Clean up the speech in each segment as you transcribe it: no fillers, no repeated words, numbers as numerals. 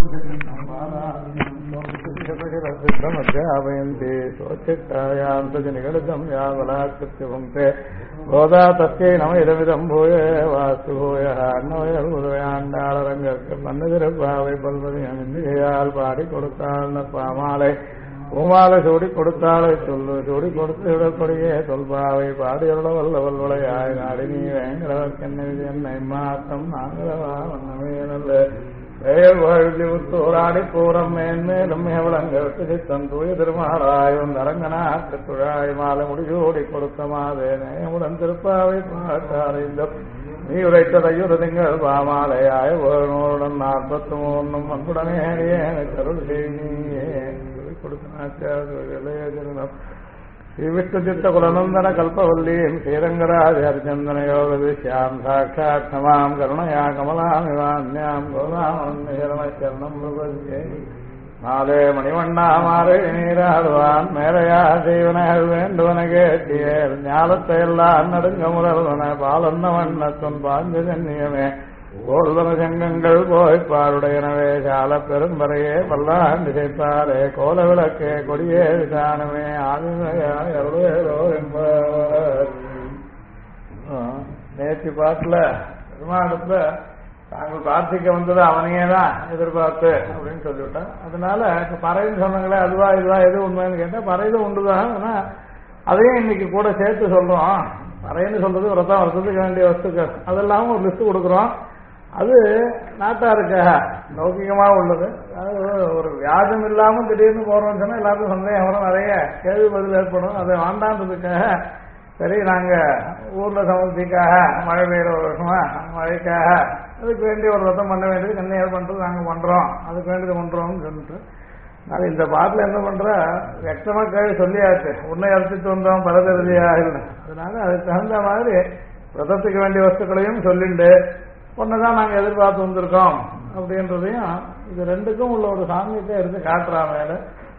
सिद्धमध्यापयन्ति स्वच्छिष्टायां सजनिगलितं यावलाकृत्य भुङ्क्ते गोदा तस्यै नम इदमिदं भूय वास्तु भूयः अन्नवयर्मुदयाण्डालरङ्गற்கு மன்னதிருப்பாவை பல்வதியால் பாடி கொடுத்தாள் பாமாலை பூமாலை சூடி கொடுத்தாளை சொல்லு சூடி கொடுத்து விடக்கூடியே சொல்பாவை பாடியுள்ள வல்ல வல்வளையாய் நாடி நீ வேங்கடவர்க்கென்னை என்னை மாத்தம் நாங்களவா வண்ணமே நல்ல ூராடி பூரம் மேன்மேலும் எவ்வளங்களுக்கு சித்தம் தூய திருமாலாயும் அரங்கனாக்கு துழாய் மாலை முடிசூடி கொடுத்த மாதே நேமுடன் திருப்பாவை பாட்டாரைந்தும் நீ உரைத்ததையுறு திங்கள் பாமாலையாய நூறுடன் 43 அன்புடனே கருள் செய்யே கொடுத்தனாச்சாரம் श्री विष्णुचित्त कुलनंदन कल्पवल्लीं श्रीरंगराज हरिचंदन योग विश्याम साक्षात् क्षमां करुणया कमलामिवान्यां गोदामरणशरणं प्रपद्ये माले मणिवण्णा मारे நீராடுவான் மேலையா ஜீவனகள் வேண்டுவன கேட்டியேர் ஞாலத்தை எல்லாம் நடுங்க முரல்வன பாலன்ன வண்ணத்துன் பாஞ்சஜன்யமே கோல்வன சங்கங்கள் போய்ப்பாருடையனவே சால பெரும்பறையே பல்லாண்டு சேர்ப்பாரே கோல விளக்கே கொடியே விசானமே ஆதிமையாரோ என்பவர் நேற்று பாட்டுல பெருமாடத்துல தாங்கள் பிரார்த்திக்க வந்தது அவனையே தான் எதிர்பார்த்து அப்படின்னு சொல்லிவிட்டேன். அதனால இப்ப பறைன்னு சொன்னாங்களே அதுவா இதுவா எது உண்மைன்னு கேட்டா பறையில உண்டுதான். ஆனா அதையும் இன்னைக்கு கூட சேர்த்து சொல்றோம். பறைன்னு சொல்றது வருஷத்துக்கு வேண்டிய வஸ்துக்கள் அதெல்லாம் ஒரு லிஸ்ட் கொடுக்குறோம். அது நாட்டாருக்காக லௌகிகமா உள்ளது. அதாவது ஒரு வியாஜம் இல்லாம திடீர்னு போறோம்னு சொன்னா எல்லாருக்கும் சந்தேகம் வரும், நிறைய கேள்வி பதில் ஏற்படும். அதை வாண்டான்றதுக்காக சரி நாங்க ஊர்ல சமர்த்திக்காக மழை பெய்யுற ஒரு வருஷமா மழைக்காக அதுக்கு வேண்டிய ஒரு ரத்தம் பண்ண வேண்டியது கண்ணையார் பண்றது நாங்க பண்றோம், அதுக்கு வேண்டியது பண்றோம்னு சொல்லிட்டு நான் இந்த பாட்டுல என்ன பண்ற வெக்தமா கேள்வி சொல்லியாச்சு. உன்னை அழைச்சிட்டு வந்தோம் பரதரதியா இல்லை. அதனால அதுக்கு தகுந்த மாதிரி ரத்தத்துக்கு வேண்டிய வஸ்துக்களையும் சொல்லிண்டு ஒன்னதான் நாங்க எதிர்பார்த்து வந்திருக்கோம் அப்படின்றதையும் இது ரெண்டுக்கும் உள்ள ஒரு சாமியத்தை எடுத்து காட்டுறா. மேல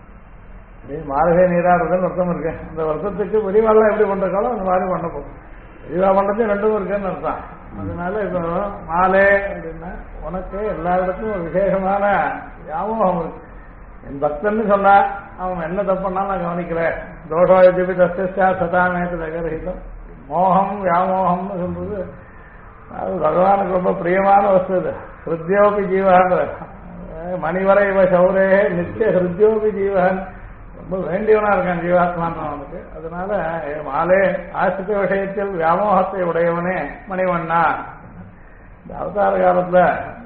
மார்கழி நீராடுறதுன்னு அர்த்தம் இருக்கு. அந்த வருஷத்துக்கு விரிவாலாம் எப்படி பண்றக்காலும் அந்த மாதிரி பண்ண போகும். விரிவா பண்றது ரெண்டும் இருக்குன்னு அர்த்தம். அதனால இப்போ மாலே அப்படின்னா உனக்கு எல்லா இடத்துக்கும் ஒரு விசேஷமான வியாமோகம் இருக்கு. என் பக்தன்னு சொன்னா அவன் என்ன தப்புனாலும் நான் கவனிக்கிறேன். தோஷோஜபி தஸ்யா சதாமேத்து நகரஹிதம் மோகம் வியாமோகம்னு சொல்றது அது பகவானுக்கு ரொம்ப பிரியமான வஸ்து. இது ஹிருத்யோபி ஜீவன் மணிவரை இவ சௌரே நித்திய ஹிருத்யோபி ஜீவன் ரொம்ப வேண்டியவனா இருக்கான் ஜீவாத்மான் அவனுக்கு. அதனால மாலே ஆசித்த விஷயத்தில் வியாமோகத்தை உடையவனே மணிவண்ணா. இந்த அவதார காலத்துல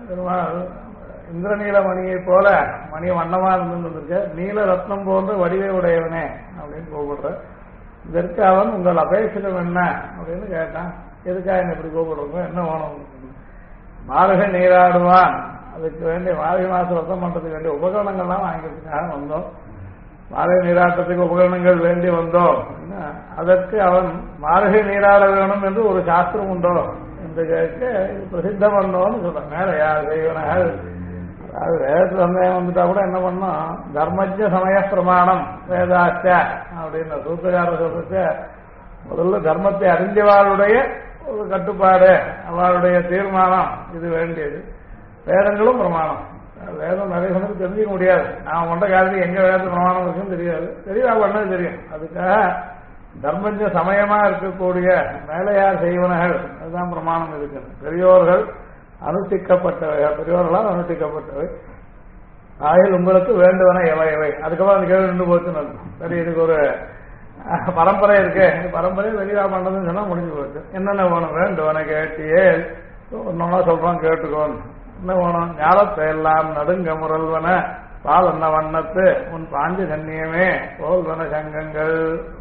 இந்திரநீல மணியை போல மணி வண்ணமா இருந்திருக்க நீல ரத்னம் போன்ற வடிவை உடையவனே அப்படின்னு கூப்பிடுற. இதற்கு அவன் உங்கள் அபேட்சிதம் என்ன அப்படின்னு கேட்டான். எதுக்காக என்ன இப்படி கூப்பிடுறோங்க, என்ன வேணும்? மார்கழி நீராடுவான், அதுக்கு வேண்டிய மார்கழி மாசம் ரத்தம் பண்றதுக்கு வேண்டிய உபகரணங்கள்லாம் வாங்கிறதுக்காக வந்தோம். மார்கழி நீராட்டத்துக்கு உபகரணங்கள் வேண்டி வந்தோம். அதற்கு அவன் மார்கழி நீராட வேணும் என்று ஒரு சாஸ்திரம் உண்டோ என்று கேட்க இது பிரசித்தம் பண்ணோம்னு சொல்றான். மேல யார் செய்வனாக அதாவது வேதத்துல சந்தேகம் வந்துட்டா கூட என்ன பண்ணோம், தர்மஜ சமய பிரமாணம் வேதாச்ச அப்படின்னு சூத்திரக்கார சொல்றதுக்கு முதல்ல தர்மத்தை அறிஞ்சவாளுடைய ஒரு கட்டுப்பாடு அவளுடைய தீர்மானம் இது வேண்டியது. வேதங்களும் பிரமாணம். வேதம் நிறைய சமயத்துக்கு தெரிஞ்சுக்க முடியாது. நான் கொண்ட காலத்துக்கு எங்க வேத பிரமாணம் இருக்குன்னு தெரியாது. தெரியும் பண்ணது தெரியும். அதுக்காக தர்மஞ்ச சமயமா இருக்கக்கூடிய மேலையார் செய்வனர்கள் அதுதான் பிரமாணம் இருக்கு. பெரியோர்கள் அனுஷ்டிக்கப்பட்டவை, பெரியோர்களால் அனுஷ்டிக்கப்பட்டவை ஆகில் உங்களுக்கு வேண்டுவன எவை எவை. அதுக்கப்புறம் அந்த கேள்வி நின்று போச்சுன்னு இருக்கும். சரி இதுக்கு ஒரு பரம்பரை இருக்கு, பரம்பரையை வெளியா பண்றதுன்னு சொன்னா முடிஞ்சு போச்சு. என்னென்ன வேணும் வேண்டுவன கேட்டியே ஒன்னொன்னா சொல்றோம் கேட்டுக்கோன்னு. என்ன வேணும்? ஞாலத்தை எல்லாம் நடுங்க முரல்வன பாலன்ன வண்ணத்து உன் பாஞ்ச கண்ணியமே போல்வன சங்கங்கள்.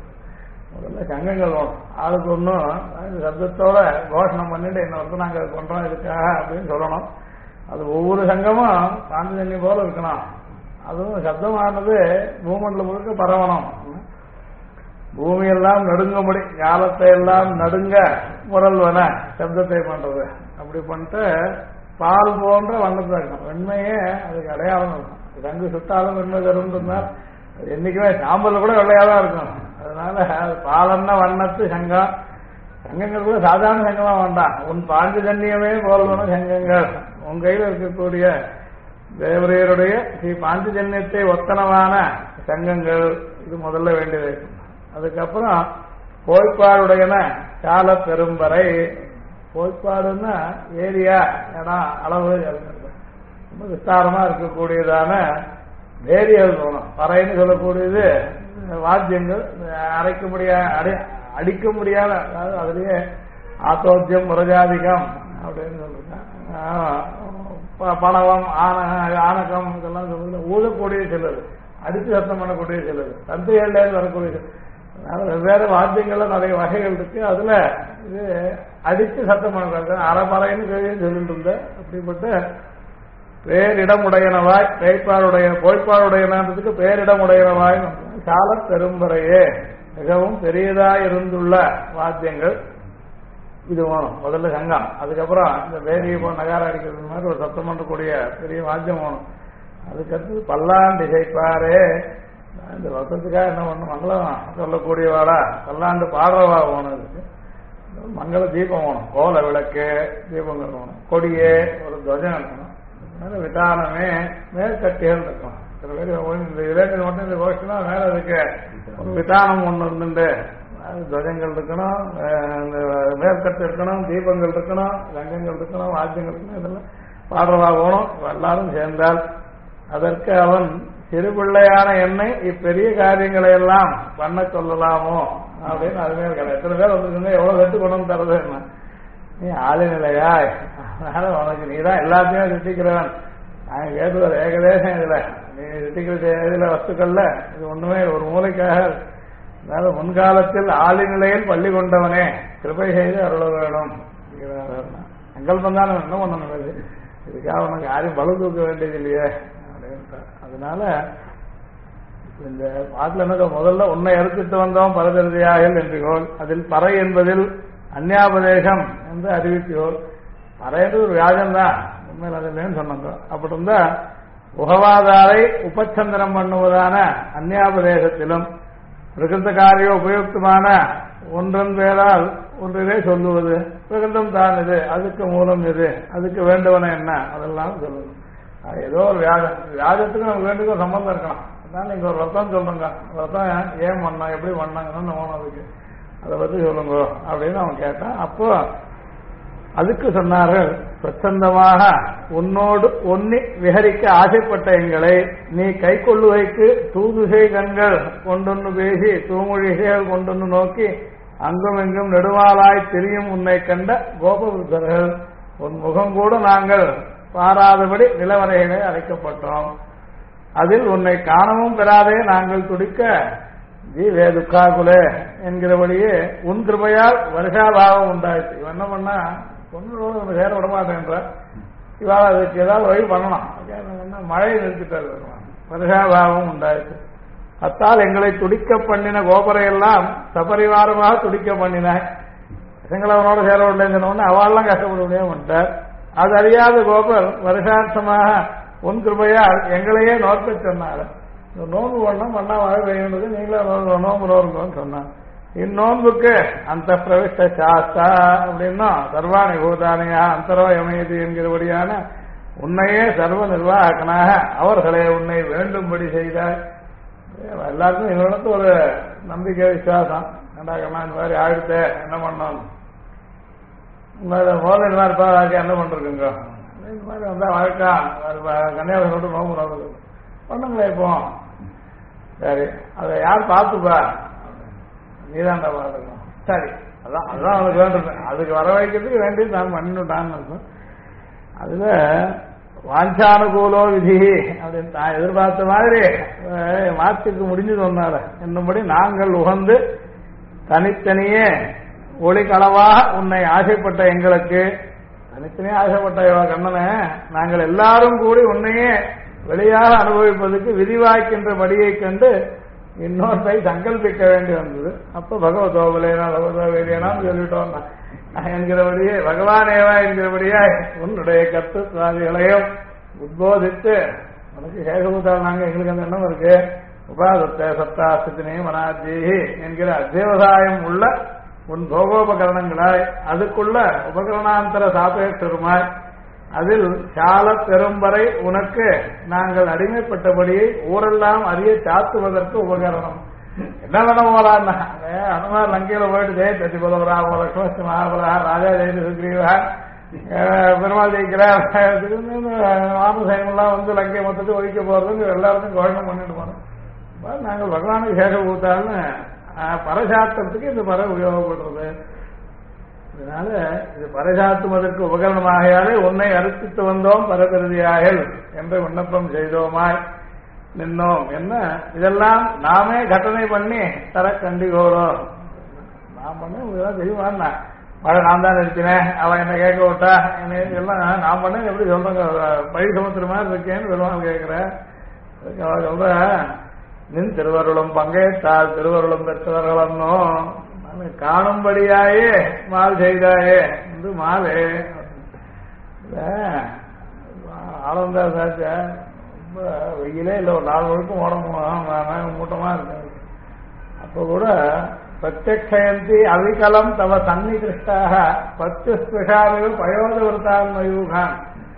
முதல்ல சங்கங்கள் வேணும். ஆளுக்கு ஒன்றும் சப்தத்தோட கோஷணம் பண்ணிட்டு இன்னொருத்தர் நாங்க பண்றோம் இதுக்காக அப்படின்னு சொல்லணும். அது ஒவ்வொரு சங்கமும் பாஞ்சஜன்ய போல இருக்கணும். அதுவும் சப்தமானது பூமண்டல முழுக்க பரவணும். பூமியெல்லாம் நடுங்கும்படி ஞாலத்தை எல்லாம் நடுங்க முரல்வன சப்தத்தை பண்றது. அப்படி பண்ணிட்டு பால் போன்ற வண்ணத்தை இருக்கணும். வெண்மையே அதுக்கு அடையாளம் இருக்கும். சங்கு சுட்டாலும் வெண்மை தருந்தால் என்னைக்குமே சாம்பல் கூட வெள்ளையாதான் இருக்கும். அதனால பாலன்ன வண்ணத்து சங்கம். சங்கங்கள் கூட சாதாரண சங்கமா வேண்டாம். உன் பாஞ்ச தண்ணியமே போல்வன சங்கங்கள். உன் கையில் இருக்கக்கூடிய தேவரையருடைய ஸ்ரீ பாஞ்சஜன்யத்தை ஒத்தனமான சங்கங்கள் இது முதல்ல வேண்டியது. அதுக்கப்புறம் கோய்ப்பாடுடையன கால பெரும்பறை. கோய்ப்பாடுன்னா ஏரியா, இடம், அளவு, ரொம்ப விஸ்தாரமா இருக்கக்கூடியதான வேரியல் தோணும். பறைன்னு சொல்லக்கூடியது வாத்தியங்கள், அரைக்க முடியாத, அடிக்க முடியாத, அதாவது அதுலயே ஆத்தோத்தியம் முரஜாதிகம் அப்படின்னு சொல்லுங்க. பணவம், ஆனகம் இதெல்லாம் சொல்லுது. ஊழக்கூடிய சிலது, அடித்து சத்தம் பண்ணக்கூடிய சிலது, தந்தைகள்ல வரக்கூடிய. அதனால வெவ்வேறு வாத்தியங்கள்ல நிறைய வகைகள் இருக்கு. அதுல இது அடித்து சத்தம் பண்ணுறாங்க. அறமறைன்னு சொல்லிட்டு இருந்த அப்படிப்பட்ட பேரிடமுடையனவாய் கோய்ப்பாடுடையனத்துக்கு பேரிடமுடையனவாய் கால பெரும்பறையே மிகவும் பெரியதாய் இருந்துள்ள வாத்தியங்கள் இது வேணும். முதல்ல சங்கம், அதுக்கப்புறம் இந்த வேதியை போ நகாரம் அடிக்கிறது மாதிரி ஒரு சத்தம் பண்ணக்கூடிய பெரிய வாத்தியம் வேணும். அதுக்கடுத்து பல்லாண்டு இசைப்பாரே. இந்த வருஷத்துக்காக என்ன பண்ணும், மங்களம் சொல்லக்கூடியவாடா பல்லாண்டு பாடுறவா வேணும். இதுக்கு மங்கள தீபம் வேணும், கோல விளக்கு தீபங்கள் வேணும், கொடியே ஒரு துவஜம் இருக்கணும், விதானமே மேற்கட்டிகள் இருக்கணும். சில பேர் இந்த இளைஞர் மட்டும் இந்த கோஷ்டா மேல அதுக்கு ஒரு விதானம் ஒன்று இருந்துட்டு துவஜங்கள் இருக்கணும், மேற்கட்டு இருக்கணும், தீபங்கள் இருக்கணும், ரங்கங்கள் இருக்கணும், வாத்தியங்கள் இருக்கணும். இதெல்லாம் பாடுறவா போகணும். எல்லாரும் சேர்ந்தால் அதற்கு அவன் சிறுபிள்ளையான என்னை இப்பெரிய காரியங்களை எல்லாம் பண்ண சொல்லலாமோ அப்படின்னு அதுமே இருக்காது. எத்தனை பேர் வந்துருக்குங்க, எவ்வளவு கட்டு கொண்டு வந்து தரது என்ன, நீ ஆளுநிலையா, அதனால உனக்கு நீதான் எல்லாத்தையும் சிட்டிக்கிறவன். நாங்க கேட்டுவார் ஏகதேசம் இதுல நீ சிட்டிக்கிற இதுல வஸ்துக்கள்ல இது ஒண்ணுமே ஒரு மூளைக்காக. அதனால முன்காலத்தில் ஆளுநிலையில் பள்ளி கொண்டவனே கிருபை செய்து அருள வேணும். சங்கல்பம் தான் என்ன பண்ணணும், இதுக்காக உனக்கு யாரையும் பலு தூக்க வேண்டியது இல்லையே அப்படின்னு. அதனால இந்த பாட்டில் என்ன முதல்ல உன்னை அறுத்துட்டு வந்தோம் பரதரியாக என்றுகோள், அதில் பறை என்பதில் அந்நியாபதேசம் என்று அறிவித்தோள். பறையது ஒரு வியாஜம் தான், உண்மையில் அதில்லைன்னு சொன்னாங்க. அப்படி இருந்தா உகவாதாரை உபச்சந்திரம் பண்ணுவதான அந்நியாபதேசத்திலும் பிரகிருத காரிய உபயுக்தமான ஒன்றன் பேரால் ஒன்றிலே சொல்லுவது, பிரகிருதம் தான் இது, அதுக்கு மூலம் இது, அதுக்கு வேண்டுவன என்ன, அதெல்லாம் சொல்லணும். ஏதோ ஒரு வியாஜத்துக்கு நமக்கு வேண்டுக்கும் சம்பந்தம் இருக்கலாம். அதனால இங்க ஒரு ரத்தம் சொல்லுங்க, ரத்தம் ஏன் பண்ணோம், எப்படி பண்ணாங்கன்னு அதுக்கு அதை பத்தி சொல்லுங்க அப்படின்னு அவன் கேட்டான். அப்போ அதுக்கு சொன்னார்கள், பிரச்சந்தமாக உன்னோடு ஒன்னி விஹரிக்க ஆசைப்பட்ட எங்களை நீ கை கொள்ளுகைக்கு தூதுசை கண்கள் கொண்டொன்னு பேசி தூமொழிகள் கொண்டொன்னு நோக்கி அங்கும் எங்கும் நெடுமாலாய் திரியும் உன்னை கண்ட கோபபுத்தர்கள் உன் முகம் கூட நாங்கள் பாராதபடி நிலவரைகளை அழைக்கப்பட்டோம். அதில் உன்னை காணவும் பெறாதே நாங்கள் துடிக்க ஜீவே துக்காகுலே என்கிறபடியே உன் கிருபையால் வருஷாபாவம் உண்டாயிடுச்சு. இவன் என்ன பண்ணா, பொண்ணு சேர விட மாட்டேன்ற, இவாள் அதுக்கு ஏதாவது வழி பண்ணணும், மழையை நிறுத்திட்டாரு, வருஷாபாவம் உண்டாயிடுச்சு. அத்தால் எங்களை துடிக்க பண்ணின கோபரையெல்லாம் சபரிவாரமாக துடிக்க பண்ணினாய். எங்களை அவனோட சேர விடலைன்னு அவள்லாம் கஷ்டப்பட முடியாம பண்ணிட்டார். அது அறியாத கோபர் வருஷார்த்தமாக உன் கிருபையால் எங்களையே நோக்க சொன்னார். இந்த நோன்பு பண்ணா மழை பெய்யுறது, நீங்களே நோன்பு நோருங்கன்னு சொன்னாங்க. இந்நோன்புக்கு அந்த பிரவிஷ்ட சாஸ்தா அப்படின்னா சர்வாணி பூதானியா அந்தரோ யமயதி என்கிறபடியான உன்னையே சர்வ நிர்வாகனாக அவர்களை உன்னை வேண்டும்படி செய்தாய். எல்லாருக்கும் இவனுக்கு ஒரு நம்பிக்கை விசுவாசம், கண்டாக்கமா இந்த மாதிரி ஆயிடுத்த என்ன பண்ணோம், முதல்ல இந்த மாதிரி இருப்பா என்ன பண்றீங்க, இந்த மாதிரி வந்தா வழக்கா கன்னியாகுமரி மட்டும் நோம்பு நோக்கு பண்ணுங்களே. இப்போ சரி, அதை யார் பார்த்துப்பா, நீதாண்டா பார்த்துக்கணும். சரி, அதுதான் அவனுக்கு வேண்டும், அதுக்கு வர வைக்கிறதுக்கு வேண்டியது நான் பண்ணிட்டான்னு இருக்கும். அதுல வாஞ்சானுகூலோ விதி அப்படின்னு நான் எதிர்பார்த்த மாதிரி மாற்றுக்கு முடிஞ்சு சொன்னார என்னபடி நாங்கள் உகந்து தனித்தனியே ஒளி களவாக உன்னை ஆசைப்பட்ட எங்களுக்கு, தனித்தனியே ஆசைப்பட்ட கண்ணனை நாங்கள் எல்லாரும் கூடி உன்னையே வெளியாக அனுபவிப்பதற்கு விரிவாக்கின்றபடியை கண்டு இன்னொருத்தை சங்கல்பிக்க வேண்டி வந்தது. அப்ப பகவதோபலேனா பகவதோவேலியனான்னு சொல்லிட்டோம் என்கிறபடியே பகவானேவா என்கிறபடியா உன்னுடைய கத்து சுவாதிகளையும் உத்போதித்து உனக்கு சேகபூதால் நாங்க எங்களுக்கு அந்த எண்ணம் இருக்கு, உபாதத்தை சத்தாஸ்தினே மனாஜி என்கிற அத்தியவசாயம் உள்ள உன் போகோபகரணங்களாய் அதுக்குள்ள உபகரணாந்தர சாபேட்சருமாய் அதில் சால பெரும்பறை உனக்கு நாங்கள் அடிமைப்பட்டபடியை ஊரெல்லாம் அறிய சாத்துவதற்கு உபகரணம். என்ன பண்ண போறான்னா அனுமார் லங்கையில போயிட்டு ஜெய தட்டி போலவரா லட்சுமி மகாபலா ராஜா ஜெயதி சுக்ரீவா பெருமாள் ஜெயிக்கிறார் வாமசைமெல்லாம் வந்து லங்கை மொத்தத்தை ஒழிக்க போறதுன்னு எல்லாருக்கும் கோஷம் பண்ணிட்டு போறோம். நாங்கள் பகவானுக்கு சேஷம் கொடுத்தாலும் பரசாத்திரத்துக்கு இந்த பறை உபயோகப்படுறது. அதனால இது பறைசாத்துவதற்கு உபகரணமாகையாலே உன்னை அர்ப்பித்து வந்தோம் பரபிரதியாயல் என்று விண்ணப்பம் செய்தோமாய் நின்னோம். என்ன இதெல்லாம் நாமே கட்டணை பண்ணி தர கண்டிகோறோம். நான் பண்ண இதெல்லாம் தெரியுமா? மழை நான் தான் நிறுத்தினேன், அவன் என்ன கேட்க விட்டா எல்லாம் நான் பண்ண எப்படி சொல்றேங்க பழி சுமத்துற மாதிரி இருக்கேன்னு பெருமாள் கேட்கிறேன். அவன் சொல்ற நின் திருவருளும் பங்கேற்றால் திருவருளும் பெற்றவர்களோ காணும்படியாயே மால் செய்தாயே என்று மாலே ஆளந்தா சாச்ச ரொம்ப வெயிலே இல்லை, ஒரு 4 மணிக்கும் ஓட மூட்டமா இருக்கு. அப்ப கூட பிரத்யக்ஷயந்தி அவிகலம் தவ சன்னி கிருஷ்டாக பத்து ஸ்பிருஷாவில் பயோதவர்த்தான் மயூகான்.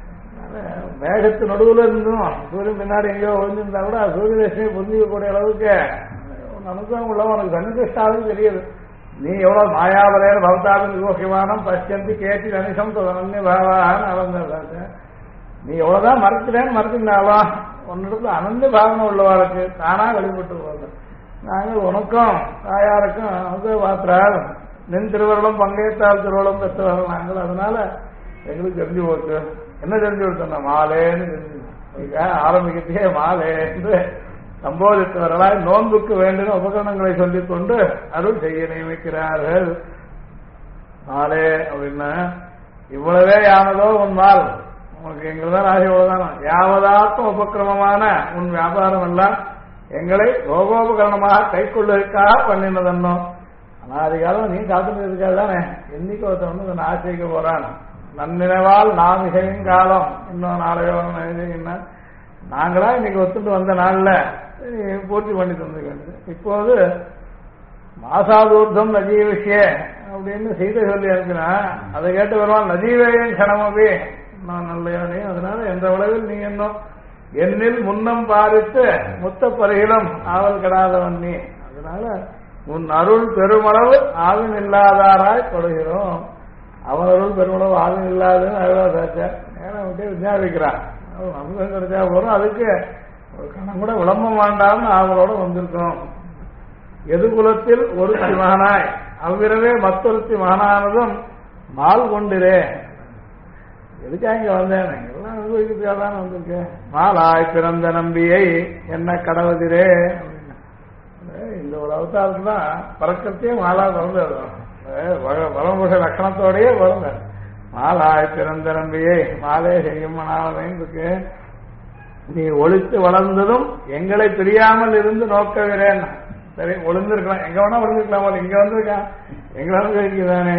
மேகத்து நடுவில் இருந்தும் சூரியன் பின்னாடி எங்கேயோ ஒழிஞ்சிருந்தா கூட சூரியலட்சுமி புரிஞ்சிக்கக்கூடிய அளவுக்கு நமக்கும் உள்ள உனக்கு சன்னிகிருஷ்டாவும் தெரியுது. நீ எவ்வளவு மாயாவலையர் பவதாவின் விமோகிமானம் பச்சந்தி கேட்டி அனிசம் நன்னி பாவான்னு அளந்தாங்க. நீ எவ்வளவுதான் மறுக்கிறேன்னு மறுத்திருந்தாலும் உன்னிடத்துல அனந்த பாவனை உள்ளவாளுக்கு தானா வெளிப்பட்டு போகுது. நாங்கள் உனக்கும் தாயாருக்கும் வந்து பார்த்தால் நின் திருவருளும் பங்கேற்றால் திருவருளும் பெற்றவர்கள் நாங்கள். அதனால எங்களுக்கு தெரிஞ்சு போச்சு. என்ன தெரிஞ்சு கொடுத்தோம்னா மாலேன்னு தெரிஞ்சு ஆரம்பிக்கத்தையே மாலே என்று சம்போதித்தவர்களாய் நோன்புக்கு வேண்டின உபகரணங்களை சொல்லிக் கொண்டு அருள் செய்ய நியமிக்கிறார்கள். மாலே அப்படின்னா இவ்வளவே யானதோ உன் மால் உனக்கு எங்களுதான் ஆசை இவ்வளவுதான் யாவதாக்கும் உபக்கிரமமான உன் வியாபாரம் எல்லாம் எங்களை ரோகோபகரணமாக கை கொள்வதற்காக பண்ணினதன்னோ. அனாதிகாலம் நீ காத்துக்கிறதுக்காக தானே என்னைக்கு ஒருத்தன் வந்து நான் ஆசைக்க போறான். நன்னினைவால் நாம் மிகவும் காலம் இன்னும் நாளையோ என்ன நாங்களா இன்னைக்கு ஒத்துட்டு வந்த நாள்ல பூர்த்தி பண்ணி தந்துக்க. இப்போது மாசாதூர்தம் நஜீவிஷய அப்படின்னு செய்த சொல்லி அனுப்பினா அதை கேட்டு வருவான். நஜீவேயன் கணமபி நான் நல்லையானே. அதனால எந்த உலகில் நீ என்னும் என்னில் முன்னம் பாரித்து முத்த பருகிலும் ஆவல் கெடாதவன் நீ. அதனால உன் அருள் பெருமளவு ஆவின் இல்லாதாராய் கொடுகிறோம். அவன் அருள் பெருமளவு ஆவின் இல்லாதன்னு அழுவாசாச்சார் நேரம் விட்டு விஞ்ஞாபிக்கிறான். நமக்கு கிடைச்சா போறோம், அதுக்கு ஒரு கணம் கூட விளம்ப வேண்டாம்னு அவளோட வந்திருக்கோம். எதுகுலத்தில் ஒருத்தி மகனாய் அவ்விரவே மற்றொருத்தி மகனானதும் மால் கொண்டிரே. எதுக்காக இங்க வந்தேன்? எல்லாம் அனுபவிக்கிறதுக்காக தான் வந்திருக்கேன். மாலாய் பிறந்த நம்பியை என்ன கடவுதிரே. இந்த ஒரு அவதாரத்துல தான் பறக்கத்தையே மாலா பிறந்தது. வரம்புஷ லட்சணத்தோடயே பிறந்த மாலாய் பிறந்த நம்பியை மாலே செய்யும் மனாவதையும் இருக்கு. நீ ஒழித்து வளர்ந்ததும் எங்களை பிரியாமல் இருந்து நோக்கவிரேன். சரி ஒளிந்திருக்கலாம், எங்க வேணா ஒளிஞ்சிருக்கலாம், இங்க வந்திருக்கான் எங்களாலும் கிடைக்குதானே.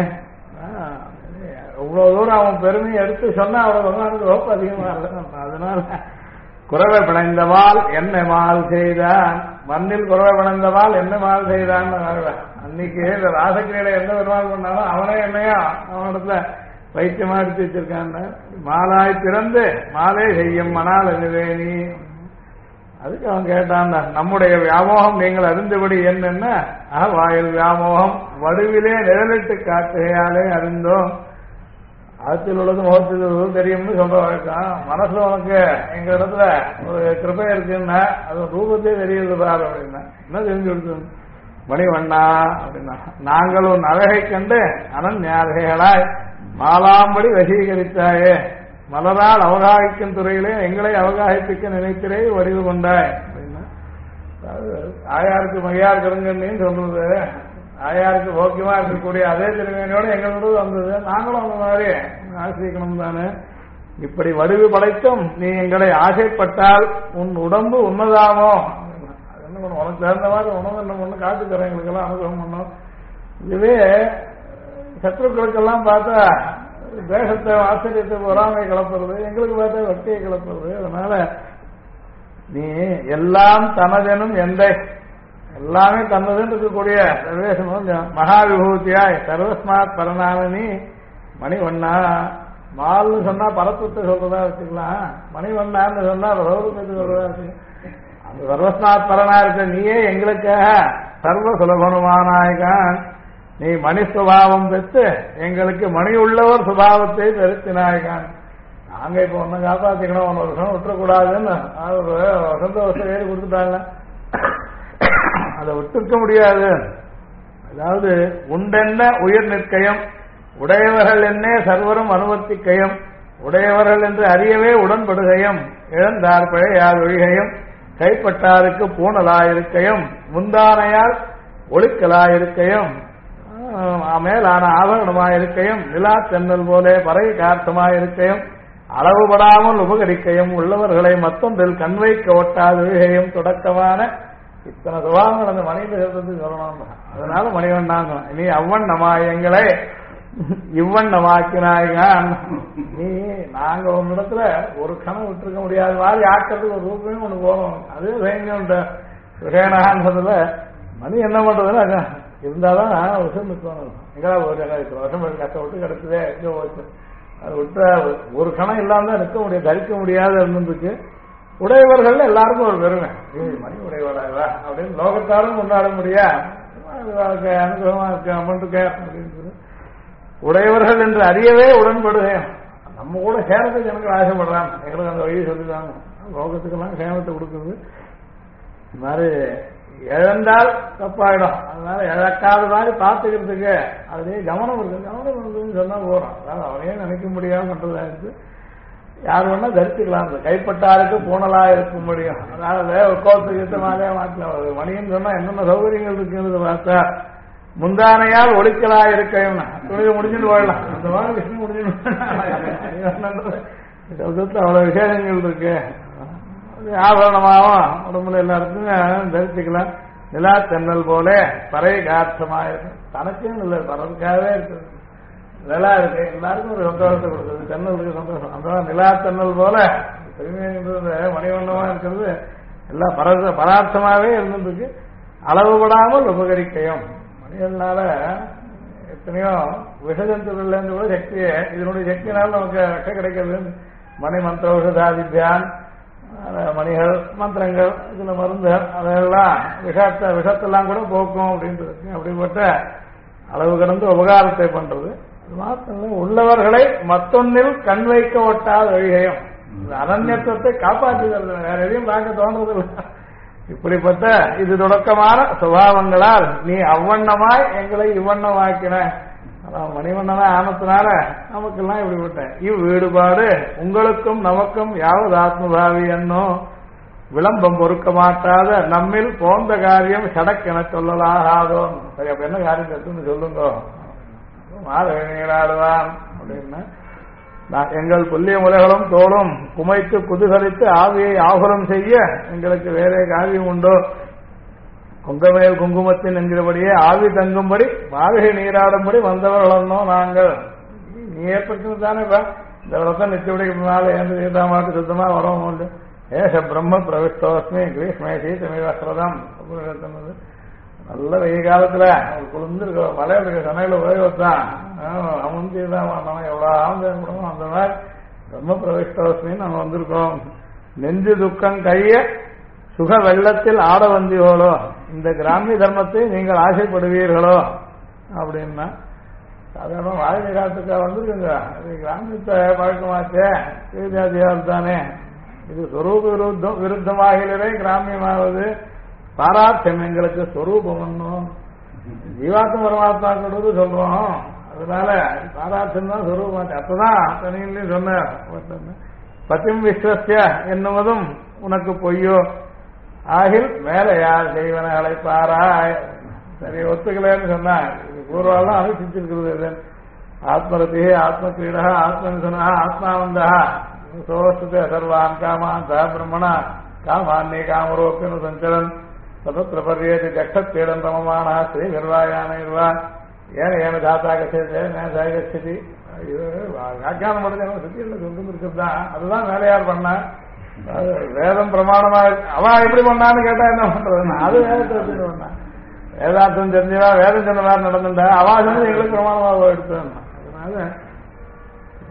இவ்வளவு தூரம் அவன் பெருமையை எடுத்து சொன்னா அவனுக்கு ரோப்பு அதிகமா இல்லை. அதனால குறவை பிணைந்தவாள் என்ன மால் செய்தான், மண்ணில் குறவை பிணைந்தவாள் என்ன மால் செய்தான். அன்னைக்கு இந்த ராசக்கிரியில எந்த பெருமாள் பண்ணாலும் அவனே என்னையா அவனிடத்துல வைத்தியமா எடுத்து வச்சிருக்கான். மாலாய் பிறந்து மாலே செய்யும் மணால் எதுவேணி. அதுக்கு அவன் கேட்டான், நம்முடைய வியாமோகம் நீங்கள் அறிந்தபடி என்னென்ன வாயில் வியாமோகம் வடுவிலே நிழலிட்டு காட்டுகையாலே அறிந்தோம். ஆற்றில் உள்ளது முகத்தில் உள்ளது தெரியும்னு சொல்ற வழக்கம். மனசுல உனக்கு எங்க இடத்துல ஒரு கிருப்பை இருக்குன்னா அது ரூபத்தே தெரியுது பாரு அப்படின்னா என்ன தெரிஞ்சு கொடுத்து மணிவண்ணா அப்படின்னா நாங்கள் உன் அழகை கண்டு அனன்யாதைகளாய் மாலாம்படி வசீகரித்தாயே. மலரால் அவகாகிக்கும் துறையிலே எங்களை அவகாகிப்பிக்க நினைக்கிறே வடிவு கொண்டாய் அப்படின்னா ஆயாருக்கு மையார் கருங்கன்னு சொல்றது. ஆயாருக்கு போக்கியமா இருக்கக்கூடிய அதே திருமையோட எங்களோட வந்தது. நாங்களும் அந்த மாதிரி ஆசிரியக்கணும் தானே. இப்படி வடிவு படைத்தும் நீ எங்களை ஆசைப்பட்டால் உன் உடம்பு உன்னதாமோ. என்ன பண்ணும் உனக்கு தகுந்த மாதிரி உணவு என்ன பண்ணும் காட்டு தரேன் எங்களுக்கெல்லாம் அனுபவம் பண்ணும். இதுவே சத்ருக்களுக்கெல்லாம் பார்த்தா தேசத்தை ஆச்சரியத்தை பொறாமை கிளப்புறது, எங்களுக்கு பார்த்தா வெட்டியை கிளப்புறது. அதனால நீ எல்லாம் தனதெனும் எந்த எல்லாமே தன்னதுன்னு இருக்கக்கூடிய சர்வேசமும் மகாவிபூத்தியாய் சர்வஸ்மாத் பரநாமனி மணிவண்ணா மால்னு சொன்னா பரத்துவத்தை சொல்றதா வச்சுக்கலாம், மணிவண்ணான்னு சொன்னா சௌரூபத்தை சொல்றதா வச்சுக்கலாம். அந்த சர்வஸ்நாத் பரனா இருக்க நீயே எங்களுக்காக சர்வ சுலபனுமானாய்கான், நீ மணி சுபாவம் பெற்று எங்களுக்கு மணி உள்ளவர் சுபாவத்தை பெருத்தினாய்கான். நாங்க இப்ப ஒன்னும் காப்பாத்திக்கணும், 1 வருஷம் விட்டுறக்கூடாதுன்னு வசந்த வருஷம் ஏறி கொடுத்துட்டாங்க, அதை விட்டுருக்க முடியாது. அதாவது உண்டென்ன உயிர் நிற்கையும் உடையவர்கள் என்னே சர்வரும் அனுவர்த்திக்கையும் உடையவர்கள் என்று அறியவே உடன்படுகையும் இழந்தார் பிழையார் ஒழிகையும் கைப்பட்டாருக்கு பூணலாயிருக்கையும் முந்தானையால் ஒளிக்கலாயிருக்கையும் மேலான ஆபரணமாயிருக்கையும் நிலா தென்னல் போலே பறை கார்த்தமாயிருக்கையும் அளவுபடாமல் உபகரிக்கையும் உள்ளவர்களை மத்தொன்றில் கண்வைக்க ஒட்டாது ஒழிகையும் தொடக்கமான இத்தனை சுபாவங்கள் அந்த மணியில சொல்றது சொல்லணும். அதனால மணிவண்ணாங்க, நீ அவ்வண்ணமாய் எங்களை இவ்வண்ணமாக்கினாய்கான். நீ நாங்க உன்னிடத்துல ஒரு கணம் விட்டுருக்க முடியாத மாதிரி ஆக்கிறதுக்கு ஒரு ரூபமே ஒண்ணு போகணும். அதே சைன்யம் விஷயனான்றதுல மணி என்ன பண்றதுன்னா இருந்தாதான் வருஷம் நிற்கணும். எங்களா வருஷம் கஷ்டப்பட்டு கிடைச்சதே எங்க போச்சு, அது விட்ட ஒரு கணம் இல்லாம தான் நிற்க முடியாது, தரிக்க முடியாத இருந்துருக்கு. உடையவர்கள் எல்லாருக்கும் ஒரு பெருமை, மணி உடையவராக அப்படின்னு லோகத்தாரும் கொண்டாட முடியா, அனுகிரகமா இருக்க அமௌண்ட்டுக்க அப்படின்னு உடையவர்கள் என்று அறியவே உடன்படுகிறேன். நம்ம கூட சேமத்துக்கு எனக்கு ஆசைப்படுறாங்க, எங்களுக்கு அந்த வழியை சொல்லிட்டாங்க. லோகத்துக்கெல்லாம் சேமத்தை கொடுக்குறது இந்த மாதிரி இழந்தால் தப்பாயிடும். அதனால இழக்காத மாதிரி பார்த்துக்கிறதுக்கு அதுலேயே கவனம் இருக்கு. கவனம் இருக்குன்னு சொன்னா போறோம். அதாவது அவனையே நினைக்க முடியாம பண்றதா இருக்கு. யார் வேணா தரிசிக்கலாம், கைப்பட்டாருக்கு பூணலா இருக்க முடியும். அதனால கோத்துக்கு யுத்தமாலே மாற்றலாம். மணின்னு சொன்னா என்னென்ன சௌகரியங்கள் இருக்குன்னு பார்த்தா முந்தானையால் ஒழிக்கலா இருக்கையும் துணிக முடிஞ்சுட்டு போயிடலாம். இந்த மாதிரி விஷயம் முடிஞ்சுட்டு அவ்வளவு விசேஷங்கள் இருக்கு. ஆபரணமாவும் உடம்புல எல்லாருக்கும் தரிசிக்கலாம். நிலா தென்னல் போல பறை காற்றமா இருக்கு. தனக்கும் இல்லை, பறதுக்காகவே இருக்குது. நிலா இருக்கு, எல்லாருக்கும் ஒரு சந்தோஷத்தை கொடுக்குது. தென்னலுக்கு சந்தோஷம். அந்த நிலா தென்னல் போல மணிவண்ணமா இருக்கிறது எல்லாம் பரார்த்தமாவே இருந்துருக்கு. அளவுபடாமல் உபகரிக்கையும் மணிகள்னால எத்தனையோ விஷஜந்துகள்ல இருந்து கூட சக்தியை, இதனுடைய சக்தினால நமக்கு ரட்சை கிடைக்கிறது. மணி மந்திர ஔஷதாதித்யான் மணிகள் மந்திரங்கள் இதுல மருந்து அதெல்லாம் விஷத்தெல்லாம் கூட போக்கும் அப்படின்றது. அப்படிப்பட்ட அளவு கடந்து உபகாரத்தை பண்றது. அது மாத்திரம் உள்ளவர்களை மத்தொன்னில் கண் வைக்க ஒட்டாத வழிகையும் அரண்யத்துவத்தை காப்பாற்றுகிறது. வேற எதையும் பார்க்க தோன்றதில்லை. இப்படிப்பட்ட இது தொடக்கமான சுபாவங்களால் நீ அவ்வண்ணமாய் எங்களை இவ்வண்ணமாக்கின. மணிவண்ணனா ஆனத்தினால நமக்கெல்லாம் இப்படிப்பட்ட இவ்வீடுபாடு உங்களுக்கும் நமக்கும் யாவது ஆத்மபாவி என்னோ விளம்பம் பொறுக்க மாட்டாத நம்மில் போந்த காரியம் சடக்கென சொல்லலாகாதோ. சரி, அப்ப என்ன காரியம் கட்டுன்னு சொல்லுங்க. மாதவீடாடுவான் அப்படின்னா எங்கள் புல்லிய முலைகளும் தோளும் குமைத்து குதுகலித்து ஆவியை ஆகுலம் செய்ய எங்களுக்கு வேற காரியம் உண்டோ? குங்கமேல் குங்குமத்தின் என்கிறபடியே ஆவி தங்கும்படி மாவிகை நீராடும்படி வந்தவர்களோ நாங்கள். நீ ஏற்பட்டுதானே இந்த விரதம் நிச்சயப்படி முன்னால ஏந்து தீர்த்தாமாட்டு சுத்தமா வரோம் உண்டு. ஏஷ பிரம்ம பிரவிஷ்டோஸ்மி கிரீஷ்மே சீத்தமிவாசிரதம். நல்ல வெயில் காலத்துல குளிர்ந்து இருக்க மலையில இருக்க சமையல போய் வச்சான் அவன் தீர்த்தாமாட்டான் எவ்வளவு ஆழ்ந்த அந்த மாதிரி பிரம்ம பிரவிஷ்டோஸ்மின்னு நாங்க வந்திருக்கோம். நெஞ்சு துக்கம் கைய சுக வெள்ளத்தில் ஆட வந்தீர்களோ, இந்த கிராமிய தர்மத்தை நீங்கள் ஆசைப்படுவீர்களோ அப்படின்னா சாதாரண வாழ்க்கை காலத்துக்காக வந்துருக்குங்க. இது கிராமியத்தை பழக்கமாச்சே, தீர்த்தாதியால் தானே. இது சொரூப விருத்தமாகிறதே கிராமியமாவது. பாராட்சியம் எங்களுக்கு சொரூபம் ஒன்றும் ஜீவாத்ம பரமாத்மா கொடுத்து சொல்றோம். அதனால பாராட்சியம் தான் சொரூபம். அப்பதான் தனியிலையும் சொன்னார், பத்தியம் விஸ்வசிய என்னுவதும் உனக்கு பொய்யோ ஆகில் மேல யார் செய்வன அழைப்பாராய். சரி, ஒத்துக்கலன்னு சொன்னா பூர்வாலாம் அனுசிச்சிருக்கிறது. ஆத்மரதி ஆத்ம கிரீடா ஆத்மனிசனா ஆத்மாவந்தா சோஸ்தே சர்வான் காமான் ச பிரம்மணா காமான்னே காமரோப்பியனு சஞ்சலன் சதத்திர பர்யேதி ஜக்ஷத்பீடம் ரமமான ஸ்ரீ நிர்வாயானர்வா ஏன ஏன தாத்தா கசேதே நேசாய கட்சதி. வியாக்கியானம் பண்ண சுத்தியில் சொல்லிட்டு இருக்கிறதுதான். அதுதான் வேலையார் பண்ணா. வேதம் பிரமாணமா அவன் எப்படி பண்ணான்னு கேட்டா என்ன பண்றது? அது வேதத்தை வச்சுட்டு பண்ணா. வேதாந்தம் தெரிஞ்சவா வேதம் சொன்ன மாதிரி நடந்துட்டா அவா சொன்னது எங்களுக்கு பிரமாணமாக எடுத்து. அதனால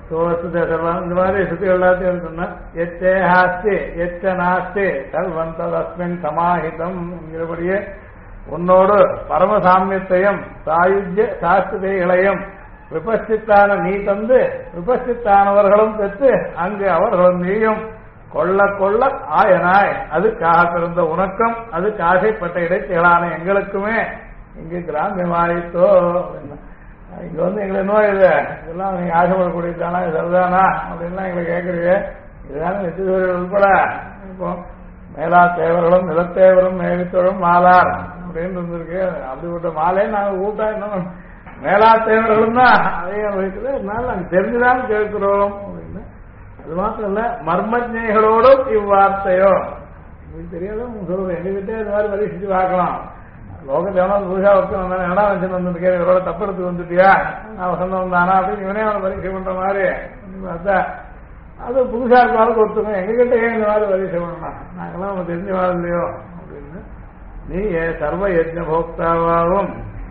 இந்த மாதிரி சுத்தி எல்லாத்தையும் இருக்குன்னா எச்சே ஹாஸ்தி எச்ச நாஸ்தி கல்வந்ததஸ்மின் சமாஹிதம் என்கிறபடியே உன்னோடு பரமசாமியத்தையும் சாயுஜ்ய சாஸ்திரைகளையும் விபசித்தான நீ தந்து விபசித்தானவர்களும் பெற்று அங்கு அவர்களும் நீயும் கொள்ள கொள்ள ஆயனாய் அதுக்காக பிறந்த உனக்கும் அதுக்கு ஆசைப்பட்ட இடைச்செயலான எங்களுக்குமே இங்கு கிராமியமாயித்தோ. இங்க எங்களை நோய் இது இதெல்லாம் நீங்க ஆசைப்படக்கூடியதானா சரிதானா அப்படின்லாம் எங்களை கேட்கறீங்க. இதுதானே நித்தியசூரியர் உட்பட இப்போ மேலா தேவர்களும் நிலத்தேவரும் மேலித்தோழும் மாலார் அப்படின்னு இருந்திருக்கு. அப்படிப்பட்ட மாலையை நாங்கள் கூட்டா இன்னும் மேலா தேவர்களும் தான் அதையும் இருக்குது. அதனால நாங்கள் தெரிஞ்சுதான் கேட்கிறோம் அப்படின்னு. அது மாத்திரம் இல்ல மர்மஜைகளோடும் இவ்வார்த்தையோ உங்களுக்கு தெரியாத உங்க சொல்லுங்க எங்ககிட்டே இந்த மாதிரி பரீட்சிச்சு பார்க்கலாம். லோகத்தில் எவனாவது புதுசா ஒருத்தர் வந்தானே என்னடா வச்சுன்னு வந்துருக்கேன் இவரோட தப்பு எடுத்து வந்துட்டியா நான் வசந்தம் வந்தானா அப்படின்னு இவனே அவனை பரீட்சை பண்ற மாதிரி அது புதுசா இருந்தாலும் கொடுத்துங்க எங்ககிட்ட ஏன் இந்த மாதிரி பரீட்சை பண்ணலாம் நாங்களாம் நம்ம தெரிஞ்ச மாதிரி இல்லையோ அப்படின்னு. நீ சர்வ யஜ்ஞ போக்தாவாகவும்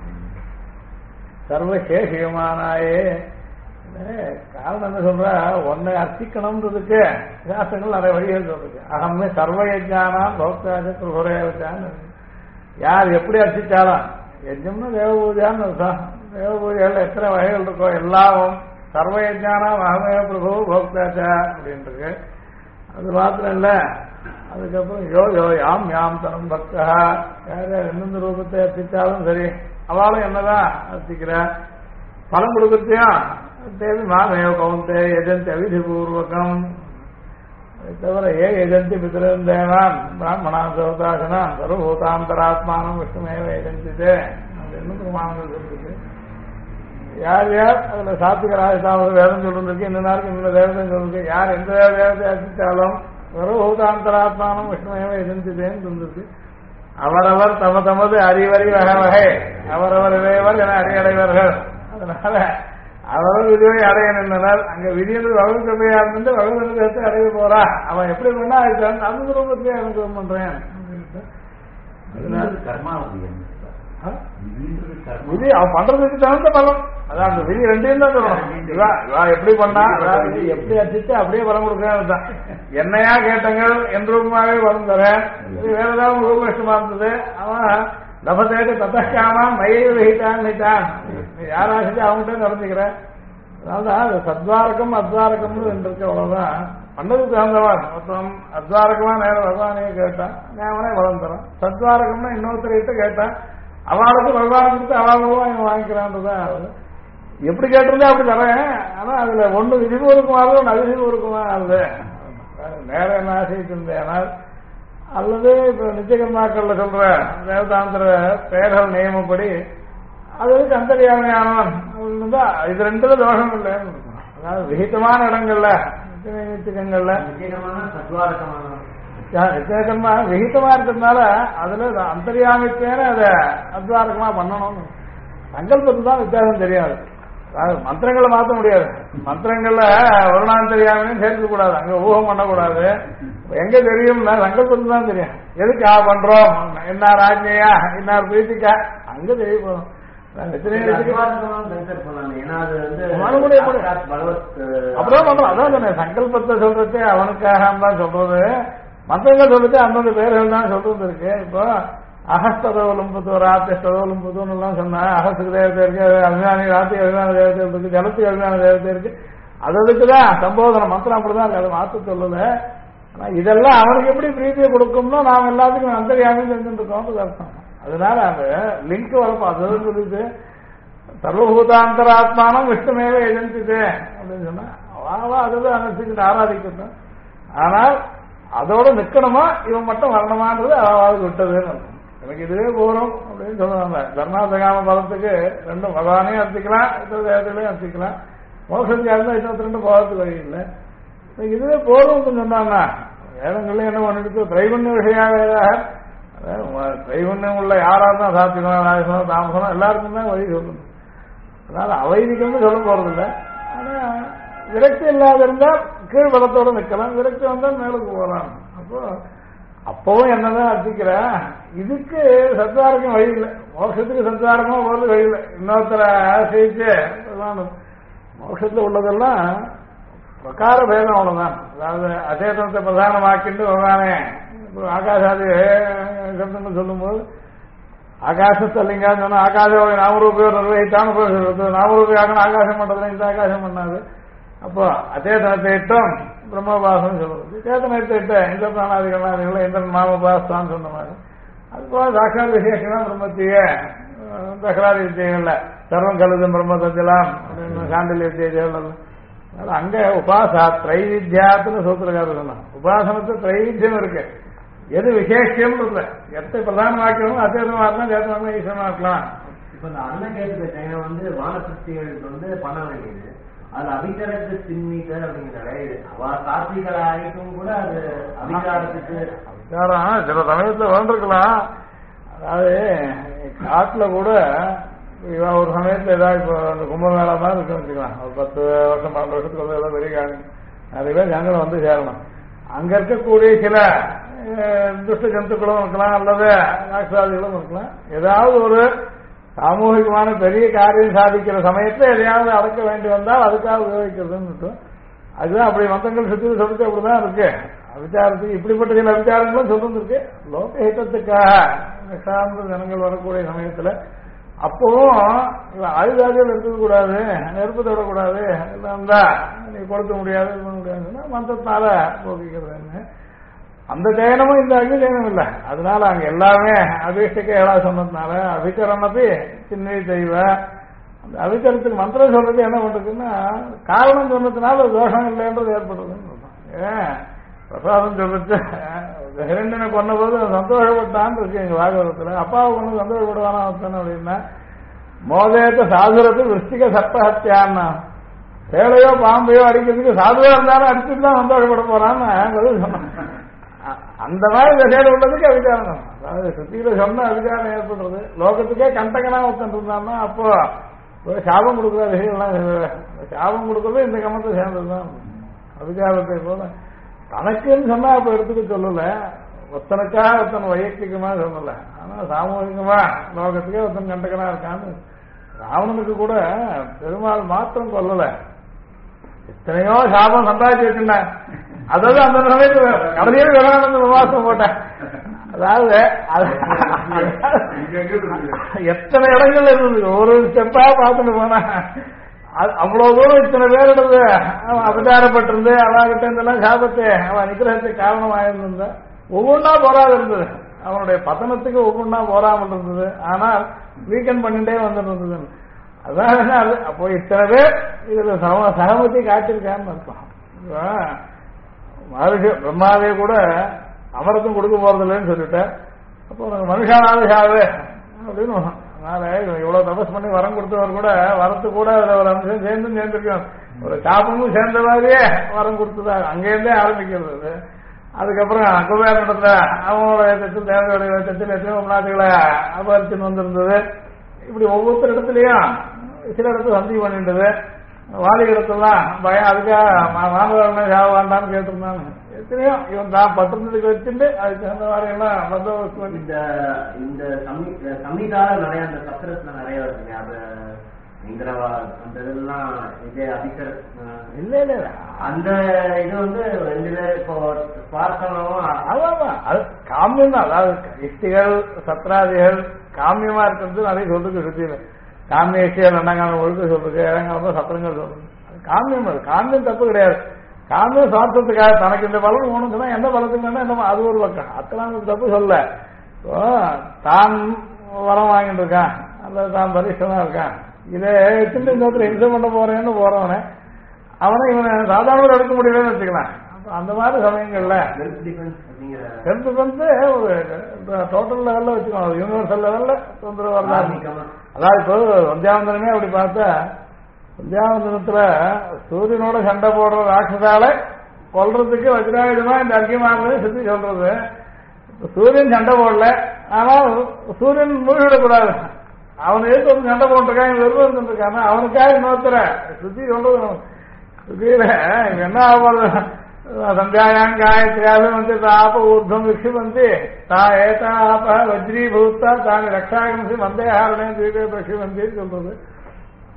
சர்வசேஷியமானாயே காரணம் என்ன சொல்ற ஒன்னை அர்ச்சிக்கணும்ன்றதுக்கு சாஸ்திரங்கள் நிறைய வழிகள் சொல்றது. அகமே சர்வ யஜ்ஞானாம் பௌத்தாஜ பிரபுரேவச்சான்னு யார் எப்படி அர்ச்சிச்சாலும் யஜ்ஞம்னா தேவ பூஜான்னு அர்த்தம். தேவ பூஜைகள் எத்தனை வகைகள் இருக்கோ எல்லாவும் சர்வ யஜ்ஞானாம் அகமே பிரபு பௌத்தாச்சா அப்படின்றது. அது மாத்திரம் இல்ல அதுக்கப்புறம் யோ யோ யாம் யாம் தனம் பக்தா யார் எந்தெந்த ரூபத்தை அர்ச்சிச்சாலும் சரி அவளும் என்னதான் அர்ச்சிக்கிற பலம் கொடுக்கறதையும் மாமேவ கவுந்தே எஜந்தி அவிதிபூர்வகம் அதை தவிர ஏ எஜந்தி பிதரன் தேவான் பிராமணான் சௌதாசனான் சர்வபூதாந்தராத்மானம் விஷ்ணுமேவ எஜந்திதே அப்படின்னு பிரமாணங்கள் சொல்லிருக்கு. யார் யார் அதுல சாத்திக ராஜசாமது வேதம் சொல்லிருக்கு இந்த நாளுக்கு இந்த தேவதம் சொல்லிருக்கு யார் எந்த தேவத்தை அர்ச்சித்தாலும் சர்வபூதாந்தராத்மானம் விஷ்ணுமேவ எஜந்திதேன்னு சொல்லிருக்கு. அவரவர் தமது அறிவறி வகை வகை அவரவர் இறைவர் என அறியடைவர்கள். அதனால அவரும் விதியை அடைய நின்றனர். அங்க விதியது வகுப்பையா இருந்து வகுப்பு அடைய போறா அவன் எப்படி பண்ணா அந்த ரூபத்திலே அனுகிரகம் பண்றேன். விதி அவன் பண்றதுக்கு தகுந்த பலம் அதான் அந்த விதி ரெண்டையும் தான் சொல்லணும். எப்படி பண்ணா எப்படி அடிச்சு அப்படியே பலம் கொடுக்கறேன். என்னையா கேட்டங்கள் என் ரூபமாவே வளம் தரேன். வேற ஏதாவது ரூபம் இஷ்டமா இருந்தது அவன் லபத்தேட்டு தத்தக்காமா மையை வகிட்டான் யாராச்சும் அவங்ககிட்ட நடந்துக்கிறேன். அதனால்தான் அது சத்வாரகம் அத்வாரகம்னு இருக்கு. அவ்வளவுதான் பண்ணதுக்கு தகுந்தவன் மொத்தம் அத்வாரகமா நேரம் பகவானையே கேட்டான் அவனே வளம் தரான். சத்வாரகம்னா இன்னொருத்தர்கிட்ட கேட்டான் அவளுக்கு பகவான் கொடுத்து அவளும் இவன் வாங்கிக்கிறான்றதான். எப்படி கேட்டிருந்தா அப்படி தரேன். ஆனா அதுல ஒண்ணு விதிபூர்வமா ஒன்று அதிபூர்வமா ஆகுது. நேரம் என்ன ஆசைட்டு இருந்தேன் அல்லது இப்ப நிச்சயகர்மாக்கள்ல சொல்ற தேவதாந்திர பெயர்கள் நியமப்படி அதுக்கு அந்தரியாமையானவன் அப்படின்னா இது ரெண்டுல தோஷம் இல்லை. அதாவது விகிதமான இடங்கள்ல நிச்சயகங்கள்ல நிச்சயகர்மா விகிதமா இருக்கிறதுனால அதுல அந்தரியாமைக்கேன அதை அத்வாரகமா பண்ணணும்னு சங்கல்பத்து தான் வித்தியாசம் தெரியாது. அதாவது மந்திரங்களை மாற்ற முடியாது. மந்திரங்கள்ல வருணாந்தரியாமையும் சேர்க்க கூடாது. அங்க ஊகம் பண்ணக்கூடாது. எங்க தெரியும் சங்கல்பத்து தான் தெரியும். எதுக்கு பண்றோம் என்ன ராஜ்யா என்ன பிரீத்திக்கா அங்க தெரிய போதும். அப்படிதான் பண்றோம். அதான் சங்கல்பத்தை சொல்றது அவனுக்காக தான் சொல்றது. மந்திரங்கள் சொல்றது அந்தந்த பேர்கள் தான் சொல்றது இருக்கு. இப்போ அகஸ்ததோலும்புத்து ராத்தியஸ்ததோலும்புத்துன்னு எல்லாம் சொன்னா அகஸ்துக்கு தேவத்தை இருக்கு, அபிமானி ராத்தி அபிமான தேவத்தை இருக்கு, ஜலத்துக்கு அபிமான தேவத்தை இருக்கு. அதுக்குதான் சம்போதனை மந்திரம் அப்படிதான் இருக்கு. அதை மாற்ற சொல்லல. ஆனா இதெல்லாம் அவனுக்கு எப்படி பிரீத்தியை கொடுக்கும்னோ நாம் எல்லாத்துக்கும் அந்தரியாமே செஞ்சுட்டு இருக்கோம் அர்த்தம். அதனால அந்த லிங்க் வரப்போ அதுதான் சொல்லிட்டு சர்வபூதாந்தராத்மானம் விஷ்ணுமேவ எஜந்திது அப்படின்னு சொன்னா வா அதுதான் அனுப்பிச்சுட்டு ஆராதிக்கட்டும். ஆனால் அதோட நிக்கணுமா இவன் மட்டும் வரணுமான்றது அவாவது விட்டதுன்னு எனக்கு இதுவே போறோம் அப்படின்னு சொல்லுவாங்க. தர்ணாசகாம பலத்துக்கு ரெண்டும் பகவானையும் அர்த்திக்கலாம் இத்தனை தேவதைகளையும் அர்த்திக்கலாம். மோசத்துக்காக இருந்தா 22 போகிறதுக்கு வழி இல்லை. இதுவே போறோம் சொன்னாங்க. வேதங்கள்ல என்ன பண்ணிட்டு திரைவண்ண விஷயாக திரைவண்ணம் உள்ள யாரா தான் சாத்தியம் ராஜசனம் தாமசனம் எல்லாருக்கும் தான் வழி சொல்லணும். அதனால அவைதிக்கு சொல்ல போறதில்லை. ஆனா விரக்தி இல்லாத இருந்தா கீழ்பலத்தோட நிக்கலாம், விரக்தி வந்தால் மேலுக்கு போகலாம். அப்பவும் என்னதான் அர்த்திக்கிற இதுக்கு சத்வாரகம் வழி இல்லை. மோட்சத்துக்கு சத்வாரகமா போறது வழி இல்லை. இன்னொருத்தர ஆசைச்சு மோட்சத்துல உள்ளதெல்லாம் பிரகார பேதம் அவ்வளவுதான். அதாவது அச்சேதனத்தை பிரதானமாக்கிட்டு வருவானே. ஆகாசாதி சப்தங்கள் சொல்லும்போது ஆகாசத்தல்லிங்கான்னு சொன்னா ஆகாச நாமரூபியோ நிர்வகித்தான்னு சொல்றது. நாமரூபியாகணும் ஆகாசம் பண்றதுல இந்த ஆகாசம் பண்ணாது. அப்போ அச்சேதனத்தை இட்டம் பிரம்மோபாசம் சொல்றது. சேதனத்தை இட்ட இந்த பிராணாதிகளாதிகளை இந்திரன் மாமோபாசான்னு சொன்ன மாதிரி அது போல சாட்சாத் விசேஷம் பிரம்மத்திய தகராறு வித்தியங்கள்ல சர்வம் கழுதும் பிரம்ம தஞ்சலாம் அப்படின்னு சாண்டில் வித்தியம். அங்க உபாசா திரைவித்யாத்துன்னு சூத்திரக்காரர் சொன்னான். உபாசனத்து திரைவித்தியம் இருக்கு. எது விசேஷம் இல்ல, எத்தை பிரதானமாக்கணும் அச்சேதனமா இருக்கலாம், சேதனமா ஈஸ்வரமா இருக்கலாம். இப்ப இந்த அண்ணன் கேட்டு வான சிருஷ்டிகளுக்கு பண்ண வேண்டியது அது அபிச்சாரத்து சின்மீட்டர் அப்படிங்கிறாரு. அவ சாத்விகளை ஆகிட்டும் கூட அது அபிச்சாரத்துக்கு அபிச்சாரம் சில சமயத்துல வேண்டிருக்கலாம். அதாவது காட்டுல கூட இவன் ஒரு சமயத்துல ஏதாவது இப்போ அந்த கும்பமேளா மாதிரி இருக்குன்னு வச்சுக்கலாம். ஒரு 10 வருஷம் 12 வருஷத்துக்கு வந்து ஏதாவது பெரிய நிறைய பேர் ஜனங்கள் வந்து சேரணும். அங்க இருக்கக்கூடிய சில துஷ்ட ஜந்துக்களும் இருக்கலாம், அல்லது ராட்சாதிகளும் இருக்கலாம். ஏதாவது ஒரு சாமூகிகமான பெரிய காரியம் சாதிக்கிற சமயத்துல எதையாவது அடக்க வேண்டி வந்தால் அதுக்காக உபயோகிக்கிறதுன்னு அதுதான். அப்படி மத்தங்கள் சுற்றி சொல்லிட்டு அப்படிதான் இருக்கு. அவிச்சாரத்துக்கு இப்படிப்பட்ட சில அவிச்சாரங்களும் சொல்லிருக்கு. லோக ஹிதத்துக்காக சார்ந்த ஜனங்கள் வரக்கூடிய சமயத்துல அப்பவும் ஆயுதாதிகள் இருக்கக்கூடாது, நெருப்பு தொடக்கூடாது, எல்லாம் தான் நீ கொடுக்க முடியாது முடியாதுன்னா மந்திரத்தினால போக்கிக்கிறதுன்னு. அந்த ஜெயனமும் இந்த அக்னி ஜெயனம் இல்லை. அதனால அங்க எல்லாமே அபிஷேக ஏழா சொன்னதுனால அபிச்சரணப்பி சின்ன தெய்வ அந்த அபிச்சரத்துக்கு மந்திரம் சொல்றது என்ன பண்றதுன்னா காரணம் சொன்னதுனால தோஷம் இல்லைன்றது ஏற்படுறதுன்னு சொல்றான். பிரசாதம் சொல்லிட்டு ஹிரண்டனை கொண்ட போது சந்தோஷப்பட்டான்னு இருக்கு எங்க பாகவதத்துல. அப்பாவை கொண்டு சந்தோஷப்படுவானா அவன் அப்படின்னா மோதேத்த சாதுரத்து விருஷ்டிக சர்ப்பஹத்தியான்னா சேலையோ பாம்பையோ அடிக்கிறதுக்கு சாதுவா இருந்தாலும் அடிச்சுட்டு தான் சந்தோஷப்பட போறான்னு சொன்னான். அந்த மாதிரி இந்த சேலை உள்ளதுக்கு அபிச்சாரம். அதாவது சுத்தியில சொன்ன அபிச்சாரம் ஏற்படுறது. லோகத்துக்கே கண்டகனா ஒருத்தன் இருந்தான்னா அப்போ சாபம் கொடுக்குற விஷயம்லாம் சாபம் கொடுக்கறது இந்த கமத்தை சேர்ந்ததுதான். அபிச்சாரத்தை போல தனக்குன்னு சொன்னா அப்ப எடுத்துக்க சொல்லல, ஒத்தனுக்காக ஒருத்தன் வையக்திகமா சொல்லல. ஆனா சாமூகிகமா லோகத்துக்கே ஒருத்தன் கண்டகனா இருக்கான்னு ராவணனுக்கு கூட பெருமாள் மாத்திரம் கொல்லல, எத்தனையோ சாபம் சம்பாதிச்சு வச்சுட்டேன். அதாவது அந்த சமயத்துல கடைசியில் விவேகானந்த விவாசம் போட்டேன். அதாவது எத்தனை இடங்கள் இருந்தது, ஒரு ஸ்டெப்பா பார்த்துட்டு போனா அவ்வளவு தூரம் இத்தனை பேரிடது அவன் அபச்சாரப்பட்டிருந்து அவகிட்ட இருந்தெல்லாம் சாபத்தை அவன் நிகிரகத்துக்கு காரணமாயிருந்த ஒவ்வொன்றா போராது இருந்தது. அவனுடைய பத்தனத்துக்கு ஒவ்வொன்றா போராமல் இருந்தது. ஆனால் வீக்கெண்ட் பண்ணிட்டே வந்துட்டு இருந்தது. அதான் அது. அப்போ இத்தனை பேர் இதுல சகமதி காட்டிருக்கான்னு அர்த்தம். மனுஷ பிரம்மாவே கூட அமரத்தும் கொடுக்க போறதில்லைன்னு சொல்லிட்டேன். அப்போ மனுஷானாவே சாவு அப்படின்னு. அதனால இவ்வளவு தபஸ் பண்ணி வரம் கொடுத்தவர் கூட வரத்து கூட அதுல ஒரு அம்சம் சேர்ந்துருக்கோம். ஒரு சாப்பமும் சேர்ந்த மாதிரியே வரம் கொடுத்ததா அங்கேருந்தே ஆரம்பிக்கிறது. அதுக்கப்புறம் குபேரனிடத்துல அவனோட ஏற்றத்தில் தேவையோட ஏற்றத்தில் எத்தனையோ நாட்டுகளை அபரிச்சுன்னு வந்திருந்தது. இப்படி ஒவ்வொருத்தர் இடத்துலயும் சில இடத்துல சந்தி பண்ணிட்டது. வாலி இடத்துலாம் பயம், அதுக்காக மாணவர்கள் சாவ வேண்டாம்னு கேட்டிருந்தாங்க. எத்தனையோ இவன் தான் பட்டிருந்ததுக்கு வச்சுட்டு அதுக்கு அந்த மாதிரி எல்லாம் பந்தோபஸ்து பண்ணி இந்த சம்மிதால நிறைய அந்த சத்திரத்துல நிறைய வருதுங்க. அது இந்திரவா அந்த இதெல்லாம் இதே அபிசர இல்ல இல்ல அந்த இது வந்து 2 பேர் இப்போ பார்க்கணும். ஆமா அது காமியம் தான். அதாவது இஷ்டிகள் சத்ராதிகள் காமியமா இருக்கிறது நிறைய சொல்றது சுத்தியில. காமிய இஷ்டிகள் ரெண்டாங்காலம் ஒழுக்க சொல்றது, ஏழாங்காலம் சத்திரங்கள் சொல்றது. காமியம் அது காமியம் தப்பு கிடையாது. காமியம் சுவார்த்தத்துக்காக தனக்கு இந்த பலம் உனக்குன்னா எந்த பலத்துக்கு வேணா அது ஒரு பக்கம். அத்தனை தப்பு சொல்ல. தான் வரம் வாங்கிட்டு இருக்கான் அல்லது தான் பரிஷ்டமா இருக்கான், இதை சின்ன இந்த ஹிம்சை பண்ண போறேன்னு போறவனே அவனை இவனை சாதாரண எடுக்க முடியலன்னு வச்சுக்கலாம். அந்த மாதிரி சமயங்கள்ல ஹெல்த் வந்து ஒரு டோட்டல் லெவல்ல வச்சுக்கணும், யூனிவர்சல் லெவல்ல தொந்தரவு வரலாம். அதாவது இப்போ சந்தியாவந்தனமே அப்படி பார்த்தா சந்தியாவந்தனத்துல சூரியனோட சண்டை போடுற ராட்சசால கொல்றதுக்கு வஜ்ராயுதமா இந்த அர்க்கியமானது சுத்தி சொல்றது. சூரியன் சண்டை போடல, ஆனால் சூரியன் மூழ்கிடக்கூடாது. அவன் எதுக்கு ஒரு சண்டை போட்டிருக்கான், வெறும் இருந்துருக்காங்க, அவனுக்காக இன்னொருத்தர சுத்தி சொல்றது. சுத்தியில என்ன ஆகுது, சந்தியாயாம் காயத்ரியாலும் வந்து தாப ஊர்தம் விக்ஷி வந்து தா ஏதாப வஜ்ரீபூத்தா தாங்க ரக்ஷாகம்சி வந்தேகாரணே தீபே பிரஷி வந்தேன்னு சொல்றது.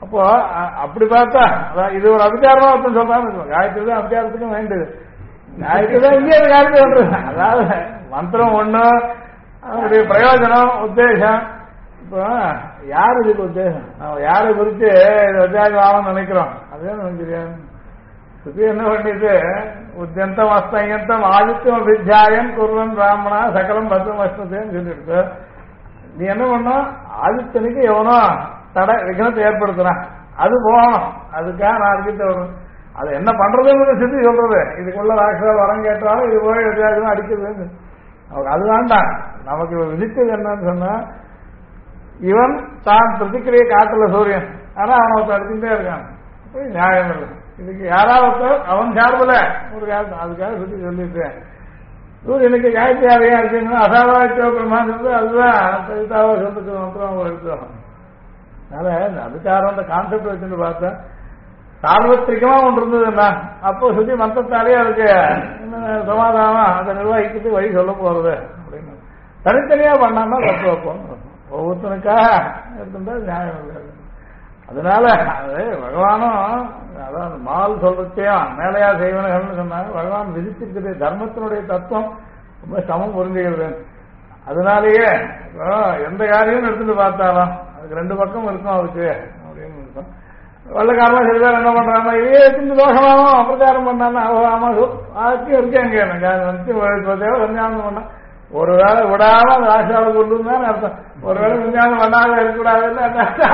அப்போ அப்படி பார்த்தா அதான் இது ஒரு அபிச்சாரமா ஒருத்தன் சொல்றான்னு காயத்ரி தான் அபிச்சாரத்துக்கும் வேண்டியது. காயத்ரி தான் இங்கே காயத்ரி பண்றது. அதாவது மந்திரம் ஒண்ணு அதனுடைய பிரயோஜனம் உத்தேசம். இப்போ யாரு இதுக்கு உத்தேசம்? நம்ம யாரை குறித்து வித்தியாசம் ஆகணும்னு நினைக்கிறோம் அதே நமக்கு தெரியாது. சுத்தி என்ன பண்ணிட்டு உத்தியந்தம் அஸ்தயந்தம் ஆதித்யம் வித்யாயன் குருவன் பிராமணா சகலம் பத்ரம் அஷ்டத்தையும் சொல்லிட்டு நீ என்ன பண்ண ஆதித்தனுக்கு எவனோ தடை விக்னத்தை ஏற்படுத்துறான் அது போகணும். அதுக்காக நான் இருக்கிட்ட வரும். அது என்ன பண்றதுன்னு சித்தி சொல்றது. இதுக்குள்ள ராட்சா வரம் கேட்டாலும் இது போய் வித்தியாசம் அடிக்குதுன்னு அது வேண்டாம். நமக்கு விதித்தது என்னன்னு சொன்னா இவன் தான் பிரதிக்கிரியை காட்டல சூரியன். ஆனா அவனை ஒருத்தர் அடிச்சுட்டே இருக்கான். நியாயம் இல்லை. இதுக்கு யாராவது அவன் சார்பில் ஒரு காலத்து அதுக்காக சுற்றி சொல்லிட்டேன். சூரியனுக்கு காய்ச்சி அதையா இருக்குன்னா அசாதாரண பிரமாணம் அதுதான் கவிதாவோ சொல்லுக்கு மந்திரம் எடுத்துவோம். அதனால அதுக்காக அந்த கான்செப்ட் வச்சுட்டு பார்த்தேன். சார்வத்திரிகமா ஒன்று இருந்ததுன்னா அப்போ சுத்தி மந்திரத்தாலே அதுக்கு சமாதானம் அதை நிர்வகிக்கிட்டு வழி சொல்ல போறது அப்படின்னு தனித்தனியா பண்ணாம தப்பு வைப்போம். ஒவ்வொருத்தனுக்காக எடுத்துட்டா நியாயம் இல்லை. அதனால அது பகவானும் அதாவது மால் சொல்றதையும் மேலையா செய்வனர்கள்னு சொன்னாங்க. பகவான் விதிச்சிருக்கிறது தர்மத்தினுடைய தத்துவம் ரொம்ப சமம் புரிஞ்சுக்கிறது. அதனாலேயே எந்த காரியம் எடுத்துட்டு பார்த்தாலும் அதுக்கு ரெண்டு பக்கம் இருக்கும் அதுக்கு அப்படின்னு இருக்கும். வெள்ளக்காரமா சில பேர் என்ன பண்றாங்க இதே எடுத்துட்டு தோஷமாவும் அபிரச்சாரம் பண்ணாங்க. ஆமா ஆச்சும் இருக்கேங்க சஞ்சானம் பண்ணா ஒருவேளை விடாம அந்த ராசாவை கொண்டு தான் அர்த்தம். ஒருவேளை சஞ்சானம் பண்ணாத இருக்கக்கூடாதுன்னு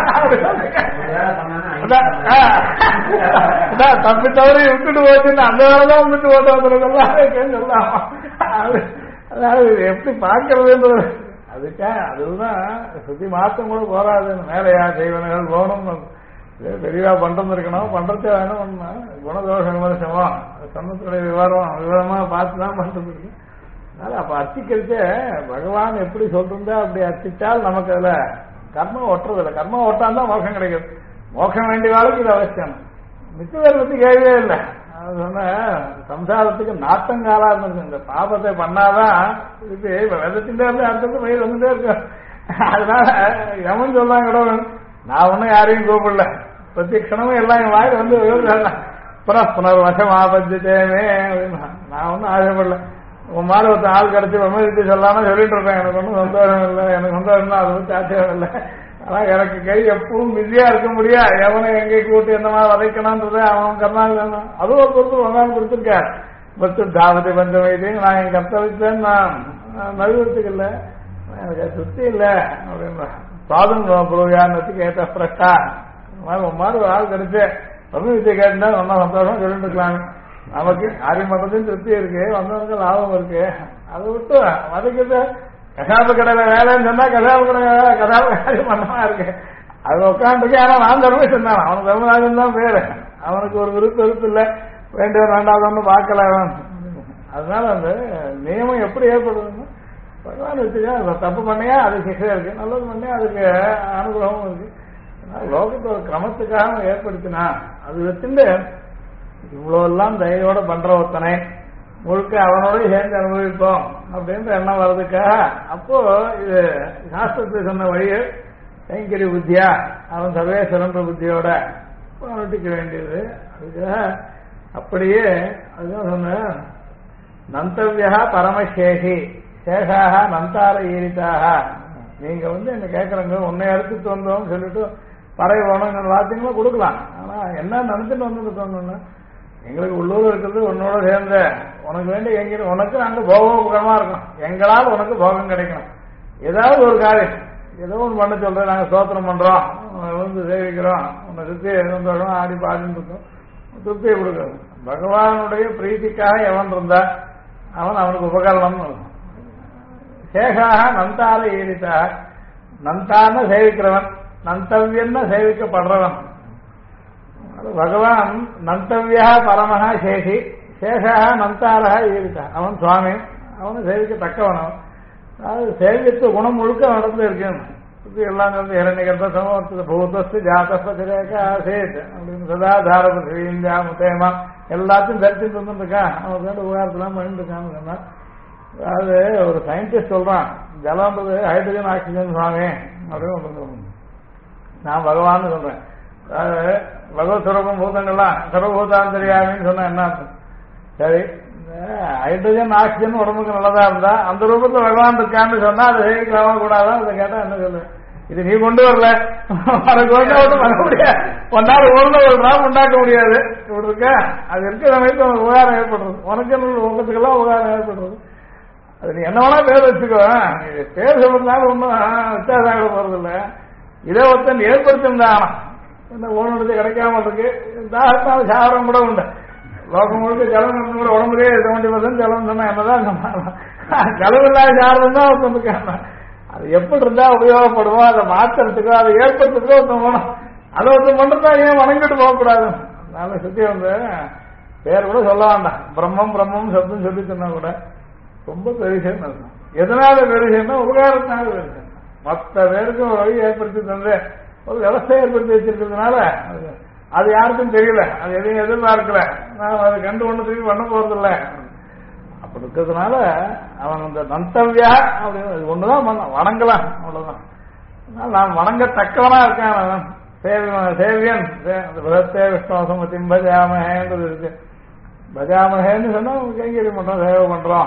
தப்பி தவறி விட்டுட்டு போச்சுன்னு அந்த வேலைதான் விட்டு ஓட்ட வந்துருக்கெல்லாம் சொல்லாமா. அதாவது எப்படி பார்க்கறதுன்றது அதுக்காக அதுதான் சுத்தி மாற்றம் கூட போராதுன்னு மேலையா செய்வனர்கள் போகணும். பெரியவா பண்றது இருக்கணும். பண்றதே வேணும் குணதோஷ விமர்சனம் சமத்துடைய விவரமா பார்த்துதான் பண்றது இருக்கு. அதனால அப்ப அர்ச்சிக்கிறத பகவான் எப்படி சொல்றா அப்படி அர்ச்சித்தால் நமக்கு அதுல கர்மம் ஒட்டுறதில்லை. கர்மம் ஒட்டாந்தான் மோட்சம் கிடைக்கும். மோட்சம் வேண்டிய வாழ்க்கை இது அவசியம். மிச்ச பேர் பத்தி கேள்வியே இல்லை. அது சொன்ன சம்சாரத்துக்கு நாட்டங்காலா இருந்திருக்கு. இந்த பாபத்தை பண்ணாதான் இது வெதத்தின் அடுத்தது பயிர் வந்துட்டே இருக்கு. அதனால எவன் சொல்றாங்க கூட நான் ஒன்னும் யாரையும் கூப்பிடல. பிரத்யக்ஷணமும் எல்லாம் என் வாயில் வந்து புனர் வசம் ஆபத்துட்டேமே அப்படின்னா நான் ஒன்னும் ஆசைப்படல. உன் மாதிரி ஒருத்தர் ஆள் கிடைச்சி விமர்சித்து சொல்லாம சொல்லிட்டு இருக்கேன். எனக்கு ஒன்றும் சந்தோஷம் இல்லை. எனக்கு சந்தோஷம் தான் அதை பற்றி ஆச்சரியம் இல்லை. ஆனா எனக்கு கை எப்பவும் பிஸியா இருக்க முடியா. எவனை எங்கே கூட்டி எந்த மாதிரி வதைக்கணும்ன்றத அவன் கர்நாடகம் அதுவும் ஒரு பொறுத்து வந்தாலும் கொடுத்துருக்கார். பத்து தாவதி பஞ்சமைத்தையும் நான் என் கர்த்தவித்தேன் நான் நழுவத்துக்கு இல்லை. எனக்கு சுத்தி இல்லை அப்படின்னா சுவாதந்திரம் புரோகியானத்துக்கு கேட்ட பிரக்கா மாதிரி ஒரு ஆள் கிடைச்சு வித்தியை கேட்டா ரொம்ப சந்தோஷம் சொல்லிட்டு இருக்கலாம். நமக்கு காரியம் பண்றதும் திருப்தி இருக்கு. வந்தவனுக்கு லாபம் இருக்கு. அதை விட்டு வதைக்கிறது கசாப்பு கடையில வேலைன்னு சொன்னா கசாப்பு காரியம் பண்ணமா இருக்கு. அது உட்காந்துருக்கு. ஆனா நான் தர்மேசன் தான். அவனுக்கு தர்மராஜன் தான் பேரு. அவனுக்கு ஒரு விருப்பம் இல்லை. வேண்டியவர் வேண்டாதவன்னு பார்க்கல அவன். அதனால அந்த நியமம் எப்படி ஏற்படுதுன்னு பகவான் வச்சுக்க. தப்பு பண்ணியா அது சிக்ஷை இருக்கு. நல்லது பண்ணியா அதுக்கு அனுகிரகமும் இருக்கு. லோகத்தை ஒரு கிரமத்துக்காக ஏற்படுத்தினா அது வச்சுட்டு இவ்வளவு எல்லாம் தயவோட பண்ற ஒருத்தனை முழுக்க அவனோட சேர்ந்து அனுபவிப்போம் அப்படின்ற எண்ணம் வர்றதுக்காக அப்போ இது சாஸ்திரத்தை சொன்ன வழியை கைங்கரிய புத்தியா அவன் சர்வேஸ்வரன்ற புத்தியோட அனுட்டிக்க வேண்டியது. அதுக்காக அப்படியே அதுதான் சொன்ன நந்தவியா பரமசேஷி சேஷாக நந்தார ஈரித்தாக. நீங்க என்ன கேட்கறங்க உன்னை அடுத்துட்டு வந்தோம் சொல்லிட்டு பறை போனோம் என்னோட வார்த்தைங்களும் கொடுக்கலாம். ஆனா என்ன நடந்துட்டு வந்துருக்கோம்னு எங்களுக்கு உள்ளூர் இருக்கிறது உன்னோட சேர்ந்த உனக்கு வேண்டிய எங்க உனக்கு அங்க போகமா இருக்கும். எங்களால் உனக்கு போகம் கிடைக்கணும். ஏதாவது ஒரு காரியம் ஏதோ ஒன்று பண்ண சொல்றேன். நாங்க சோத்திரம் பண்றோம் வந்து சேவிக்கிறோம் உன்னை சுத்தி சந்தோஷம் ஆடி பாடின்னு இருக்கோம். திருப்தியை கொடுக்கணும். பகவானுடைய பிரீத்திக்காக எவன் இருந்தா அவன் அவனுக்கு உபகரணம். சேஷாக நந்தார ஈரித்தாக. நந்தான சேவிக்கிறவன் நந்தவியன்னு சேவிக்கப்படுறவன். பகவான் நந்தவியா பரமஹா சேஷி சேஷாக நந்தாரா ஈரித்தா. அவன் சுவாமி அவனு சேவிக்கத்தக்கவன். அதாவது சேவித்து குணம் முழுக்க நடந்து இருக்கேன். எல்லாம் வந்து இரணிகர்த்த சமர்த்த பூதஸ்து ஜாத்தேக ஆசேத் அப்படின்னு சதா தாரத ஸ்ரீந்தியா முத்தேமா எல்லாத்தையும் தரிசித்து வந்துருக்கான். அவனுக்கு வேண்ட உபகாரத்தெல்லாம் பண்ணிட்டு இருக்கான்னு சொன்னா அதாவது ஒரு சயின்டிஸ்ட் சொல்றான் ஜலம்ன்றது ஹைட்ரஜன் ஆக்சிஜன் சுவாமி அப்படின்னு நான் பகவான் சொல்றேன். அதாவது பகவத் சுரூபம் பூதங்கள்லாம் சர்வபூதாந்தரியாமின்னு சொன்னா என்ன அர்த்தம்? சரி, ஹைட்ரஜன் ஆக்சிஜன் உடம்புக்கு நல்லதா இருந்தா அந்த ரூபத்துல பகவான் இருக்கான்னு சொன்னா அது சேவிக்கலாமா கூடாதான்? அதை கேட்டா என்ன சொல்லு? இது நீ கொண்டு வரல, பண்ண முடியாது. ஒன்னால ஒரு நாள் உண்டாக்க முடியாது. இப்படி இருக்க அது இருக்க சமயத்து உனக்கு உபகாரம் ஏற்படுறது, உனக்கு உலகத்துக்கெல்லாம் உபகாரம் ஏற்படுறது. அது நீ என்ன வேணா பேர் வச்சுக்கோ, பேர் சொல்றதுனால ஒன்றும் வித்தியாசம் ஆகிட போறது இல்லை. இதே ஒருத்தன் ஏற்படுத்திருந்தான் என்ன ஓணுறது கிடைக்காம இருக்கு, தாகத்தால் சாகரம் கூட உண்டு. லோகம் முழுக்க ஜலம் கூட உடம்புலேயே 70% ஜலம் சொன்னா என்னதான் ஜலம் இல்லாத சாரம் தான் ஒருத்தனுக்கு. அது எப்படி இருந்தா உபயோகப்படுவோம், அதை மாத்துறதுக்கோ அதை ஏற்படுத்துறதுக்கோ ஒருத்தன் வேணும். அதை ஒருத்தன் பண்றதா ஏன் வணங்கிட்டு போகக்கூடாது? அதனால சுத்தி வந்து பேர் கூட சொல்ல வேண்டாம். பிரம்மம் பிரம்மம் சப்தம் சொல்லி சொன்னா கூட ரொம்ப பெருசுன்னு இருக்கும். எதனால பெருசுன்னா உபகாரத்தினால பெருசு. மற்ற பேருக்கும் ஒரு வழி ஏற்படுத்தி தந்து ஒரு விவசாயம் ஏற்படுத்தி வச்சிருக்கிறதுனால அது யாருக்கும் தெரியல, அது எதையும் எதிர்பார்க்கல, நான் அதை கண்டு ஒண்ணு திரும்பி பண்ண போறதில்லை. அப்படி இருக்கிறதுனால அவன் இந்த நந்தவியா அப்படின்னு ஒண்ணுதான் வணங்கலாம், அவ்வளவுதான். நான் வணங்கத்தக்கவனா இருக்கான் அவன். சேவியன் விஷ்ணோசம திம்பஜாமகேன்றது இருக்கு. பஜாமகேன்னு சொன்னா கைங்கறி பண்றோம், சேவை பண்றோம்.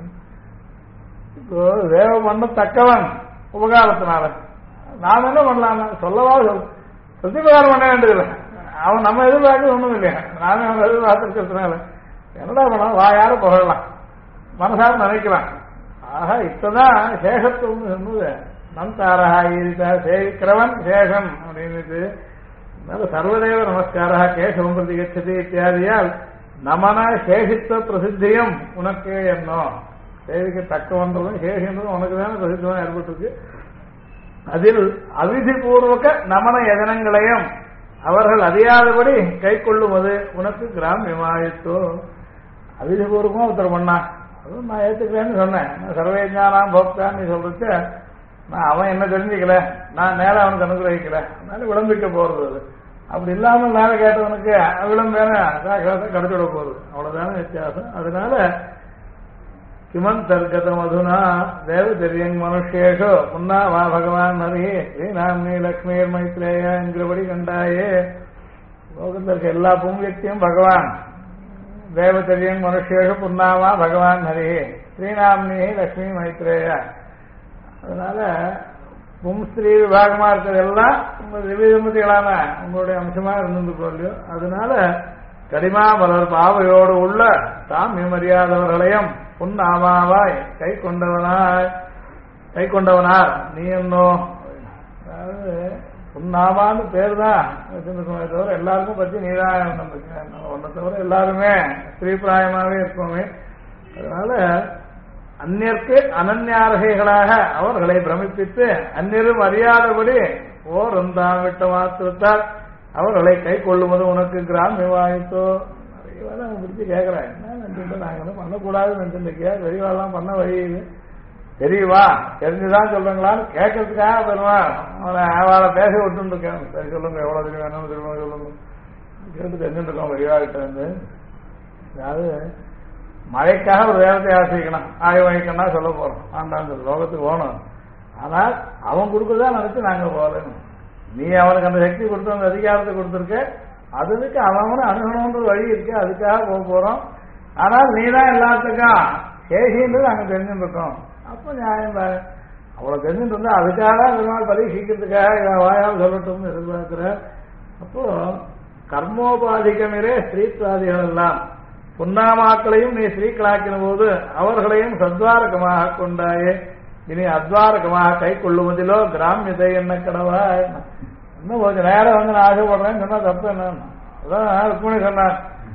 இப்போ சேவை பண்ணத்தக்கவன் உபகாரத்தினால நாம் என்ன பண்ணலாம்? சொல்லவா பிரதிபகாரம் பண்ண வேண்டியதில்லை. அவன் நம்ம எதிர்பார்க்க ஒண்ணும் இல்லையா, நாமே அவன் எதிர்பார்த்திருக்கிறதுனால என்னடா பண்ணலாம், வாயார புகழலாம், மனசார நினைக்கலாம். ஆக இப்பதான் சேஷத்துவம் சொன்னது. நந்தாரா ஈரிதா சேவிக்கிறவன் சேஷன் அப்படின்னு. சர்வதேவ நமஸ்காரா கேசவம் பிரதி கச்சதி இத்தியாதியால் நமன சேஷித்த பிரசித்தியம் உனக்கே என்னோ. சேவிக்க தக்கவன்றதும் சேஷன்றதும் உனக்கு தானே பிரசித்தம் ஏற்பட்டிருக்கு. அதில் அவிதிபூர்வக நமன யஜனங்களையும் அவர்கள் அறியாதபடி கை கொள்ளுவது உனக்கு கிராமியமாயிட்டோ. அவிதிபூர்வமா ஒருத்தர் பண்ணா அதுவும் நான் ஏத்துக்கிறேன்னு சொன்னேன். சர்வஜானாம் போக்தான் நீ சொல்றச்ச நான் அவன் என்ன தெரிஞ்சுக்கல, நான் நேர அவனுக்கு அனுகிரகிக்கல, அதனால விளம்பிக்க போறது. அது அப்படி இல்லாமல் நேர கேட்டவனுக்கு விளம்பேன கிடைச்சுட போறது, அவ்வளவுதான வித்தியாசம். அதனால கிமந்தர்கத மதுனா தேவதரியங் மனுஷேஷோ உன்னா வா பகவான் ஹரி ஸ்ரீநாம்னி லக்ஷ்மீர் மைத்ரேயா என்கிறபடி கண்டாயே. லோகத்தில் இருக்க எல்லா புண்ணியத்தையும் பகவான் தேவதரியங் மனுஷேஷு புன்னாவா பகவான் ஹரி ஸ்ரீநாம்னி லக்ஷ்மி மைத்ரேயா. அதனால பும்ஸ்திரீ விபாகமா இருக்கிறதெல்லாம் உங்க திவ்யதம்பதிகளான உங்களுடைய அம்சமா இருந்திருக்கோம். அதனால கடிமா மலர் பாவையோடு உள்ள தாம் மரியாதவர்களையும் புன்னாமாவாய் கை கொண்டவனார் நீ என்னோ. அதாவது புன்னாமான்னு பேர் தான் வச்சிருக்கோமே தவிர எல்லாருக்கும் பற்றி நீதான் ஒன்றை தவிர எல்லாருமே ஸ்ரீபிராயமாவே இருக்கோமே. அதனால அந்நியர்க்கு அனன்யாரகைகளாக அவர்களை பிரமிப்பித்து அந்நியரும் அறியாதபடி ஓர் இருந்தாம் விட்ட மாத்திரத்தால் அவர்களை கை கொள்ளுவது உனக்கு கிராமியமாயிட்டோ. நிறைய வேலை பிடிச்சி கேட்கிறேன், என்ன நினைச்சுட்டு நாங்கள் பண்ணக்கூடாதுன்னு நினைச்சுருக்கியா, பெரியவாள்லாம் பண்ண வழி தெரியவா தெரிஞ்சுதான் சொல்றீங்களான்னு கேட்கறதுக்காக பெருமாள் அவனை அவளை பேச விட்டுன்னு இருக்கேன். சரி சொல்லுங்க, எவ்வளவு தெரியும் வேணும் திரும்ப சொல்லுங்க கேட்டு தெரிஞ்சுட்டு இருக்கோம் பெரியவாகிட்ட வந்து. அதாவது மழைக்காக ஒரு வேகத்தை ஆசிரிக்கணும், ஆய்வு வைக்கணும்னா சொல்ல போறோம், ஆண்டாண்டு லோகத்துக்கு போகணும். ஆனால் அவன் கொடுக்குறதா நினைச்சு நாங்க போகணும். நீ அவனுக்கு அந்த சக்தி கொடுத்து அந்த அதிகாரத்தை கொடுத்துருக்க, அதுக்கு அவனை அணுகணுன்ற வழி இருக்கு, அதுக்காக போக போறோம். ஆனால் நீ தான் எல்லாத்துக்கும் சேஷின்றது அங்க தெரிஞ்சுட்டு இருக்கோம். அப்ப நியாயம் தான். அவ்வளவு தெரிஞ்சுட்டு இருந்தா அதுக்காக தான் பரீட்சிக்கிறதுக்காக இவன் வாயால் சொல்லட்டும்னு எதிர்பார்க்கிற. அப்போ கர்மோபாதிகமிரே ஸ்ரீத்வாதிகள் எல்லாம் புன்னாமாக்களையும் நீ ஸ்ரீக்களாக்கின போது அவர்களையும் சத்வாரகமாக கொண்டாயே. இனி அத்வாரகமாக கை கொள்ளுவதிலோ கிராமியதை என்ன கடவா. இன்னும் கொஞ்சம் நேரம் வந்து நான் ஆசைப்படுறேன்னு சொன்னா தப்பு என்ன? அதான் ருக்மிணி சொன்னார்,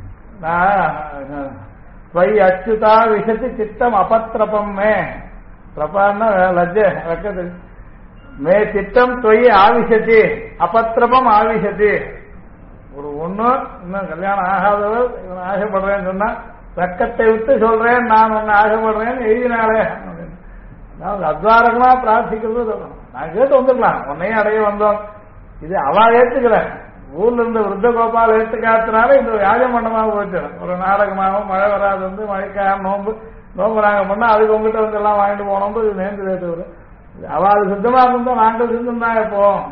நான் ஸ்வை அச்சுதா விஷத்து சித்தம் அபத்திரப்பம் மே பிரபான்னா லஜ்ஜ வைக்கிறது மே சித்தம் தொய் ஆவிஷத்தி அபத்திரப்பம் ஆவிஷத்தி. ஒரு ஒண்ணு இன்னும் கல்யாணம் ஆகாதவர் இவன் ஆசைப்படுறேன்னு சொன்னா வெக்கத்தை விட்டு சொல்றேன் நான் ஒன்னு ஆசைப்படுறேன்னு எழுதினாலே அப்படின்னு அத்வாரகமா பிரார்த்திக்கிறது. நான் கேட்டு வந்துடலாம், உன்னையும் அடைய வந்தோம். இது அவ ஏத்துக்கல, ஊர்ல இருந்த விருத்த கோபால் ஏத்துக்காத்தினால இந்த வியாஜம் பண்ணமாக போச்சு. ஒரு நாடகமாகவும் மழை வராது வந்து மழைக்காக நோம்பு நாங்க பண்ணா அதுக்கு உங்ககிட்ட வந்து எல்லாம் வாங்கிட்டு போனோம். இது நேர்ந்து தவிர அவ அது சித்தமா இருந்தா நாங்கள் சித்தம் தான் இப்போ.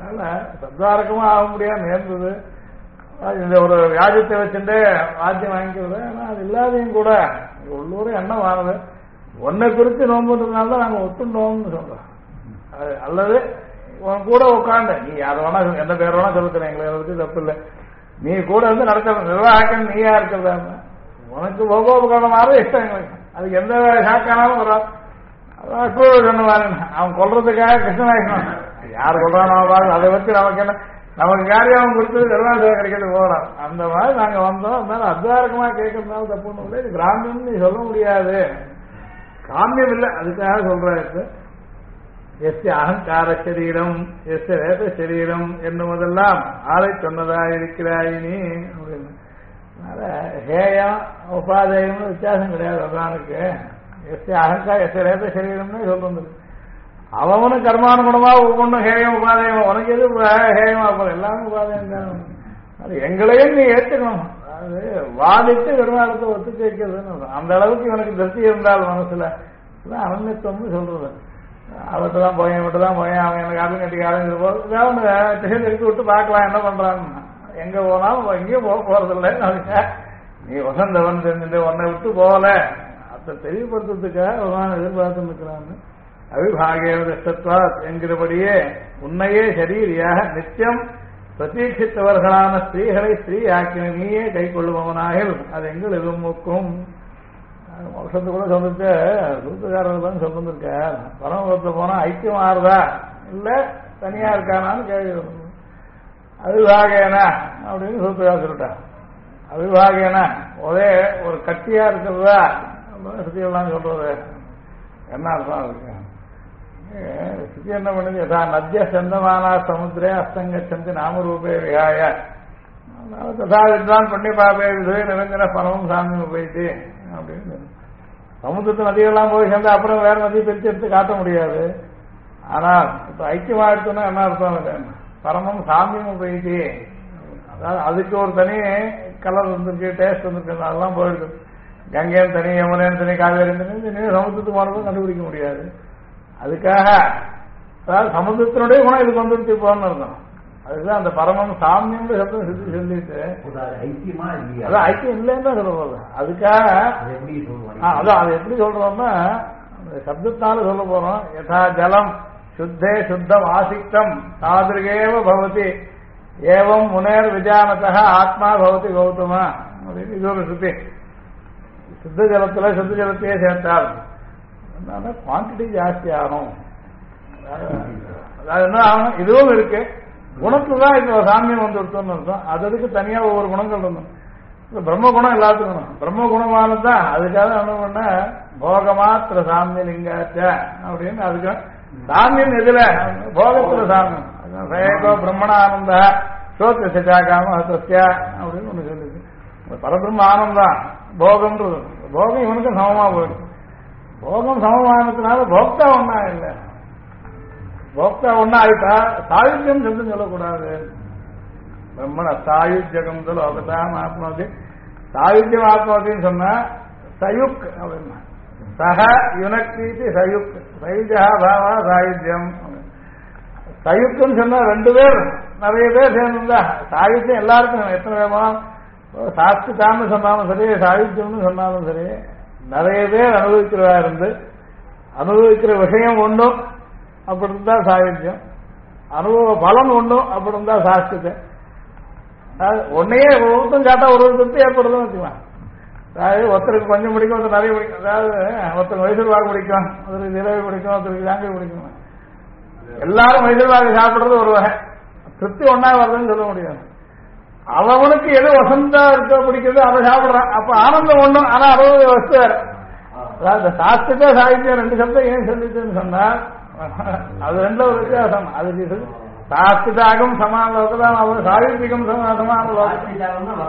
அதனால சத்வாரகமா ஆக முடியாது நேர்ந்தது. இந்த ஒரு வியாஜத்தை வச்சுட்டு வாத்தியம் வாங்கிக்கிறது. ஆனா அது இல்லாதையும் கூட உள்ளூர் எண்ணம் வாங்குது. ஒன்னை குறித்து நோம்புன்றதுனால தான் நாங்க ஒத்துண்டோம்னு சொல்றோம். அல்லது உன் கூட உட்காந்து நீ யார் வேணா எந்த பேர் வேணா சொல்லுறேன், எங்களை பத்தி தப்பு இல்லை. நீ கூட வந்து நடக்கிற நிர்வாகம் நீயா இருக்கிறதா, உனக்கு போகோபகரணமாக இஷ்டம் எங்களுக்கு. அதுக்கு எந்த சாக்கானாலும் வரும். அதான் சொன்னவாரு அவன் கொல்றதுக்காக கிருஷ்ணநாயகன் யார் கொள்றானோ அதை வச்சு நமக்கு என்ன, நமக்கு காரியம் அவன் கொடுத்தது நிர்வாகம் கிடைக்கிறது போறான். அந்த மாதிரி நாங்க வந்தோம். அதனால அத்வாரகமா கேட்கறதுனால தப்புன்னு இல்லை. இது கிராமியம் நீ சொல்ல முடியாது, காமியம் இல்லை. அதுக்காக சொல்றாரு எஸ்ய அகங்கார சரீரம் எஸ்ய வேத சரீரம் என்னுவதெல்லாம் ஆளை சொன்னதா இருக்கிறாய் நீ அப்படின்னு. அதனால ஹேயம் உபாதேயம்னு வித்தியாசம் கிடையாது. பகவானுக்கு எஸ்ய அகங்கார எஸ்ய வேத சரீரம்னு சொல்றது. அவனும் கர்மானுகுணமா ஒவ்வொன்றும் ஹேயம் உபாதேயம். உனக்கு எது ஹேயமா போல எல்லாமே உபாதேயம் தான். அது எங்களையும் நீ ஏற்றுக்கணும். அது வாதிட்டு பெருமாளத்தை ஒத்துக்க வைக்கிறதுன்னு அந்த அளவுக்கு இவனுக்கு திருப்தி இருந்தால் மனசுல அனன்யத்துவம்னு சொல்றது. அவர்கிட்ட தான் போயேன், இவர்கிட்ட தான் போயேன், அவன் எனக்கு காரணம் கட்டிக்காரங்க போது திசை எடுத்து விட்டு பார்க்கலாம் என்ன பண்றான்னு. எங்க போனாலும் எங்கேயும் போக போறதில்லை. நீ வசந்தவன் தெரிஞ்சுட்டு உன்னை விட்டு போகல அதை தெளிவுபடுத்துறதுக்காக பகவான் எதிர்பார்த்து நிற்கிறான்னு. அவிபாகேவதா என்கிறபடியே உன்னையே சரீரியாக நித்தியம் பிரதீட்சித்தவர்களான ஸ்திரீகளை ஸ்திரீ ஆக்கின நீயே கை கொள்ளுபவனாகில் அது எங்கள் எதுவும் வருஷத்து கூட சொல்லிட்டு சூத்துக்காரர்கள் தான் சொல்லிருக்க. பரமபுரத்துல போனா ஐக்கியம் ஆறுதா இல்ல தனியா இருக்கானான்னு கேள்வி. அவிபாகேனா அப்படின்னு சூத்துக்கார சொல்லிட்டான். அவிபாகேனா ஒரே ஒரு கட்டியா இருக்கிறதா சுத்தியெல்லாம் சொல்றது என்ன அர்த்தம் இருக்கு? சுத்தி என்ன பண்ணுது? நத்திய சந்தமானா சமுத்திரே அஸ்தங்கச்சந்தி நாமரூபே விகாய ததா வித்வான் பண்ணி பாபே விதே நிரஞ்சன பரமும் சாமி போயிட்டு அப்படின்னு. சமுத்திரத்து நதிகள்லாம் போய் சேர்ந்து அப்புறம் வேற நதியை பிரிச்சு எடுத்து காட்ட முடியாது. ஆனால் இப்ப ஐக்கியமாயிடுச்சுன்னா என்ன அர்த்தம்? பரமும் சாமியும் போயிட்டு அதாவது அதுக்கு ஒரு தனி கலர் வந்துருக்கு, டேஸ்ட் வந்துருக்கு, அதெல்லாம் போயிடுது. கங்கையும் தனி, யமுனையும் தனி, காவேரியும் தனி, சமுத்திரத்துக்கு போனதும் கண்டுபிடிக்க முடியாது. அதுக்காக அதாவது சமுத்திரத்தினுடைய குணம் இதுக்கு வந்துருச்சு போன்னு இருக்கும். அதுதான் அந்த பரமம் சாமியம் சப்தம் சுத்தி சொல்லிட்டு அதான் ஐக்கியம் இல்லைன்னு தான் சொல்ல போறது. அதுக்காக அதான் அது எப்படி சொல்றோம்னா சப்தத்தால சொல்ல போறோம். யதா ஜலம் சுத்தே சுத்தம் ஆசிக்தம் தாதிருகேவ பவதி ஏவம் முனேர் விஜானதா ஆத்மா பவதி கௌதமா அப்படின்னு இது ஒரு சுத்தி. சுத்த ஜலத்துல சுத்த ஜலத்தையே சேர்த்தால் குவான்டிட்டி ஜாஸ்தி ஆகும். அதாவது என்ன ஆகணும்? இதுவும் இருக்கு குணத்துதான் இந்த சாமியம் வந்து கொடுத்தோம்னு இருக்கும். அதுக்கு தனியா ஒவ்வொரு குணங்கள் இருந்தோம். பிரம்ம குணம் எல்லாத்துக்கும் பிரம்ம குணமானதான். அதுக்காக என்ன பண்ண போகமாத்திர சாமிய லிங்காச்ச அப்படின்னு அதுக்கு சாமியம் எதுல போகத்துல சாமியம் சேகோ பிரம்மணானந்த சோத்திய சச்சாகாம சத்தியா அப்படின்னு ஒண்ணு சொல்லிருக்கு. பரபிரம்ம ஆனந்தான் போகம்ன்றது. போகம் இவனுக்கும் சமமா போயிடும். போகம் சமமானதுனால போக்தா ஒன்னா இல்லை. போக்தா ஒன்னா ஆயிட்டா சாயுஜ்யம் சொல்லு சொல்லக்கூடாது. பிரம்மண சாயுஜகம் லோகதாம் ஆத்மாவதி சாயுஜ்யம் ஆத்மாவதின்னு சொன்னா சயுக் அப்படின்னா சக யுனக்தி சயுக் சயுஜா பாவா சாயுஜ்யம். சயுக்குன்னு சொன்னா ரெண்டு பேர் நிறைய பேர் சேர்ந்துருந்தா சாயுஜ்யம் எல்லாருக்கும் எத்தனை வேமா சாஸ்திதான்னு சொன்னாலும் சரி சாயுஜ்யம்னு சொன்னாலும் சரி நிறைய பேர் அனுபவிக்கிறதா இருந்து அனுபவிக்கிற விஷயம் ஒன்றும் அப்படி இருந்தா சாயுஜ்யம், அனுபவ பலன் ஒன்றும் அப்படி இருந்தா சாஸ்திரம். ஒன்னையே ஒருத்தம் காட்டா ஒரு திருப்தி ஏற்படுதுன்னு வச்சுக்கலாம். அதாவது ஒருத்தருக்கு கொஞ்சம் பிடிக்கும், ஒருத்தர் நிறைய பிடிக்கும். அதாவது ஒருத்தருக்கு மைசூர்பாகு பிடிக்கும், ஒருத்தருக்கு ஜிலேபி பிடிக்கும், ஒருத்தருக்கு ஜாங்கி பிடிக்கும். எல்லாரும் மைசூர்பாகு சாப்பிடுறது ஒரு வகை திருப்தி ஒன்னா வருதுன்னு சொல்ல முடியாது. அவனுக்கு எது வசந்தா இருக்க பிடிக்கிறது அதை சாப்பிடுறான். அப்ப ஆனந்தம் ஒண்ணும், ஆனா 60 வஸ்து வேற. அதாவது சாஸ்திரத்தை சாகித்யம் ரெண்டு சப்தம் ஏன் சொல்லிச்சுன்னு சொன்னா அது ரெண்டு ஒரு வித்தியாசம். அதுக்கு சாஸ்திதாகம் சமான லோகதான், அவர் சாகித்யம் சமான லோகம்.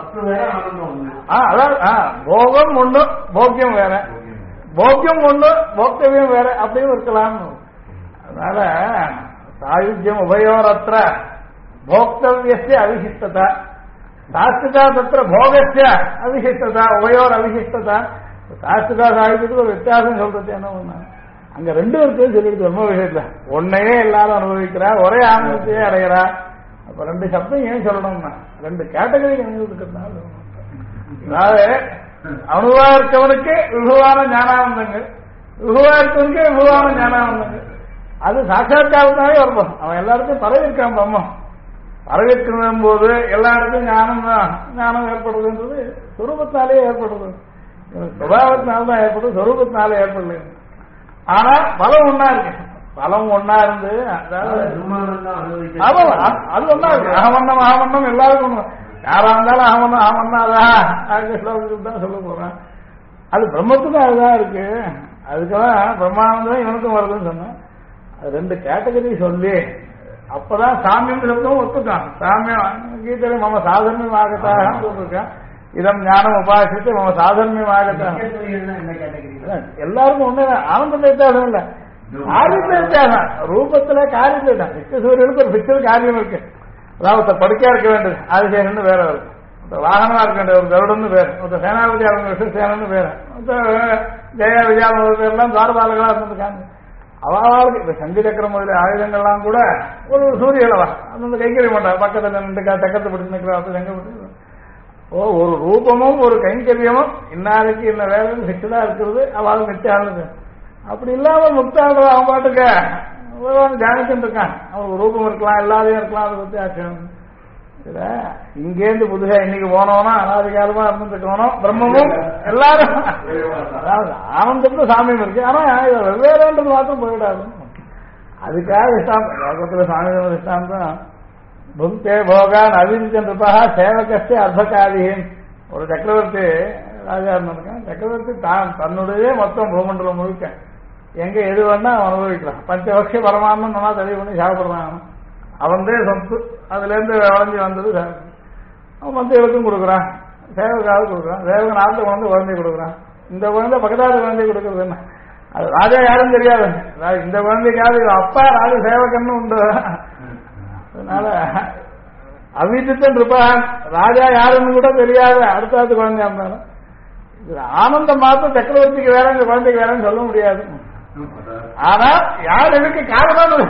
அதாவது போகம் ஒண்ணு போக்கியம் வேற, போக்கியம் ஒண்ணு போக்தவியம் வேற அப்படியும் இருக்கலாம். அதனால சாயுஜ்யம் உபயோரத்திர போக்தவியஸ்ய அவிசிஷ்டதா சாஸ்திதா தத்திர போகஸ்ய அவிசிஷ்டதா உபயோர் அவிசிஷ்டதா. சாஸ்திதா சாயுஜத்துக்கு ஒரு வித்தியாசம் சொல்றது என்ன ஒண்ணு, அங்க ரெண்டு பேருக்கு சொல்லிட்டு ரொம்ப விஷயத்துல ஒன்னையே எல்லாரும் அனுபவிக்கிறா, ஒரே ஆனந்தத்தையே அடைகிறா. அப்ப ரெண்டு சப்தம் ஏன் சொல்லணும்னா ரெண்டு கேட்டகரி இருக்கிறதுனால. அதாவது அனுபவா இருக்கவனுக்கு விபுவான ஞானானந்தங்கள், விபுவா இருக்கவனுக்கு விபுவான ஞானானந்தங்கள். அது சாட்சாத்காரத்தாவே வரணும். அவன் எல்லாருக்கும் பரவிருக்கான் பிரம்மம். பரவிருக்கும் போது எல்லா இடத்தையும் ஞானம் ஏற்படுதுன்றது சொரூபத்தினாலே ஏற்படுது. சுபாவத்தினால்தான் ஏற்படுது, சொரூபத்தினாலே ஏற்படல. ஆனா பலம் ஒன்னா இருக்கு. பலம் ஒன்னா இருந்து அது ஒன்னா இருக்கு. அகமன்னம் அகமன்னம் எல்லாருக்கும் யாரா இருந்தாலும் அகமன்னம் அகமன்னா தான் சொல்ல போறேன். அது பிரம்மத்துக்கும் அதுதான் இருக்கு. அதுக்கெல்லாம் பிரம்மானந்தம் இவனுக்கும் வருதுன்னு சொன்னேன். அது ரெண்டு கேட்டகரி சொல்லி அப்பதான் சாமியம் சப்தம் ஒத்துக்கான். சாமியம் கீதை மம சாதர்மியம் ஆகத்தாக சொல்லிருக்கான். இதம் ஞானம் உபாசித்து மம சாதர்மியம் ஆகத்தான். எல்லாருக்கும் ஒண்ணு ஆனந்த வித்தியாசம் இல்ல, காரியத்துல வித்தியாசம். ரூபத்துல காரியத்துல தான். நித்தியசூரியனுக்கு ஒரு பிக்சர் காரியம் இருக்கு. அதாவது படுக்கையா இருக்க வேண்டியது ஆதிசேனன்னு வேற இருக்கு, வாகனமா இருக்க வேண்டிய ஒரு கருடன்னு பேர், ஒரு சேனாபதி விசேஷன்னு பேரு, ஜெயா விஜயாபதி எல்லாம் துவாரபாலகளா இருந்திருக்காங்க. அவளுக்கு இந்த சங்கு சக்கரம் முதலிய ஆயுதங்கள்லாம் கூட ஒரு சூரியலவா அந்த கைங்கரிய மாட்டாங்க. பக்கத்துல நின்று தக்கத்தை பிடிச்சு நிற்கிறோம் சங்க பிடிச்சு. ஒரு ரூபமும் ஒரு கைங்கரியமும் இன்னாருக்கு இன்ன வேலைன்னு சிக்கலா இருக்கிறது அவள் மிச்சாளுது. அப்படி இல்லாம முக்தாடுற அவன் பாட்டுக்க தியானிச்சுட்டு இருக்கான். அவனுக்கு ரூபம் இருக்கலாம், எல்லாரையும் இருக்கலாம். அதை பத்தி ஆச்சரியம் இல்ல. இங்கேருந்து புதுசா இன்னைக்கு போனோம்னா அனாதிகாலமா இருந்துருக்கணும். பிரம்மமும் எல்லாரும் அதாவது ஆனந்தத்துல சாமியம் இருக்கு. ஆனா இதை வெவ்வேறுன்றது மாத்திரம் போயிடாது. அதுக்காக இஷ்டாந்தத்துல சாமி இஷ்டாந்தம் புக்தே போகான் அவிஞ்சா சேவகஸ்தே அர்த்தகாதியின். ஒரு சக்கரவர்த்தி ராஜா இருந்திருக்கான். சக்கரவர்த்தி தான் தன்னுடைய மொத்தம் பூமண்டலம் முழுக்க எங்க எது வேணா அவன் அனுபவிக்கலாம். பஞ்சபக்ஷ பரமானந்தம் நல்லா தெளிவு பண்ணி சாப்பிடுறான். அவன்தே சொத்து, அதுல இருந்து வளைஞ்சி வந்தது. அவன் மந்திகளுக்கும் கொடுக்குறான், சேவகாவது கொடுக்குறான். சேவகன் ஆத்த குழந்தை குழந்தை கொடுக்குறான். இந்த குழந்தை பக்கத்தாத குழந்தை கொடுக்கறது என்ன? அது ராஜா யாரும் தெரியாது. இந்த குழந்தைக்காவது அப்பா ராஜ சேவகன்னு உண்டு. அதனால அவிதித்தன் இருப்பான். ராஜா யாருன்னு கூட தெரியாது. அடுத்த குழந்தையா இருந்தாலும் இதுல ஆனந்தம் மாத்திரம் சக்கரவர்த்திக்கு வேற, இந்த குழந்தைக்கு வேறன்னு சொல்ல முடியாது. ஆனா யார் எனக்கு காரணம்.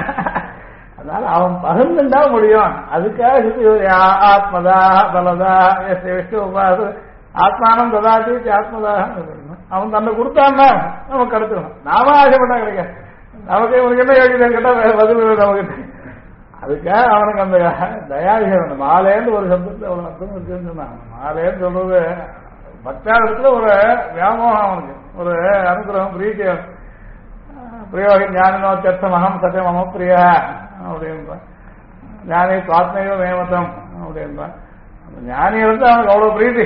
அதனால அவன் பகிர்ந்துட்டா முடியும். அதுக்காக ஆத்மதா பலதா உபாது ஆத்மானம் ததாச்சி ஆத்மதாக அவன் தன்னை கொடுத்தான்னா நமக்கு கிடைச்சிடும். நாம ஆசைப்பட்டா கிடைக்காது. நமக்கு உனக்கு என்ன யோகிதை கேட்டா பதில் நமக்கு. அதுக்காக அவனுக்கு அந்த தயாரிசம் மாலேன்னு ஒரு சப்தத்தை அவ்வளவு அர்த்தம் இருக்குன்னு சொன்னாங்க. மாலேன்னு சொல்றது பக்தாளத்துல ஒரு வியாமோகம், அவனுக்கு ஒரு அனுகிரகம், பிரீத்தியம். பிரியோகி ஞானினோ தர்த்தம் அகம் சத்தியம் மம பிரியா அப்படின்றான். ஞானி சுவாத்மையோ மேமத்தம் அப்படின்றான். அந்த ஞானியிலிருந்து அவனுக்கு அவ்வளவு பிரீதி.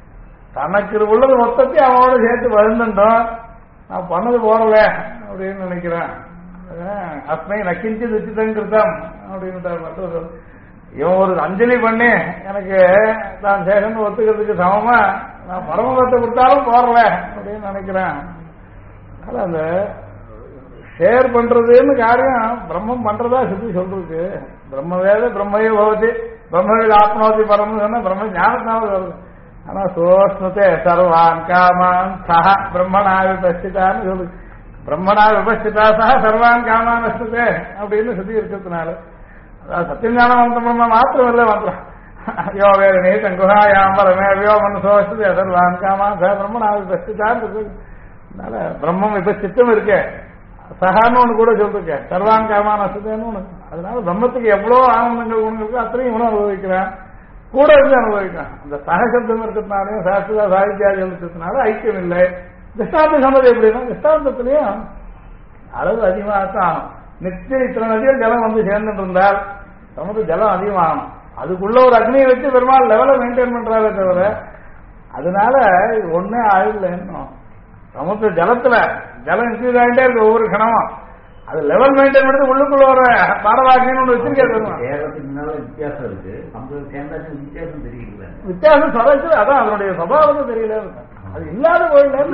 தனக்கு உள்ளது மொத்தத்தை அவனோட சேர்த்து வருந்துட்டோம். நான் பண்ணது போடல அப்படின்னு நினைக்கிறேன். அஸ்மை நக்கிஞ்சி துச்சிதம் கிருத்தம் அப்படின்னு இவன் ஒரு அஞ்சலி பண்ணி எனக்கு தான் சேகன்னு ஒத்துக்கிறதுக்கு சமமா நான் பரமபத்தை கொடுத்தாலும் போறல அப்படின்னு நினைக்கிறேன். அதனால அந்த ஷேர் பண்றதுன்னு காரியம் பிரம்மம் பண்றதா சுத்தி சொல்றது. பிரம்மவேத பிரம்மையோ பவதி பிரம்மவேத ஆத்மாவதி பரம்னு சொன்னா பிரம்ம ஞானத்தாவது வருது. ஆனா சோஷ்ணத்தே சர்வான் காமான் சஹ பிரம்மணா விபஸ்திதான்னு சொல்லுது. பிரம்மணா விபஸ்திதா சஹ சர்வான் காமான் அஸ்தே அப்படின்னு சுத்தி இருக்கிறதுனால அதாவது சத்தியஞானவந்த பிரம்ம மாத்திரம் இல்லை மாத்திரம் யோ வேற நீத்தம் குஹாயாம் பரமேவியோ மனசோஷ்டதே சர்வான் காமான் சஹ பிரம்மணா விபஸ்திதான்னு இருக்கு. அதனால பிரம்மம் விபஸ்தித்தம் இருக்கு. சகான்னு ஒண்ணு கூட சொல்லிருக்க, சர்வான் காமான அசுதேன்னு ஒண்ணு. அதனால பிரம்மத்துக்கு எவ்வளவு ஆனந்தங்கள் ஒண்ணு இருக்கு அத்தனையும் இவனும் அனுபவிக்கிறான், கூட இருந்து அனுபவிக்கிறான். அந்த சகசப்தம் இருக்கிறதுனாலையும் சாஸ்திர சாகித்யாதி இருக்கிறதுனால ஐக்கியம் இல்லை. திஷ்டாந்த சம்மதம் எப்படின்னா திஷ்டாந்தத்திலையும் அளவு அதிகமாகத்தான் ஆகும். நிச்சயம் இத்தனை நதிகள் ஜலம் வந்து சேர்ந்துட்டு இருந்தால் சமுதிர ஜலம் அதிகமாகணும். அதுக்குள்ள ஒரு அக்னியை வச்சு பெருமாள் லெவலை மெயின்டைன் பண்றாரே தவிர அதனால ஒன்னே ஆயுள். சமுத்திர ஜலத்துல ஜலம் இன்க்ரீஸ் ஆகிட்டே இருக்கு ஒவ்வொரு கணமும். அது லெவல் மெயின்டைன் பண்ணி உள்ளுக்குள்ள ஒரு பாடவாக்கின்னு ஒன்று வச்சிருக்காரு. வித்தியாசம் இருக்கு, வித்தியாசம் தெரியல. வித்தியாசம் சொல்றது அதான் அதனுடைய சபாவத்தை தெரியல. அது இல்லாத போயிடல.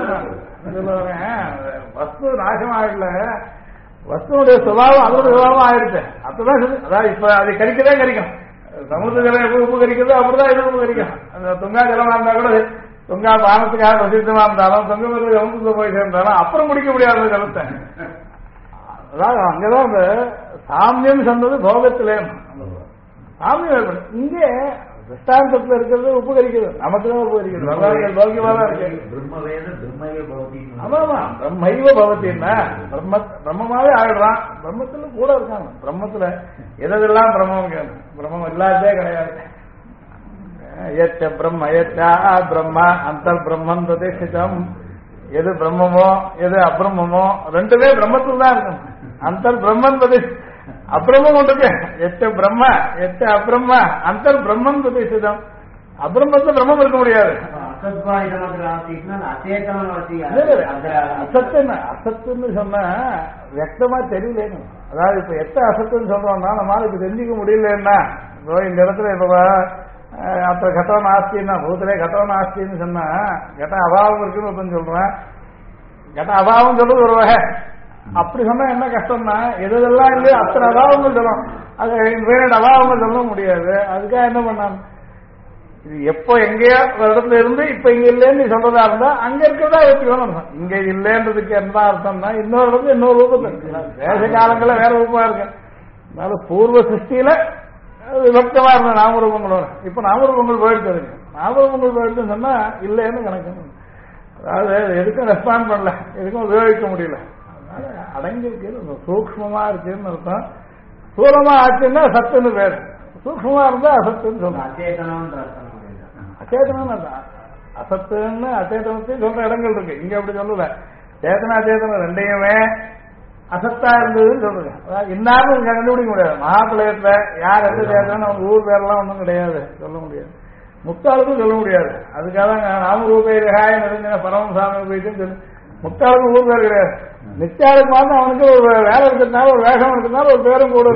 வஸ்து நாசமாகல, வஸ்துடைய சுபாவம் அதோட சுபாவம் ஆயிடுச்சு. அப்பதான் அதான் இப்ப அது கரிக்கதான் கரிக்கும். சமுத்திர ஜலம் எப்படி உப்பு கரிக்கிறது அப்படிதான் இது உப்பு கரிக்கும். அந்த துங்கா ஜலமா இருந்தா கூட தொங்கா பானத்துக்காக பிரசித்தமா இருந்தாலும் தொங்க பிறகு அமுத்துல போய் சேர்ந்தாலும் அப்புறம் முடிக்க முடியாத ஜலத்தை. அதாவது அங்கதான் இந்த சாமியம் சொன்னது போகத்திலே சாமியம் ஏற்படும். இங்கே திஷ்டாந்தத்துல இருக்கிறது உப்பு கரிக்கிறது, நமக்கு தான் உப்பு கரிக்கிறது. வரலாறுகள் போகியமா தான் இருக்கு. ஆமாமா பிரம்மைவ பவத்தின்னா பிரம்மமாவே ஆயிடுறான். பிரம்மத்துல கூட இருக்காங்க. பிரம்மத்துல எதெல்லாம் பிரம்மம் பிரம்மம் இல்லாததே கிடையாது. பிரம்ம பிரம்மா அந்த பிரம்மன் பிரதிஷ்டிதம். எது பிரம்மமோ எது அப்ரம்மமோ ரெண்டுமே பிரம்மத்துல தான் இருக்கும். அந்த பிரம்மன் பிரதிஷ்ட அப்ரம்மம் கொண்டு எத்த பிரம்ம எத்த அப்ரம்ம அந்த பிரம்மன் பிரதிஷ்டிதம். அப்ரம்மத்துல பிரம்மம் இருக்க முடியாது. அசத்துன்னு சொன்னா வியக்தமா தெரியல. அதாவது இப்ப எத்த அசத்துன்னு சொல்றோம்னா நம்மளால இப்ப தெரிஞ்சுக்க முடியலன்னா இந்த இடத்துல இப்ப அப்புறம் கட்டவன் ஆஸ்தின்னா பூத்திலே கட்டவன் ஆஸ்தின்னு சொன்னா கட்ட அபாவம் இருக்குன்னு ஒருத்தன் சொல்றேன். கட்ட அபாவம் சொல்றது ஒரு வகை. அப்படி சொன்னா என்ன கஷ்டம்னா எதெல்லாம் இல்லையோ அத்தனை அபாவங்கள் சொல்லணும். அது வேற அபாவங்கள் சொல்ல முடியாது. அதுக்காக என்ன பண்ணாங்க, இது எப்போ எங்கேயோ ஒரு இடத்துல இருந்து இப்ப இங்க இல்லைன்னு சொல்றதா இருந்தா அங்க இருக்கிறதா வச்சு வேணும். இங்க இல்லைன்றதுக்கு என்ன அர்த்தம்னா இன்னொரு இடத்துல இன்னொரு ரூபத்தில் இருக்கு. தேச காலங்கள்ல வேற ரூபமா இருக்கு. அதனால பூர்வ சிருஷ்டியில விபக்தமா இருந்த நாமரூபங்களோட இப்ப நாமரூபங்கள் போயிட்டு நாமரூபங்கள் போயிட்டு சொன்னா இல்லைன்னு கணக்கு. அதாவது எதுக்கும் ரெஸ்பாண்ட் பண்ணல, எதுக்கும் உபயோகிக்க முடியல. அதனால அடங்கிருக்கு, சூக்மமா இருக்குன்னு அர்த்தம். சூலமா ஆச்சுன்னா சத்துன்னு பேரு, சூக்மமா இருந்தா அசத்துன்னு சொல்லுவாங்க. அச்சேதனம் அசத்துன்னு அச்சேதனத்தையும் சொல்ற இடங்கள் இருக்கு. இங்க அப்படி சொல்லல. சேதன அச்சேதனம் ரெண்டையுமே அசத்தா இருந்ததுன்னு சொல்றது. அதாவது இன்னாரும் கண்டுபிடிக்க முடியாது. மகாபிளயத்துல யார் எந்த சேதனம் அவங்க ஊர் பேரெல்லாம் ஒன்றும் கிடையாது, சொல்ல முடியாது. முத்தாளுக்கும் சொல்ல முடியாது. அதுக்காக நாமரூபாய் நெருங்கின பரம சாமி போயிட்டு சொல்லு. முத்தாளுக்கும் ஊர் பேர் கிடையாது. நித்தியாளுக்கு மாதிரி அவனுக்கு ஒரு வேலை இருக்கிறதுனால ஒரு வேகம் இருக்கிறதுனால ஒரு பேரும் கூட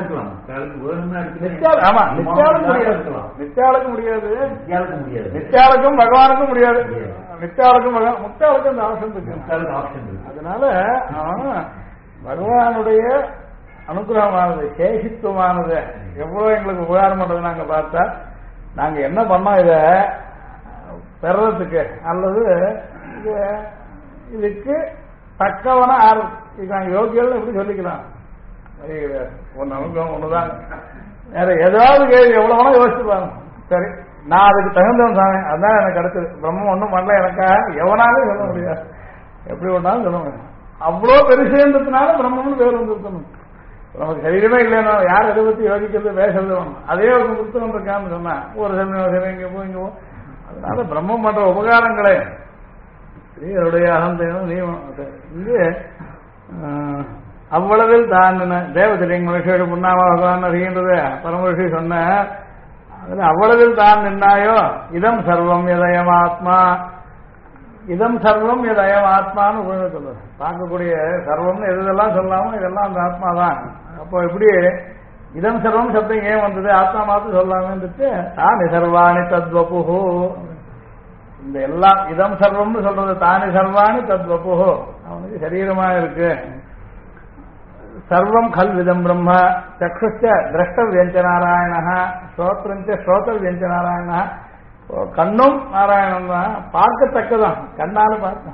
ஆமா நித்தியாளுக்கும் முடியாது. நித்தியாளுக்கும் முடியாது, நித்தியாளுக்கும் பகவானுக்கும் முடியாது. நித்தியாளுக்கும் முத்தாளுக்கும் அந்த ஆப்ஷன் இருக்கு. அதனால அவன் பகவானுடைய அனுகிரகமானது சேஷித்துவமானது எவ்வளவு எங்களுக்கு உபகாரம் பண்றது நாங்க பார்த்தா நாங்க என்ன பண்ணோம் இத பெறறதுக்கு அல்லது இதுக்கு தக்கவன நாங்க யோகிகள் எப்படி சொல்லிக்கலாம். ஒன்னு அனுகிரகம் ஒண்ணுதான். வேற ஏதாவது கேள்வி எவ்வளவு யோசிச்சு பாருங்க. சரி நான் அதுக்கு தகுந்தவன் சாமி, அதுதான் எனக்கு கிடைச்சது. பிரம்மம் ஒண்ணும் பண்ணல எனக்கா எவனாலும் சொல்ல முடியாது, எப்படி ஒன்றாலும் சொல்ல முடியாது. அவ்வளோ பெருசுன்றதுனால பிரம்மம்னு பேர் வந்துருக்கணும். நமக்கு சரீரமே இல்லைன்னா யார் எதை பத்தி யோசிக்கிறது பேசுறது வேணும். அதே ஒரு கொடுத்து வந்திருக்கான்னு சொன்னா ஒரு சரி இங்க போ இங்க போ. அதனால பிரம்மம் பண்ற உபகாரங்களே ஸ்ரீகளுடைய அகந்தையும் நீயும் இங்கே அவ்வளவில் தான் தேவதலிங்க மனுஷோட முன்னாம பகவான் அறிகின்றது பரமரிஷி சொன்ன அதுல அவ்வளவில் தான் நின்னாயோ இதம் சர்வம் எதயம் ஆத்மா, இதம் சர்வம் எதயம் ஆத்மான்னு சொல்றது. பார்க்கக்கூடிய சர்வம்னு எதெல்லாம் சொல்லாமோ இதெல்லாம் அந்த ஆத்மா தான். அப்போ எப்படி இதம் சர்வம் சப்தம் ஏன் வந்தது, ஆத்மா மாத்து சொல்லாமன்ட்டு தானி சர்வாணி தத்வபுஹு. இந்த எல்லாம் இதம் சர்வம்னு சொல்றது தானி சர்வாணி தத்வபுஹு, அவனுக்கு சரீரமா இருக்கு. சர்வம் கல்விதம் பிரம்ம சக்ஷுச்ச திரஷ்டவியஞ்ச ஸ்ரோத்ரஞ்ச ஸ்ரோதவியஞ்ச நாராயண. கண்ணும் நாராயணன் தான், பார்க்கத்தக்கதான், கண்ணால பார்க்க.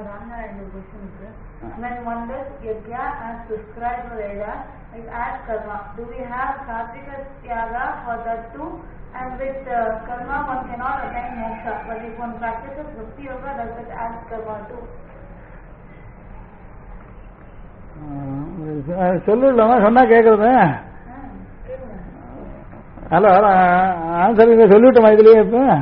When one does yajna as prescribed for Veda, it adds karma. Do we have satvika tyaga for that too? And with karma one cannot attain moksha. But if one practices bhakti yoga, does it add karma too? சொல்லலாமா சொன்னா கேக்குறது. Hello answer இங்க சொல்லிவிட்டோமா இதுலயே?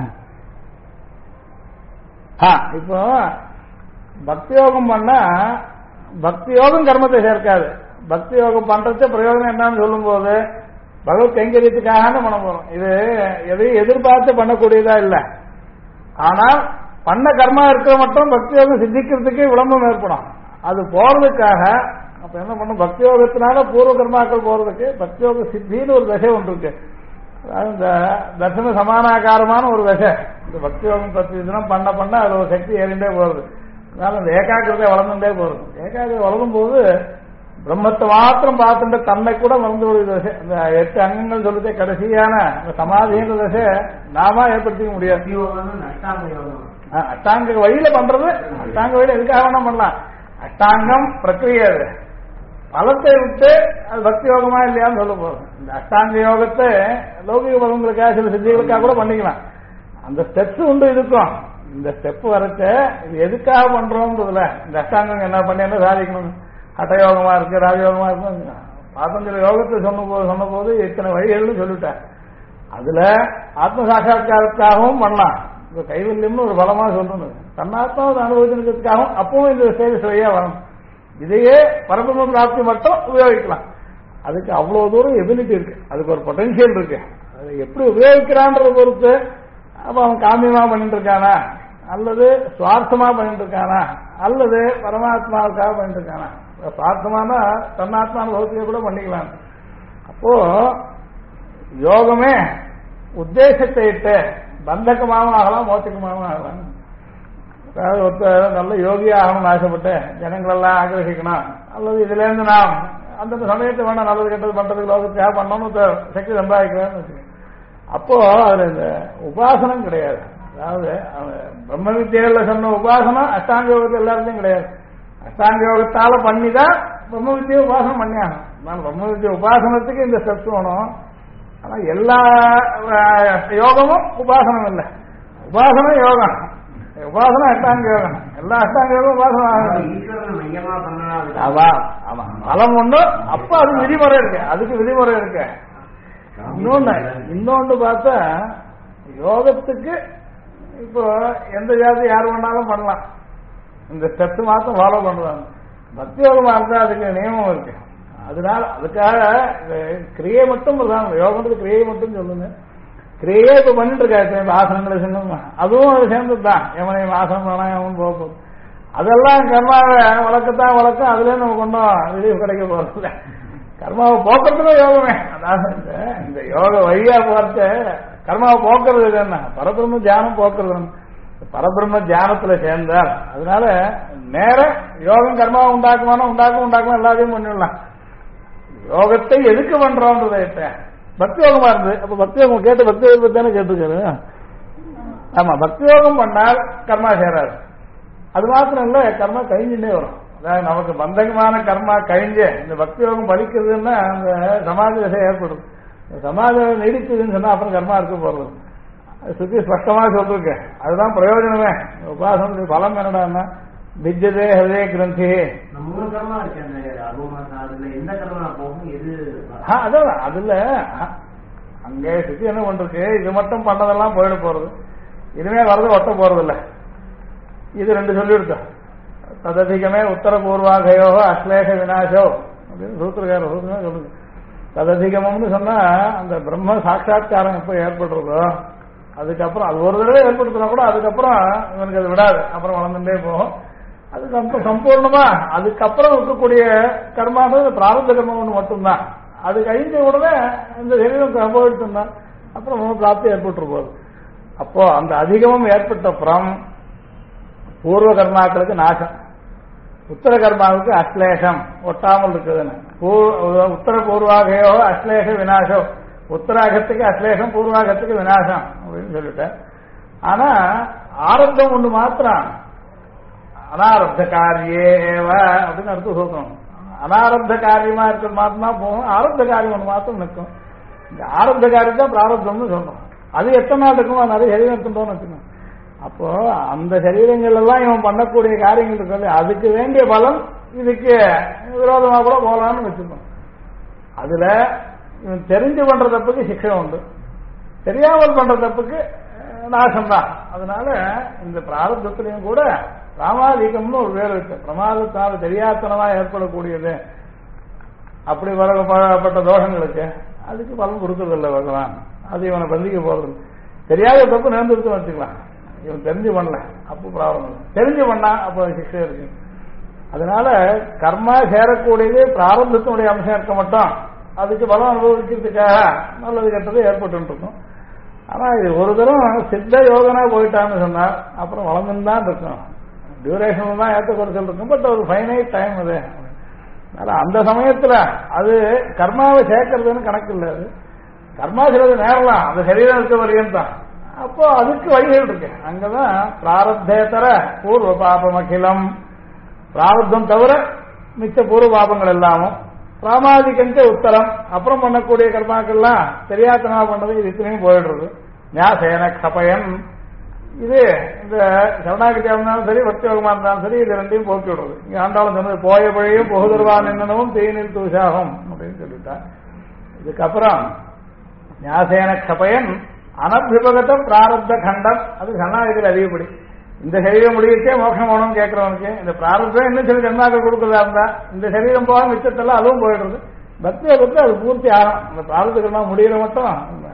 இப்போ பக்தி யோகம் பண்ணா பக்தி யோகம் கர்மத்தை சேர்க்காது. பக்தி யோகம் பண்றச்ச பிரயோஜனம் என்னன்னு சொல்லும் போது பகவத் கைங்கரியத்துக்காக பண்ண போறோம். இது எதையும் எதிர்பார்த்து பண்ணக்கூடியதா இல்லை. ஆனால் பண்ண கர்மா இருக்கிற மட்டும் பக்தி யோகம் சித்திக்கிறதுக்கு விளம்பரம் ஏற்படும். அது போறதுக்காக அப்ப என்ன பண்ணும், பக்தி யோகத்தினால பூர்வ கர்மாக்கள் போறதுக்கு பக்தி யோக சித்தின்னு ஒரு தசை ஒன்று இருக்கு. அதாவது இந்த தர்சன சமானாகாரமான ஒரு தசை. இந்த பக்தி யோகம் 10 தினம் பண்ண பண்ண அது ஒரு சக்தி ஏறிண்டே போறது. அதனால இந்த ஏகாகிரதை வளர்ந்துட்டே போறது. ஏகாகிரதை வளரும் போது பிரம்மத்தை மாத்திரம் பார்த்துட்டு தன்னை கூட மறந்து ஒரு தசை. இந்த 8 அங்கங்கள் சொல்லிட்டு கடைசியான இந்த சமாதின்ற தசை நாம ஏற்படுத்திக்க முடியாது. அஷ்டாங்க வழியில பண்றது, அஷ்டாங்க வழியில எதுக்காக வேணா பண்ணலாம். அஷ்டாங்கம் பிரக்கிரியை அது. பலத்தை விட்டு அது பக்தி யோகமா இல்லையான்னு சொல்ல போதும். இந்த அஷ்டாங்க யோகத்தை லௌகிக பலங்களுக்காக சில சித்திகளுக்காக கூட பண்ணிக்கலாம். அந்த ஸ்டெப்ஸ் உண்டு இதுக்கும். இந்த ஸ்டெப் வரச்ச இது எதுக்காக பண்றோம்ன்றதுல இந்த அஷ்டாங்கம் என்ன பண்ணி என்ன சாதிக்கணும். ஹட்டயோகமா இருக்கு, ராஜயோகமா இருக்கு. பாத்தஞ்சல யோகத்தை சொன்ன போது இத்தனை வழிகள்னு சொல்லிட்டேன். அதுல ஆத்ம சாட்சா்காரத்துக்காகவும் பண்ணலாம். இப்ப கைவல்யம்னு ஒரு பலமா சொல்லணும். தன்னாத்மாவை அனுபவிக்கிறதுக்காகவும் அப்பவும் இந்த ஸ்டேஜ் வழியா வரணும். இதையே பரபிரம்ம பிராப்தி மட்டும் உபயோகிக்கலாம். அதுக்கு அவ்வளவு தூரம் எபிலிட்டி இருக்கு, அதுக்கு ஒரு பொட்டன்ஷியல் இருக்கு. அதை எப்படி உபயோகிக்கிறான்றத பொறுத்து அப்ப அவன் காமியமா பண்ணிட்டு இருக்கானா, அல்லது சுவார்த்தமா பண்ணிட்டு இருக்கானா, அல்லது பரமாத்மாவுக்காக பண்ணிட்டு இருக்கானா. சுவார்த்தமான தன்னாத்மா அனுபவத்தையே கூட பண்ணிக்கலாம். அப்போ யோகமே உத்தேசத்தை இட்டு பந்தகமாகவும் ஆகலாம், மோசகமாகவும் ஆகலாம். அதாவது ஒருத்தர் நல்ல யோகியா ஆகணும்னு ஆசைப்பட்டு ஜனங்களெல்லாம் ஆக்கிரசிக்கணும், அல்லது இதுல இருந்து நாம் அந்தந்த சமயத்தை வேணா நல்லது கெட்டது பண்றதுக்கு லோகத்துக்காக பண்ணணும்னு சக்தி சம்பாதிக்கலாம்னு வச்சுக்கோங்க. அப்போ அதுல இந்த உபாசனம் கிடையாது. அதாவது பிரம்ம வித்தியில சொன்ன உபாசனம் அஷ்டாங்க யோகத்தில் எல்லாருக்கும் கிடையாது. அஷ்டாங்க யோகத்தால பண்ணிதான் பிரம்ம வித்தியை உபாசனம் பண்ணியாகணும். நான் பிரம்ம வித்திய உபாசனத்துக்கு இந்த ஸ்டெப்ஸ் வேணும். ஆனா எல்லா யோகமும் உபாசனம் இல்லை. உபாசனம் யோகம், உபாசனம் அஷ்டாங்க யோகம். எல்லா அஷ்டாங்க யோகம் உபாசனம் ஆமா பலம் ஒண்ணு. அப்ப அது விதிமுறை இருக்கு, அதுக்கு விதிமுறை இருக்கு. இன்னொன்னு பார்த்தா யோகத்துக்கு இப்போ எந்த ஜாதி யார் வேணாலும் பண்ணலாம். இந்த ஸ்டெப்ஸ் மாத்திரம் ஃபாலோ பண்றாங்க. பக்தி யோகமா இருந்தா அதுக்கு நியமம் இருக்கு. அதனால அதுக்காக கிரியை மட்டும் யோகத்துக்கு கிரியை மட்டும் சொல்லுங்க. கிரியை இப்ப பண்ணிட்டு இருக்காரு ஆசனங்களை சொன்னோம், அதுவும் அது சேர்ந்ததுதான். எவனையும் ஆசனம் பிராணாயாமம் போக போகுது. அதெல்லாம் கர்மாவை வளர்க்கத்தான் வளர்க்கும். அதுல நம்ம கொண்டோம் ரிலீஃப் கிடைக்க போறதில்ல. கர்மாவை போக்குறதுக்கும் யோகமே. அதாவது இந்த யோக வழியா பார்த்து கர்மாவை போக்குறது என்ன, பரபிரம்ம தியானம் போக்குறது. பரபிரம்ம தியானத்துல சேர்ந்தால் அதனால நேர யோகம் கர்மாவை உண்டாக்குமா எல்லாத்தையும் பண்ணிடலாம். யோகத்தை எதுக்கு பண்றோம்ன்றத பக்தி யோகமா இருந்து அப்ப பக்தி யோகம் கேட்டு பக்தி யோகத்தை தானே கேட்டுக்காரு. ஆமா, பக்தி யோகம் பண்ணால் கர்மா சேராது. அது மாத்திரம் இல்ல, கர்மா கழிஞ்சுட்டே வரும். அதாவது நமக்கு பந்தகமான கர்மா கழிஞ்சு இந்த பக்தி யோகம் பலிக்கிறதுன்னா அந்த சமாஜ தசை ஏற்படும். சமாஜம் நீடிச்சதுன்னு சொன்னா அப்புறம் கர்மா இருக்க போறது. அது சுத்தி ஸ்பஷ்டமா சொல்லிருக்கு. அதுதான் பிரயோஜனமே. உபாசனத்துக்கு பலம் என்னடான்னா விஜயதே ஹதே கிரந்தி. அதான் அதுல அங்க சுத்தி என்ன பண்றது, இது மட்டும் பண்ணதெல்லாம் போயிட போறது, இனிமே வரது ஒட்ட போறது இல்ல. இது ரெண்டு சொல்லி கொடுத்தோம். தததிகமே உத்தர பூர்வாகயோ அஸ்லேஷ விநாசோ அப்படின்னு சூத்திரக்கார சொல்லுங்க. தததிகமம்னு சொன்னா அந்த பிரம்ம சாட்சா்காரம் எப்ப ஏற்படுறதோ அதுக்கப்புறம் அது ஒரு தடவை ஏற்படுத்தினா கூட அதுக்கப்புறம் இவனுக்கு அது விடாது, அப்புறம் வளர்ந்துட்டே போகும். அதுக்கப்புறம் சம்பூர்ணமா அதுக்கப்புறம் இருக்கக்கூடிய கர்மான்றது பிராரப்த கர்மம் ஒன்று மட்டும்தான். அது கழிஞ்ச உடனே இந்த சரீரம் அனுபவிச்சுன்னா அப்புறம் பிராப்தி ஏற்பட்டு போகுது. அப்போ அந்த அதிகமும் ஏற்பட்ட அப்புறம் பூர்வ கர்மாக்களுக்கு நாசம், உத்தர கர்மாவுக்கு அஸ்லேஷம் ஒட்டாமல் இருக்குதுன்னு. உத்தர பூர்வாகையோ அஸ்லேஷ விநாசோ, உத்தராகத்துக்கு அஸ்லேஷம் பூர்வாகத்துக்கு விநாசம் அப்படின்னு சொல்லிட்டேன். ஆனா ஆரம்பம் ஒண்ணு மாத்திரம் அனாரப்த காரியேவ அப்படின்னு அர்த்தம் சொல்லணும். அனாரப்த காரியமா இருக்கிறது மாத்திரமா போகும், ஆரம்ப காரியம் ஒண்ணு மாத்திரம் நிற்கும். இந்த ஆரம்ப காரியம் தான் பிராரப்தம்னு சொல்றோம். அது எத்தனை நாள் இருக்கும், அது சரீரம் எடுத்துட்டோம்னு வச்சுக்கணும். அப்போ அந்த சரீரங்கள் எல்லாம் இவன் பண்ணக்கூடிய காரியங்கள் இருக்கு, அதுக்கு வேண்டிய பலம் இதுக்கு விரோதமா கூட போகலான்னு வச்சுக்கணும். அதுல இவன் தெரிஞ்சு பண்ற தப்புக்கு சிக்ஷை உண்டு, தெரியாமல் பண்ற தப்புக்கு நாசம்தான். அதனால இந்த பிராரப்தத்திலையும் கூட பிராமாதிகம்னு ஒரு வேறு இருக்கு. பிரமாதத்தால் தெரியாத்தனமா ஏற்படக்கூடியது அப்படி வரப்பட்ட தோஷங்களுக்கு அதுக்கு பலன் கொடுக்கறது இல்லை பகவான். அது இவனை பந்திக்க போறது தெரியாத தப்பு நேர்ந்துருக்குன்னு வச்சுக்கலாம். இவன் தெரிஞ்சு பண்ணல அப்போ ப்ராப்ளம் இல்லை, தெரிஞ்சு பண்ணா அப்போ சிக்ஷை இருக்கு. அதனால கர்மா சேரக்கூடியது பிராரப்தத்தினுடைய அம்சம் இருக்க மட்டும் அதுக்கு பலம் அனுபவிக்கிறதுக்காக நல்லது கெட்டது ஏற்பட்டு இருக்கும். ஆனா இது ஒரு தரம் சித்த யோகனா போயிட்டான்னு சொன்னா அப்புறம் வளர்ந்துன்னு தான் இருக்கும், டியூரேஷன் தான் ஏற்ற குறைச்சல் இருக்கும். பட் ஒரு ஃபைனைட் டைம் அது. அதனால அந்த சமயத்துல அது கர்மாவை சேர்க்கறதுன்னு கணக்கு இல்லை. அது கர்மா சிலது நேரலாம், அந்த சரீரம் இருக்க வரையும் தான். அப்போ அதுக்கு வழிகள் இருக்கு. அங்கதான் பிராரப்தேதர பூர்வ பாபம் அகிலம், பிராரப்தம் தவிர மிச்ச பூர்வ பாபங்கள் எல்லாமும் பிராமாதிகஞ்ச உத்தரம், அப்புறம் பண்ணக்கூடிய கர்மாக்கள்லாம் தெரியாதனமா பண்ணது இது இத்தனையும் போயிடுறது. ஞாசேன கபயன், இது இந்த சரணாகதியா இருந்தாலும் சரி பக்தியோகமா இருந்தாலும் சரி இது ரெண்டையும் போக்கி விடுறது. இங்க ஆண்டாலும் சொன்னது போய வழியும் புகுதர்வான் என்னவும் தீனில் தூஷாகும் அப்படின்னு சொல்லிட்டா. இதுக்கப்புறம் ஞாசேன கபயன் அனபிபகத பிராரப்த கண்டம், அது சரணாகதியில் அதிகப்படி. இந்த சரீரம் முடியிட்டே மோட்சம் போகணும்னு கேட்கறவனுக்கு இந்த பிராரப்தம் இன்னும் சில ஜன்மாக்கள் கொடுக்குறதா இருந்தா இந்த சரீரம் போக மிச்சத்தெல்லாம் அதுவும் போயிடுறது. பக்தியோகத்தில் அது பூர்த்தி ஆகும். அந்த பிராரப்தம் முடிகிற மட்டும்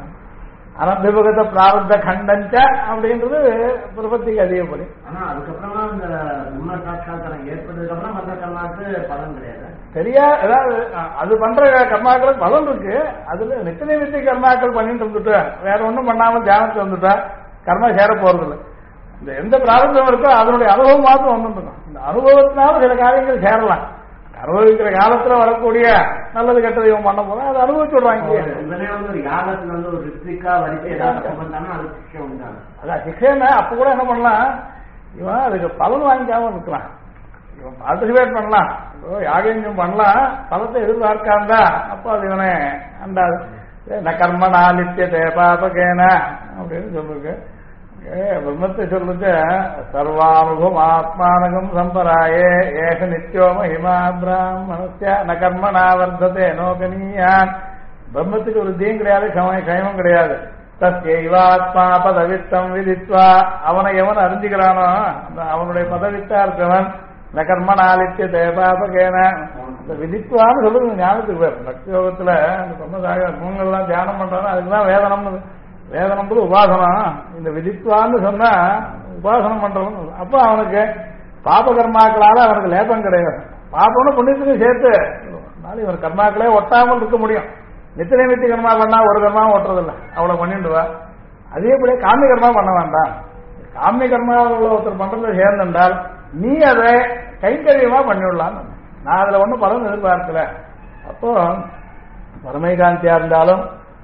அனபிபகத பிராரப்த கண்டஞ்ச அப்படின்றது பிரபத்திக்கு அதிகப்படி. ஆனா அதுக்கப்புறமா இந்த பிரம்ம சாட்சாத்காரம் ஏற்பட்டதுக்கு அப்புறம் மற்ற கர்மாவுக்கு பலன் கிடையாது. சரியா, அதாவது அது பண்ற கர்மாக்களுக்கு பலன் இருக்கு. அதுல நித்திய நித்திய கர்மாக்கள் பண்ணிட்டு இருந்துட்டு வேற ஒன்றும் பண்ணாம தியானத்துக்கு வந்துட்டா கர்மா சேர போறது இல்லை. இந்த எந்த பிராரப்தம் இருக்கோ அதனுடைய அனுபவம் மாத்திரம் வந்துருக்கும். இந்த அனுபவத்தினால சில காரியங்கள் சேரலாம். அனுபவிக்கிற காலத்துல வரக்கூடிய நல்லது கெட்டது இவன் பண்ண போனா அதை அனுபவிச்சுடுறாங்க. ஒரு யாகத்துல வந்து ஒரு ரித்விக்கா வரிசை பண்ணாலும் அது சிக்ஷை உண்டாங்க. அதான் சிக்ஷைன்னா அப்ப கூட என்ன பண்ணலாம், இவன் அதுக்கு பலன் வாங்கிக்காம இருக்கலாம். இவன் பார்ட்டிசிபேட் பண்ணலாம், யாகம் பண்ணலாம், பலத்தை எதிர்பார்க்காண்டா அப்ப அது இவனே அந்த கர்ம நாலித்திய பாபகேன அப்படின்னு சொல்லிருக்கு. பிரம்மத்தை சொல்லுச்சு சர்வானுபவம் ஆத்மானகம் சம்பராயே ஏக நித்தியோ மகிமா பிராமணஸ்ய ந கர்மனா வர்த்ததே நோகனீயான். பிரம்மத்துக்கு ஒரு தீம் கிடையாது, கைமம் கிடையாது. தஸ்யைவாத்மா பதவித்தம் விதித்வா, அவனை எவன் அறிஞ்சுக்கிறானோ அவனுடைய பதவித்தா இருக்கவன் ந கர்மனாலித்திய தேபாபகேன. இந்த விதித்வான்னு சொல்லுது ஞானத்துக்கு பேர். பக்தி யோகத்துல அந்த பிரம்மசாக மூங்கெல்லாம் தியானம் பண்றாங்க, அதுக்குதான் வேதனம்னு. வேதனம்ன்றது உபாசனம். இந்த விதித்வான்னு சொன்னா உபாசனம் பண்றவன். அப்ப அவனுக்கு பாப கர்மாக்களால அவனுக்கு லேபம் கிடையாது. பாபம்னு புண்ணியத்துக்கும் சேர்த்து இவன் கர்மாக்களே ஒட்டாமல் இருக்க முடியும். நித்திய நித்திய கர்மா பண்ணா ஒரு கர்மாவும் ஒட்டுறதில்லை, அவ்வளவு பண்ணிடுவா. அதேபடியே காமிய கர்மா பண்ண வேண்டாம். காமிய கர்மா ஒருத்தர் பண்றதுல சேர்ந்தால் நீ அதை கைங்கரியமா பண்ணிவிடலாம். நான் அதுல ஒன்னும் பலன் எதிர்பார்க்கல. அப்போ பரமைகாந்தியா இருந்தாலும்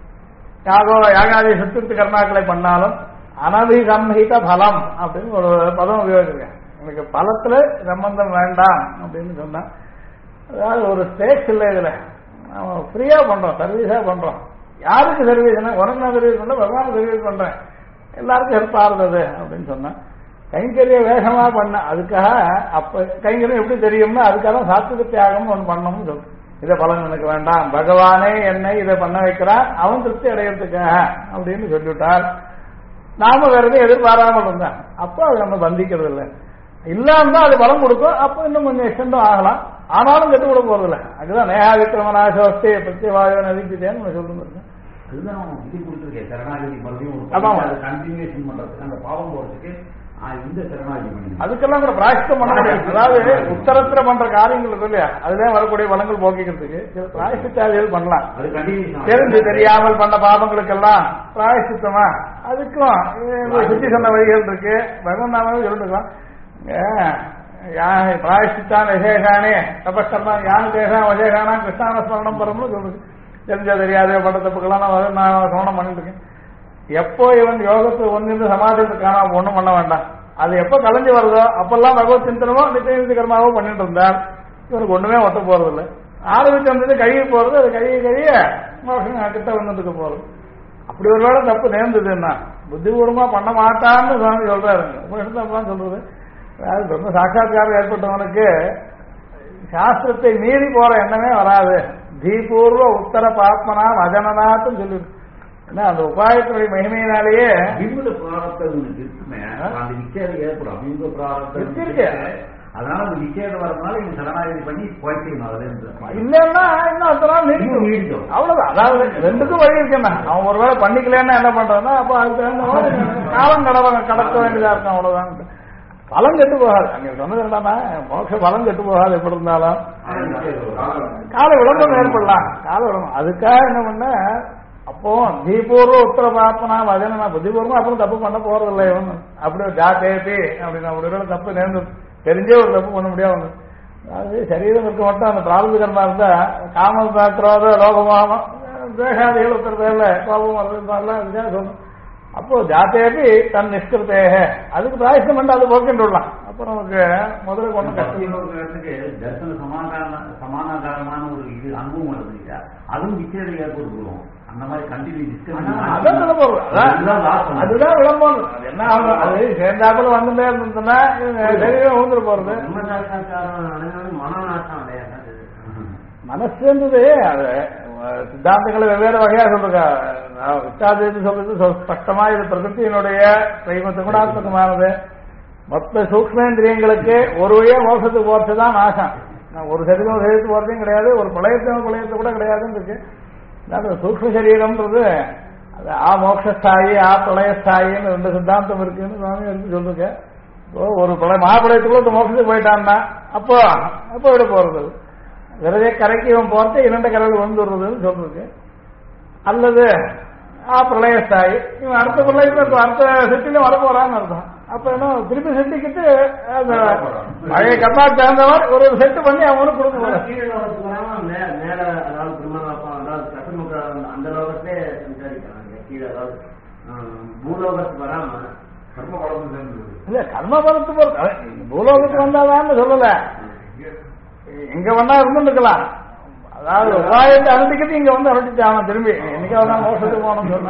யாகாதி சுத்திருத்து கர்மாக்களை பண்ணாலும் அனபிசம்ஹித பலம் அப்படின்னு ஒரு பதம் உபயோகிக்கிறேன். எனக்கு பலத்துல சம்பந்தம் வேண்டாம் அப்படின்னு சொன்னா, அதாவது ஒரு ஸ்டேக்ஸ் இல்லை இதுல. நம்ம ஃப்ரீயா பண்றோம், சர்வீஸா பண்றோம். யாருக்கு சர்வீஸ்னா உனக்கு நான் சர்வீஸ் பண்றேன், பகவான் சர்வீஸ் பண்றேன், எல்லாருக்கும் ஹெல்ப் ஆறுறது அப்படின்னு சொன்னா கைங்கரிய வேகமா பண்ண. அதுக்காக அப்ப கைங்கரியம் எப்படி தெரியும்னா அதுக்காக சாத்விக தியாகம் ஒன்று பண்ணணும்னு சொல்றேன். இதை பலன் எனக்கு வேண்டாம், பகவானே என்னை இதை பண்ண வைக்கிறான், அவன் திருப்தி அடையிறதுக்காக அப்படின்னு சொல்லிவிட்டால் நாம வேற எதுவும் எதிர்பாராமல் இருந்தான். அப்போ அது நம்ம பந்திக்கிறது இல்லை. இல்லாம அது பலம் கொடுக்கும். அப்போ இன்னும் கொஞ்சம் எக்ஸ்டெண்டும் ஆகலாம், ஆனாலும் கெட்டு விட போறதில்லை. அதுதான் நேகாவிக்கிரமநாசோஸ்தே பிரத்யவாயோ நதிக்குதேன்னு சொல்லுங்க. அதுதான் இது கொடுத்துருக்கேன். சரணாகதி மறுபடியும் கண்டினியூஷன் பண்றதுக்கு அந்த பாவம் போறதுக்கு இந்த சரணாகதி பண்ணி அதுக்கெல்லாம் கூட பிராயஷ்டம் பண்ண முடியாது. அதாவது உத்தரத்துல பண்ற காரியங்கள் இருக்கு இல்லையா, அதுதான் வரக்கூடிய வளங்கள் போக்கிக்கிறதுக்கு சில பிராயஷ்டாதிகள் பண்ணலாம். அது கண்டினியூஷன் தெரிஞ்சு தெரியாமல் பண்ண பாவங்களுக்கெல்லாம் பிராயஷ்டமா அதுக்கும் சுத்தி சொன்ன வழிகள் இருக்கு. பகவான் நாமே சொல்லிருக்கோம். பிராயஷ்டான் விசேஷானே தபஸ்கர்மா யான் தேசம் விசேஷானா கிருஷ்ணான ஸ்மரணம் பரம்னு சொல்லுது. தெரிஞ்சா தெரியாத பண்ற தப்புக்கெல்லாம் நான் சமணம் பண்ணிட்டு இருக்கேன். எப்போ இவன் யோகத்தை ஒன்றிருந்து சமாதிக்கான ஒண்ணும் பண்ண வேண்டாம். அது எப்ப கலைஞ்சு வருதோ அப்பெல்லாம் பகவத் சிந்தனமோ நித்திய கர்மாவோ பண்ணிட்டு இருந்தால் இவனுக்கு ஒண்ணுமே ஒட்ட போறது இல்லை. ஆரம்பிச்சு வந்தது கழுவி போறது, அது கழிய மோஷம் கிட்ட வந்துட்டு போறது. அப்படி ஒரு வேளை தப்பு நேர்ந்ததுன்னா புத்திபூர்வமா பண்ண மாட்டான்னு சுவாமி சொல்றாரு. அப்பதான் சொல்றது, அதாவது பிரம்ம சாட்சாத்காரம் ஏற்பட்டவனுக்கு சாஸ்திரத்தை மீறி போற எண்ணமே வராது. தீபூர்வ உத்தர பாத்மனா அஜனநாத்துன்னு சொல்லிருக்கு. ஏன்னா அந்த உபாயத்தினுடைய மகிமையினாலேயே விமுத பிராரப்தம் இருக்குமே, அந்த நிச்சயம் ஏற்படும். விமுத பிராரப்தம் இருக்கு. அதனால அந்த நிச்சயம் வரதுனால இவங்க சரணாகதி பண்ணி போய்க்கணும். அதுல இருந்து இல்லன்னா இன்னும் அடுத்த நாள் நீடிக்கும். அவ்வளவுதான். அதாவது ரெண்டுக்கும் வழி இருக்குன்னா அவன் ஒருவேளை பண்ணிக்கலன்னா என்ன பண்றான்னா அப்ப அதுக்கு தகுந்த காலம் கடக்க வேண்டியதா இருக்கும். அவ்வளவுதான். பலம் கெட்டு போகாது. அங்க சொன்னது என்னன்னா மோட்ச பலம் கெட்டு போகாது. எப்படி இருந்தாலும் கால விளம்பரம் ஏற்படலாம். கால விளம்பரம் அதுக்காக என்ன பண்ண அப்போ தீபூர்வ உத்தர பாப்பனா வதனா புத்திபூர்வம் அப்புறம் தப்பு பண்ண போறதில்லை. இவன் அப்படி ஜாத்தேபி அப்படின்னு அப்படி தப்பு நேர்ந்து தெரிஞ்சே ஒரு தப்பு பண்ண முடியாது. அதாவது சரீரம் இருக்க மட்டும் அந்த பிராரப்த கர்மா இருந்தா காம பாத்திரோத லோகமானம் தேகாதிகள் ஒருத்தர் பேர்ல கோபம் வர்றதுலாம் சொல்லணும். அப்போ ஜாத்தேபி தன் நிஷ்கிருத்தேக அதுக்கு பிராயசம் பண்ணி அது போக்கின்றுடலாம். அப்போ நமக்கு முதல்ல கொண்டு கஷ்டம் ஒரு இடத்துக்கு தர்சன சமாதானமான ஒரு இது அனுபவம் வருது இல்லையா, அதுவும் விசேட ஏற்படுத்துவோம். அந்த மாதிரி கண்டினியூ அதான் சொல்ல போறோம். அதுதான் விளம்பரம். அது என்ன ஆகும், அது சேர்ந்தாப்புல வந்துட்டே இருந்ததுன்னா சரீரம் ஊந்துட போறது. மனசுன்றது அது சித்தாந்தங்களை வெவ்வேறு வகையா சொல்றாங்க. வித்தாதேன்னு சொல்றது ஸ்பஷ்டமா இது பிரகிருத்தியினுடைய பிரைமத்து குணாத்மகமானது. மொத்த சூக்மேந்திரியங்களுக்கு ஒரு வழியா மோசத்துக்கு போறதுதான் நாசம். ஒரு சரீரம் சரீரத்து போறதையும் கிடையாது, ஒரு பிரளயத்தை கூட கிடையாதுன்னு இருக்கு. சூக்ம சரீரம்ன்றது அது மோட்சஸ்தாயி பிரளயஸ்தாயின்னு 2 சித்தாந்தம் இருக்குன்னு சுவாமி எடுத்து சொல்லுங்க. ஒரு மகாபிரளயத்துக்குள்ள இந்த மோட்சத்துக்கு போயிட்டான்னா அப்போ விட போறது விரதே கரைக்கு இவன் போறது 2 கரையில் வந்துடுறதுன்னு சொல்றது. அல்லது பிரளயஸ்தாயி இவன் அடுத்த பிரளயத்துல அடுத்த செட்டிலும் வர போறான்னு அர்த்தம். அப்ப என்ன திருப்பி செட்டிக்கிட்டு பழைய கர்மா சேர்ந்தவர் ஒரு செட்டு பண்ணி அவனுக்கு கொடுக்க போறான். அந்த லோகத்திலே சஞ்சாரிக்கிறாங்க கீழே, அதாவது பூலோகத்துக்கு வராம கர்ம பலத்து சேர்ந்து இல்ல கர்ம பலத்து பொறுத்து பூலோகத்துக்கு வந்தாதான்னு சொல்லல, எங்க வேணா இருந்துருக்கலாம். அதாவது உபாயத்தை அனுப்பிக்கிட்டு இங்க வந்து அனுப்பிச்சாங்க திரும்பி என்னைக்கு வந்தா மோசத்துக்கு போகணும்னு சொன்னா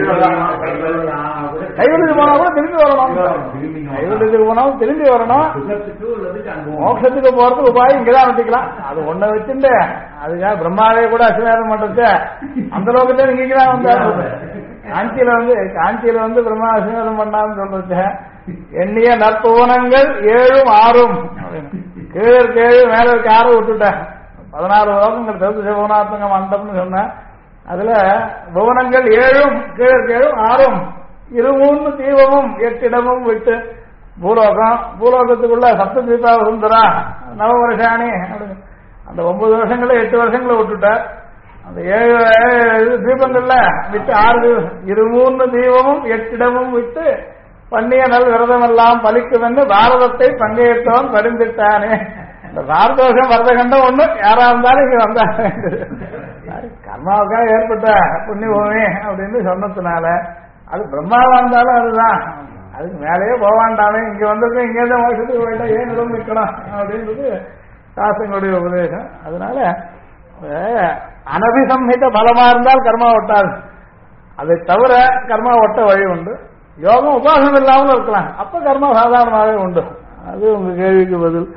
கைவெளிக்கு போனா கூட திரும்பி வரணும். கைவெளிக்கு போனாலும் திரும்பி வரணும். மோட்சத்துக்கு போறதுக்கு உபாயம் இங்கதான் அனுப்பிக்கலாம். அது ஒன்ன வச்சுட்டு அதுக்காக பிரம்மாவே கூட அசுவேதம் பண்றது அந்த லோகத்துல இங்கதான் வந்தாரு. காஞ்சியில வந்து பிரம்மா அசுவேதம் பண்ணான்னு சொல்றது எண்ணிய நற்புவனங்கள் 7 6 கீழே இருக்க 7 மேல இருக்க 6 விட்டுட்டேன். 14 லோகங்கள் தகுதி சிவகுணாத்மக மண்டபம்னு சொன்ன அதுல புவனங்கள் 7 கீழே 7 6 23 தீபமும் 8 இடமும் விட்டு பூலோகத்துக்குள்ள சப்த தீபா சுந்தரா நவவருஷாணி அந்த 9 வருஷங்கள 8 வருஷங்களை விட்டுட்டார். அந்த 7 தீபங்கள்ல விட்டு 6 23 தீபமும் 8 இடமும் விட்டு பண்ணிய நல் விரதம் எல்லாம் பலிக்குமென்று பாரதத்தை பங்கேற்றவன் பரிந்துட்டானே. இந்த பாரதோஷம் வரத கண்டம் ஒண்ணு யாரா இருந்தாலும் இங்க வந்தாங்க. கர்மாவுக்காக ஏற்பட்ட புண்ணியபூமி அப்படின்னு சொன்னதுனால அது பிரம்மாவா இருந்தாலும் அதுதான். அதுக்கு மேலேயே போவாண்டானே இங்க வந்திருக்கோம் இங்கே தான் மோசத்துக்கு போயிட்டா ஏன் இடம் நிற்கணும் அப்படின்றது சாஸ்திரங்களுடைய உபதேசம். அதனால அனபிசம்ஹித பலமா இருந்தால் கர்மா ஒட்டாது. அதை தவிர கர்மா ஒட்ட வழி உண்டு. யோகம் உபாசனம் இல்லாமல் இருக்கலாம், அப்ப கர்மா சாதாரணமாகவே உண்டு. அது உங்க கேள்விக்கு பதில்.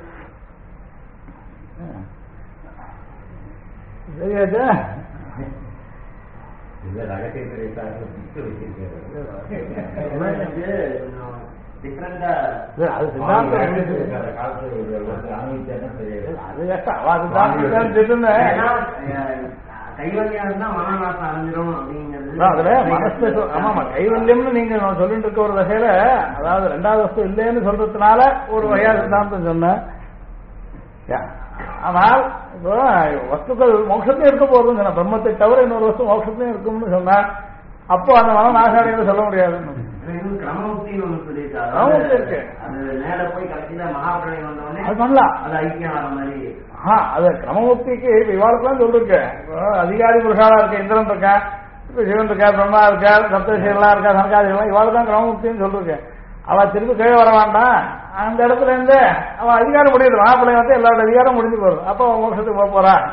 சரியாச்சா? அது சித்தாந்தம் அது கஷ்டம். கைவல்யம்னு நீங்க சொல்லிட்டு இருக்க ஒரு வகையில அதாவது 2வது வஸ்து இல்லைன்னு சொல்றதுனால ஒரு வகையா சித்தாந்தம் சொன்ன. ஆனால் இப்போ வஸ்துக்கள் மோட்சத்தையும் இருக்க போறதுன்னு சொன்ன, பிரம்மத்தை தவிர இன்னொரு வஸ்து மோட்சத்தையும் இருக்கும்னு சொன்னா அப்போ அந்த மனம் நாசாரின்னு சொல்ல முடியாது. கிரமமுக்தின்னு ஒண்ணு சொல்லியிருக்காரு. இருக்கு அது மேல போய் கடைசியில மகாபிரளயம் வந்தவொடனே அது பண்ணலாம். அது ஐக்கியம் ஆன மாதிரி அது கிரமமுக்திக்கு இவாளுக்குலாம் சொல்லிருக்கேன். அதிகாரி புருஷாலா இருக்க இந்திரன் இருக்கா, இப்ப சிவன் இருக்கா, பிரம்மா இருக்கா, சப்தரிஷிகள்லாம் இருக்கா, சனகாதிகள்லாம் இவாளு தான் கிரமமுக்தின்னு சொல்லிருக்கேன். அவ திருப்பி கீழே வர வேண்டாம், அந்த இடத்துல இருந்து அவன் அதிகாரம் முடியுது. மாப்பிள்ளை வந்து எல்லாரோட அதிகாரம் முடிஞ்சு போகுது. அப்ப அவன் மோட்சத்துக்கு போக போறான்.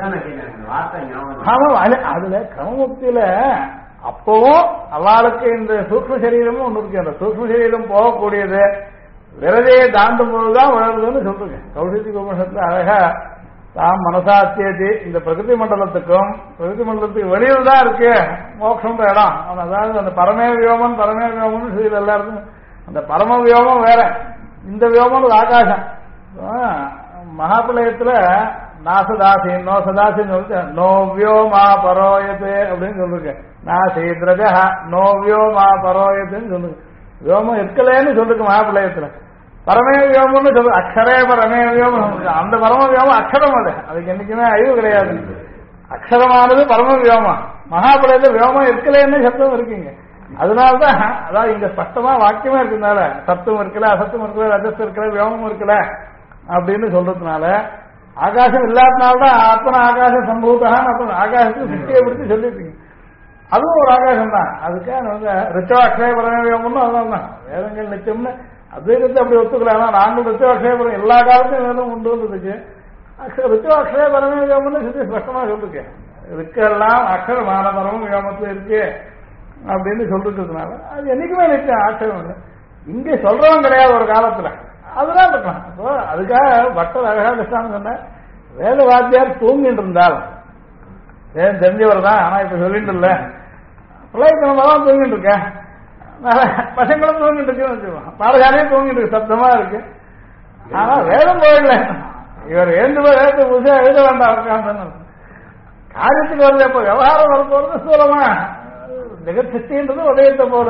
ஆமா, அதுல கிரமமுக்தியில அப்பவும் அவளுக்கு இந்த சூக்ம சரீரமும் ஒண்ணு இருக்கு. அந்த சூக்ம சரீரம் போகக்கூடியது விரதையை தாண்டும் போதுதான் உணர்வுன்னு சொல்றேன். கௌஷிக உபனிஷத்துல அழகா தாம் மனசாத்தியதி இந்த பிரகிருதி மண்டலத்துக்கும் பிரகிருதி மண்டலத்துக்கு வெளியில் தான் இருக்கு மோட்சம்ன்ற இடம். அதாவது அந்த பரமே வியோமன் செய்யல எல்லாருக்கும். அந்த பரம வியோமம் வேற, இந்த வியோமம் ஒரு ஆகாசம். மகாபிரளயத்துல நாசதாசின் நோசதாசின்னு சொல்லிட்டு நோவியோமா பரோயத்து அப்படின்னு சொல்லிருக்க. நாசீத்ரஜ நோவியோமா பரோயத்துன்னு சொல்லுங்க. வியோமம் இருக்கலன்னு சொல்லிருக்கு மகாபிரளயத்துல. பரமே வியோமம்னு சொல்லு, அக்ஷரே பரமே வியோமம். அந்த பரம வியோமம் அக்ஷரம், அதுக்கு என்னைக்குமே அழிவு கிடையாது. அக்ஷரமானது பரம வியோமம். மகாபிரளயத்துல வியோமம் இருக்கலன்னு சப்தம் இருக்குங்க. அதனால்தான் அதாவது இங்க ஸ்பஷ்டமா வாக்கியமா இருக்கிறதுனால சத்துவம் இருக்கல, அசத்துவம் இருக்கல, ரஜஸ் இருக்கல, வியோமம் இருக்கல அப்படின்னு சொல்றதுனால ஆகாசம் இல்லாதனால்தான் ஆத்மன ஆகாசம் சம்பூதான் ஆகாசத்துக்கு சிட்டியை பிடிச்சி சொல்லிருக்கீங்க. அதுவும் ஒரு ஆகாசம் தான். அதுக்காக ரிச்சோ அக்ஷய பரமயோகம்னு அதுதான் தான். வேதங்கள் நிச்சயம்னு அத்வைதத்தை அப்படி ஒத்துக்கலாம். நாங்கள் ரிச்சோ அக்ஷய பரம் எல்லா காலத்தையும் வேதம் உண்டு வந்துருக்கு. ரிச்சோ அக்ஷய பரமயோகம்னு சொல்லி ஸ்பஷ்டமா சொல்லிருக்கேன். ரிக்கெல்லாம் அக்ஷரமான பரமும் யோகத்துல இருக்கு அப்படின்னு சொல்லிருக்கிறதுனால அது என்னைக்குமே நிச்சயம் ஆட்சேபம் இல்லை. இங்கே சொல்றவன் கிடையாது ஒரு காலத்துல, அதுதான் இருக்கலாம். அப்போ அதுக்காக பக்தர் அழகா கிருஷ்ணான்னு சொன்ன வேத வாத்தியார் தூங்கிட்டு இருந்தால் ஏன் தெரிஞ்சவர் தான், ஆனா இப்ப சொல்லிட்டு இல்ல பிள்ளைக்கிழமை தான் தூங்கிட்டு இருக்கேன், பசங்களும் தூங்கிட்டு இருக்குன்னு பாடசாலையும் தூங்கிட்டு இருக்கு, சப்தமா இருக்கு. ஆனா வேதம் போயிடல, இவர் எழுந்து போய் வேதத்தை புதுசா எழுத வேண்டாம் உட்காந்து காரியத்துக்கு வரல. இப்ப விவகாரம் வர போறது சூலமா நிகழ்ச்சின்றது உதயத்தை போல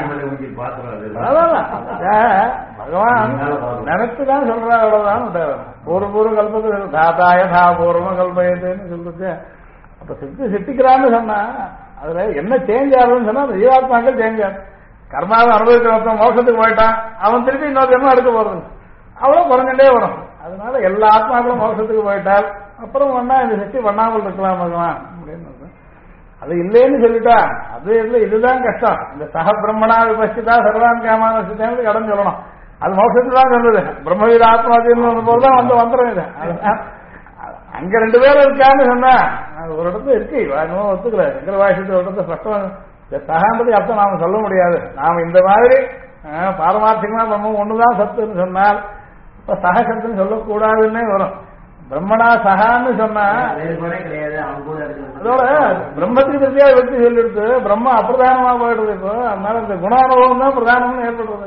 பகவான் நினைச்சுதான் சொல்றா. அவ்வளவுதான் பூர்வபூர்வ கல்பத்தை தாத்தாய தா பூர்வ கல்பயத்துன்னு சொல்லிட்டு அப்ப சித்திக்கிறான்னு சொன்னா அதுல என்ன சேஞ்ச் ஆகுதுன்னு சொன்னா அந்த ஜீவாத்மாக்கள் சேஞ்ச் ஆகும். கர்மாவை அனுபவிக்கிறவன் மோசத்துக்கு போயிட்டான், அவன் திருப்பி இன்னொரு ஜென்மம் எடுக்க போறது அவ்வளவு குறைஞ்சுட்டே வரும். அதனால எல்லா ஆத்மாக்களும் மோசத்துக்கு போயிட்டால் அப்புறம் வேணா இந்த சக்தி பண்ணாமல் இருக்கலாம் பகவான் அப்படின்னு. அது இல்லைன்னு சொல்லிட்டா அது இல்லை, இதுதான் கஷ்டம். இந்த சக பிரம்மணா விபஸ்திதா சர்வான் காமான கடன் சொல்லணும். அது மோசத்துக்கு தான் சொல்லுது. பிரம்மவீர ஆத்மாதின்னு போதுதான் வந்துடும். இது அங்க ரெண்டு பேரும் இருக்கான்னு சொன்னா அது ஒரு இடத்துல இருக்கு, இன்னும் ஒத்துக்கல. எங்க வாய்ஸத்து ஒரு இடத்துல கஷ்டம். இந்த சகான்றதுக்கு அர்த்தம் நாம சொல்ல முடியாது. நாம இந்த மாதிரி பாரமார்த்திகமா பிரம்மம் ஒண்ணுதான் சத்துன்னு சொன்னால் இப்ப சக சத்துன்னு சொல்லக்கூடாதுன்னே வரும். பிரம்மனா சகான்னு சொன்னா அதோட பிரம்மத்துக்கு திருப்தியா வெற்றி சொல்லிடுது, பிரம்ம அப்பிரதானமா போயிடுது. இப்போ அதனால இந்த குணானுபவம் தான் பிரதானம்னு ஏற்படுறது.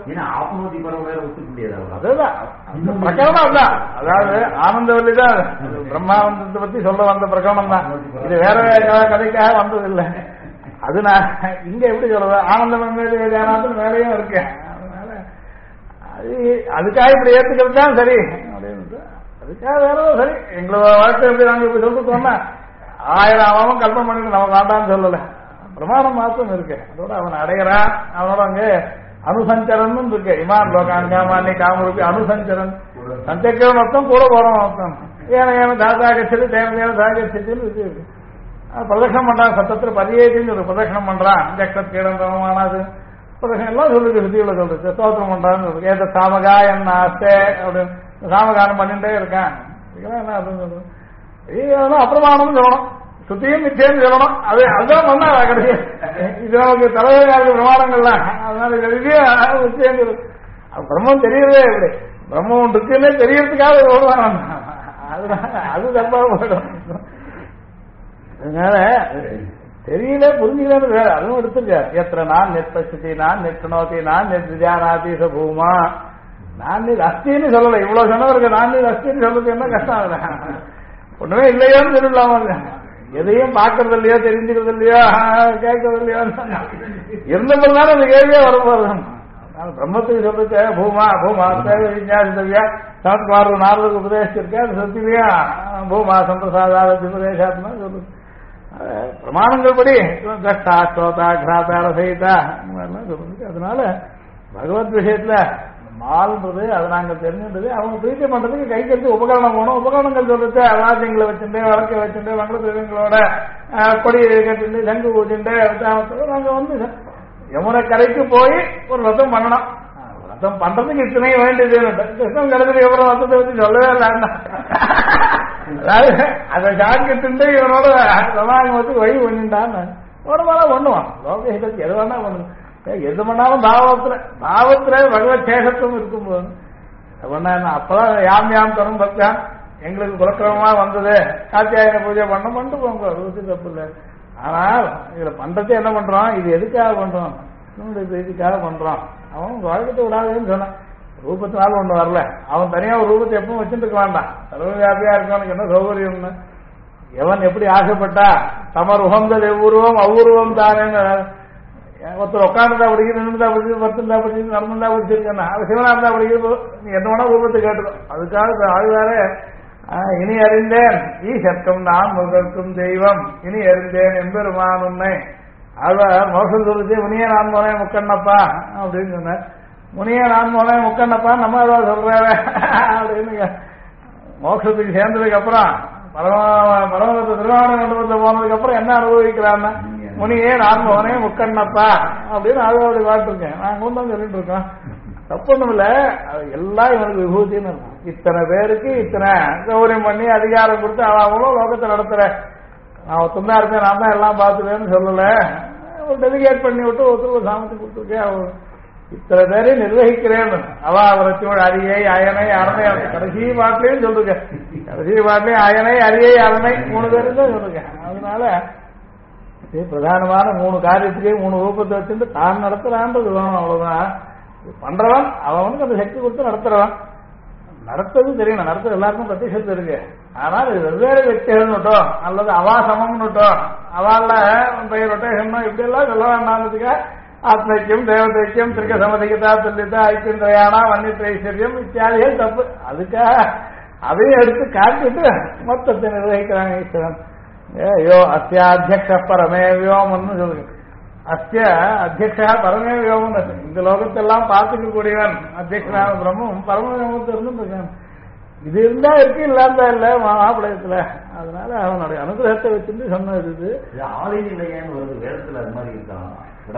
அதுதான் பிரகரணம். அதுதான் அதாவது ஆனந்தவல்லி தான் பிரம்மானந்தத்தை பத்தி சொல்ல வந்த பிரகரணம் தான். இது வேற கதைக்காக வந்ததில்லை. அது நான் இங்க எப்படி சொல்றது, ஆனந்தம் மேலும் மேலேயும் இருக்கேன். அதனால அதுக்காக இப்படி ஏத்துக்கிறது தான் சரி அப்படின்னு. அதுக்காக வேற சரி எங்களோட வாழ்க்கை எப்படி நாங்க இப்படி சொல்லிட்டோம்னா 1000 ஆமாவும் கல்பனை பண்ணி நம்ம வேண்டாம்னு சொல்லல, பிரமாணம் மாத்திரம் இருக்கு. அதோட அவன் அடைகிறான். அவனோட அங்க அனுசஞ்சரன் இருக்கு. இமான் லோகான் காமானி காமரூபி அனுசஞ்சரன் சஞ்சக்கரன் மொத்தம் கூட போறோம் மொத்தம் ஏன தாதா கட்சி தேவையான தாகட்சின்னு இருக்கு. பிரதட்சணம் பண்றான், சத்தத்துல பரியேன்னு ஒரு பிரதட்சணம் பண்றான். ஜக்ஷத் கீழமானது பிரதட்சணம் எல்லாம் சொல்லுது, விதிகளை சொல்லுது. ஸ்தோத்திரம் பண்றான்னு ஏத சாமகா என்ன ஆசை அப்படின்னு சாமகானம் பண்ணிட்டே இருக்கான். இதெல்லாம் என்ன அப்படின்னு சொல்றது, இதெல்லாம் அப்பிரமாணம் சொல்லணும், சுத்தியும் நிச்சயம் சொல்லணும். அதுதான் பண்ணா கிடையாது. இது நமக்கு தலைவர்களுக்கு பிரமாணங்கள்லாம். அதனால நிச்சயம் பிரம்மம் தெரியறதே இப்படி பிரம்மம் இருக்குன்னே தெரியறதுக்காக ஓடுவாங்க. அது தப்பா போயிடும். அதனால தெரியல புரிஞ்சுக்கலன்னு வேற அதுவும் எடுத்துருக்காரு. எத்தனை நான் நெற்பசி நான் நெற்கணோத்தி நான் நெற்ஜானாதீச பூமா நான் நீர் அஸ்தின்னு சொல்லல. இவ்வளவு சொன்னவருக்கு நான் நீர் அஸ்தின்னு சொல்றது என்ன கஷ்டம் ஆகுது. ஒண்ணுமே இல்லையோன்னு சொல்லலாமா, எதையும் பார்க்கறது இல்லையோ தெரிஞ்சுக்கிறது இல்லையோ கேட்கறது இல்லையோ இருந்தப்பதான அந்த கேள்வியே வரப்போறது. பிரம்மத்துக்கு சொல்லிட்டு பூமா பூமா விஞ்ஞாசித்தவியா சமத்குமார் நாரதுக்கு உபதேசிச்சிருக்கேன். அது சத்தியா பூமா சம்பிரசாதாரத்து உபதேசாத்மா சொல்லுது. பிரமாணங்கள் படி கஷ்டா ஸ்ரோதா கிராதா ரசயிதா சொல்லுது. அதனால பகவத் விஷயத்துல மால்ன்றது அதை நாங்க தெரிஞ்சுன்றது அவங்க பிரீத்தி பண்றதுக்கு கைக்கு உபகரணம் போகணும். உபகரணங்கள் சொல்லிட்டு வாத்தியங்களை வச்சுட்டு வழக்க வச்சுட்டு மங்களங்களோட கொடி கட்டிட்டு சங்கு பூச்சிட்டு நாங்க வந்து யமுனை கரைக்கு போய் ஒரு ரத்தம் பண்ணணும். ரத்தம் பண்றதுக்கு இத்தனை வேண்டியது கிருஷ்ணம் கிடைச்சதுக்கு அப்புறம் ரத்தத்தை வச்சு சொல்லவே இல்லைன்னா அதாவது அதை சாக்கிட்டு இவனோட சமாளிக்கு வச்சு வழி பண்ணிட்டான்னு ஒரு மேல பண்ணுவான். லோகத்துக்கு எது வேணா பண்ணுங்க, எது பண்ணாலும் பாவத்துல பகவத் சேஷத்துவம் இருக்கும்போது அப்பதான் யாம் யாம் தரும் பக்தான் எங்களுக்கு குலக்கிரமமா வந்தது. காத்தியாயன பூஜை பண்ணிட்டு போங்க, அது தப்பு இல்லை. ஆனால் இதுல பண்றது என்ன பண்றோம், இது எதுக்காக பண்றோம், இதுக்காக பண்றோம். அவன் வாழ்க்கை விடாதுன்னு சொன்னான். ரூபத்தினால ஒண்ணு வரல, அவன் தனியா ஒரு ரூபத்தை எப்பவும் வச்சுட்டு இருக்க வேண்டாம். சர்வவியாபியா இருக்கவனுக்கு என்ன சௌகரியம்னு எவன் எப்படி ஆசைப்பட்டா தமர் உகந்தது எவ்வுருவம் அவ்வுருவம் தானேன்னு ஒருத்தர் உட்காந்துதா படிக்கிறது, நின்றுதா படிக்கிறது, பத்துந்தா படிக்கிறது, நடந்துதா படிச்சிருக்கேன். அது சிவனா இருந்தா படிக்கிறது, நீ என்ன வேணா ரூபத்தை கேட்டுக்கும். அதுக்காக ஆழ்வார இனி அறிந்தேன் ஈசற்கும் நான் முதற்கும் தெய்வம் இனி அறிந்தேன் எம்பெருமான் உன்னை. ஆழ்வார் மோசம் சொல்லுச்சு முனிய நான் போனேன் முக்கண்ணப்பா அப்படின்னு சொன்னார். முனிய நான் போனேன் முக்கண்ணப்பா நம்ம ஏதாவது சொல்றாரு அப்படின்னு மோட்சத்துக்கு சேர்ந்ததுக்கு அப்புறம் பரம திருவாவண மண்டபத்தில் போனதுக்கு அப்புறம் என்ன அனுபவிக்கிறான்னா முனியே நான்மோனே முக்கண்ணப்பா அப்படின்னு ஆழ்வாருடைய பாட்டு இருக்கேன். நாங்க தான் சொல்லிட்டு இருக்கோம். தப்பு ஒண்ணும் இல்ல, அது எல்லாம் இவனுக்கு விபூதின்னு இருக்கும். இத்தனை பேருக்கு இத்தனை கௌரியம் பண்ணி அதிகாரம் கொடுத்து அவங்களும் லோகத்தை நடத்துற, நான் ஒத்துமையா இருப்பேன், நான் தான் எல்லாம் பார்த்துவேன்னு சொல்லல, ஒரு டெலிகேட் பண்ணி விட்டு ஒருத்தர் சாமத்தை கொடுத்துருக்கேன். இத்தனை பேரையும் நிர்வகிக்கிறேன். அவரத்தோட அரியை அயனை அரணை, கடைசி பாட்டிலையும் சொல்லிருக்கேன். கடைசி பாட்டிலையும் அயனை அரியை அரணை 3 பேரும் தான் சொல்லிருக்கேன். அதனால பிரதானமான 3 காரியத்துக்கே 3 ரூபத்தை வச்சுட்டு தான் நடத்துறான்றது வேணும். அவ்வளவுதான் பண்றவன் அவனுக்கு அந்த சக்தி கொடுத்து நடத்துறவன். நடத்தது தெரியணும், நடத்துறது எல்லாருக்கும் பிரத்யட்சத்து இருக்கு. ஆனால் இது வெவ்வேறு వ్యక్తిகள் நட்டோம் அல்லது அவா சமம் நட்டோம் அவால ரொட்டேஷன் இப்படி எல்லாம் சொல்ல வேண்டாம்னதுக்கா ஆத்மைக்கியம் தேவதைக்கியம் திருக்க சமதிகதா துல்லிதா ஐக்கியம் திரையானா வன்னித்ரைஸ்வரியம் இத்தியாதிகள் தப்பு. அதுக்காக அதையும் எடுத்து காட்டிட்டு மொத்தத்தை நிர்வகிக்கிறாங்க ஈஸ்வரன். ஐயோ அஸ்ய அத்தியக்ஷ பரமே வியோமன்னு சொல்லுங்க. அஸ்ய அத்தியக்ஷா பரமே வியோமன், இந்த லோகத்தெல்லாம் பார்த்துக்க கூடியவன் அத்தியக்ஷனான பிரம்மம் பரமவியோமத்தை இருந்துருக்கான். இது இருந்தா இருக்கு, இல்லாம இல்ல மகாபலயத்துல. அதனால அவனுடைய அனுகிரகத்தை வச்சிருந்து சொன்னது இது. ஆலையில் இல்லையான்னு வருது வேதத்துல, அது மாதிரி இருக்கான்.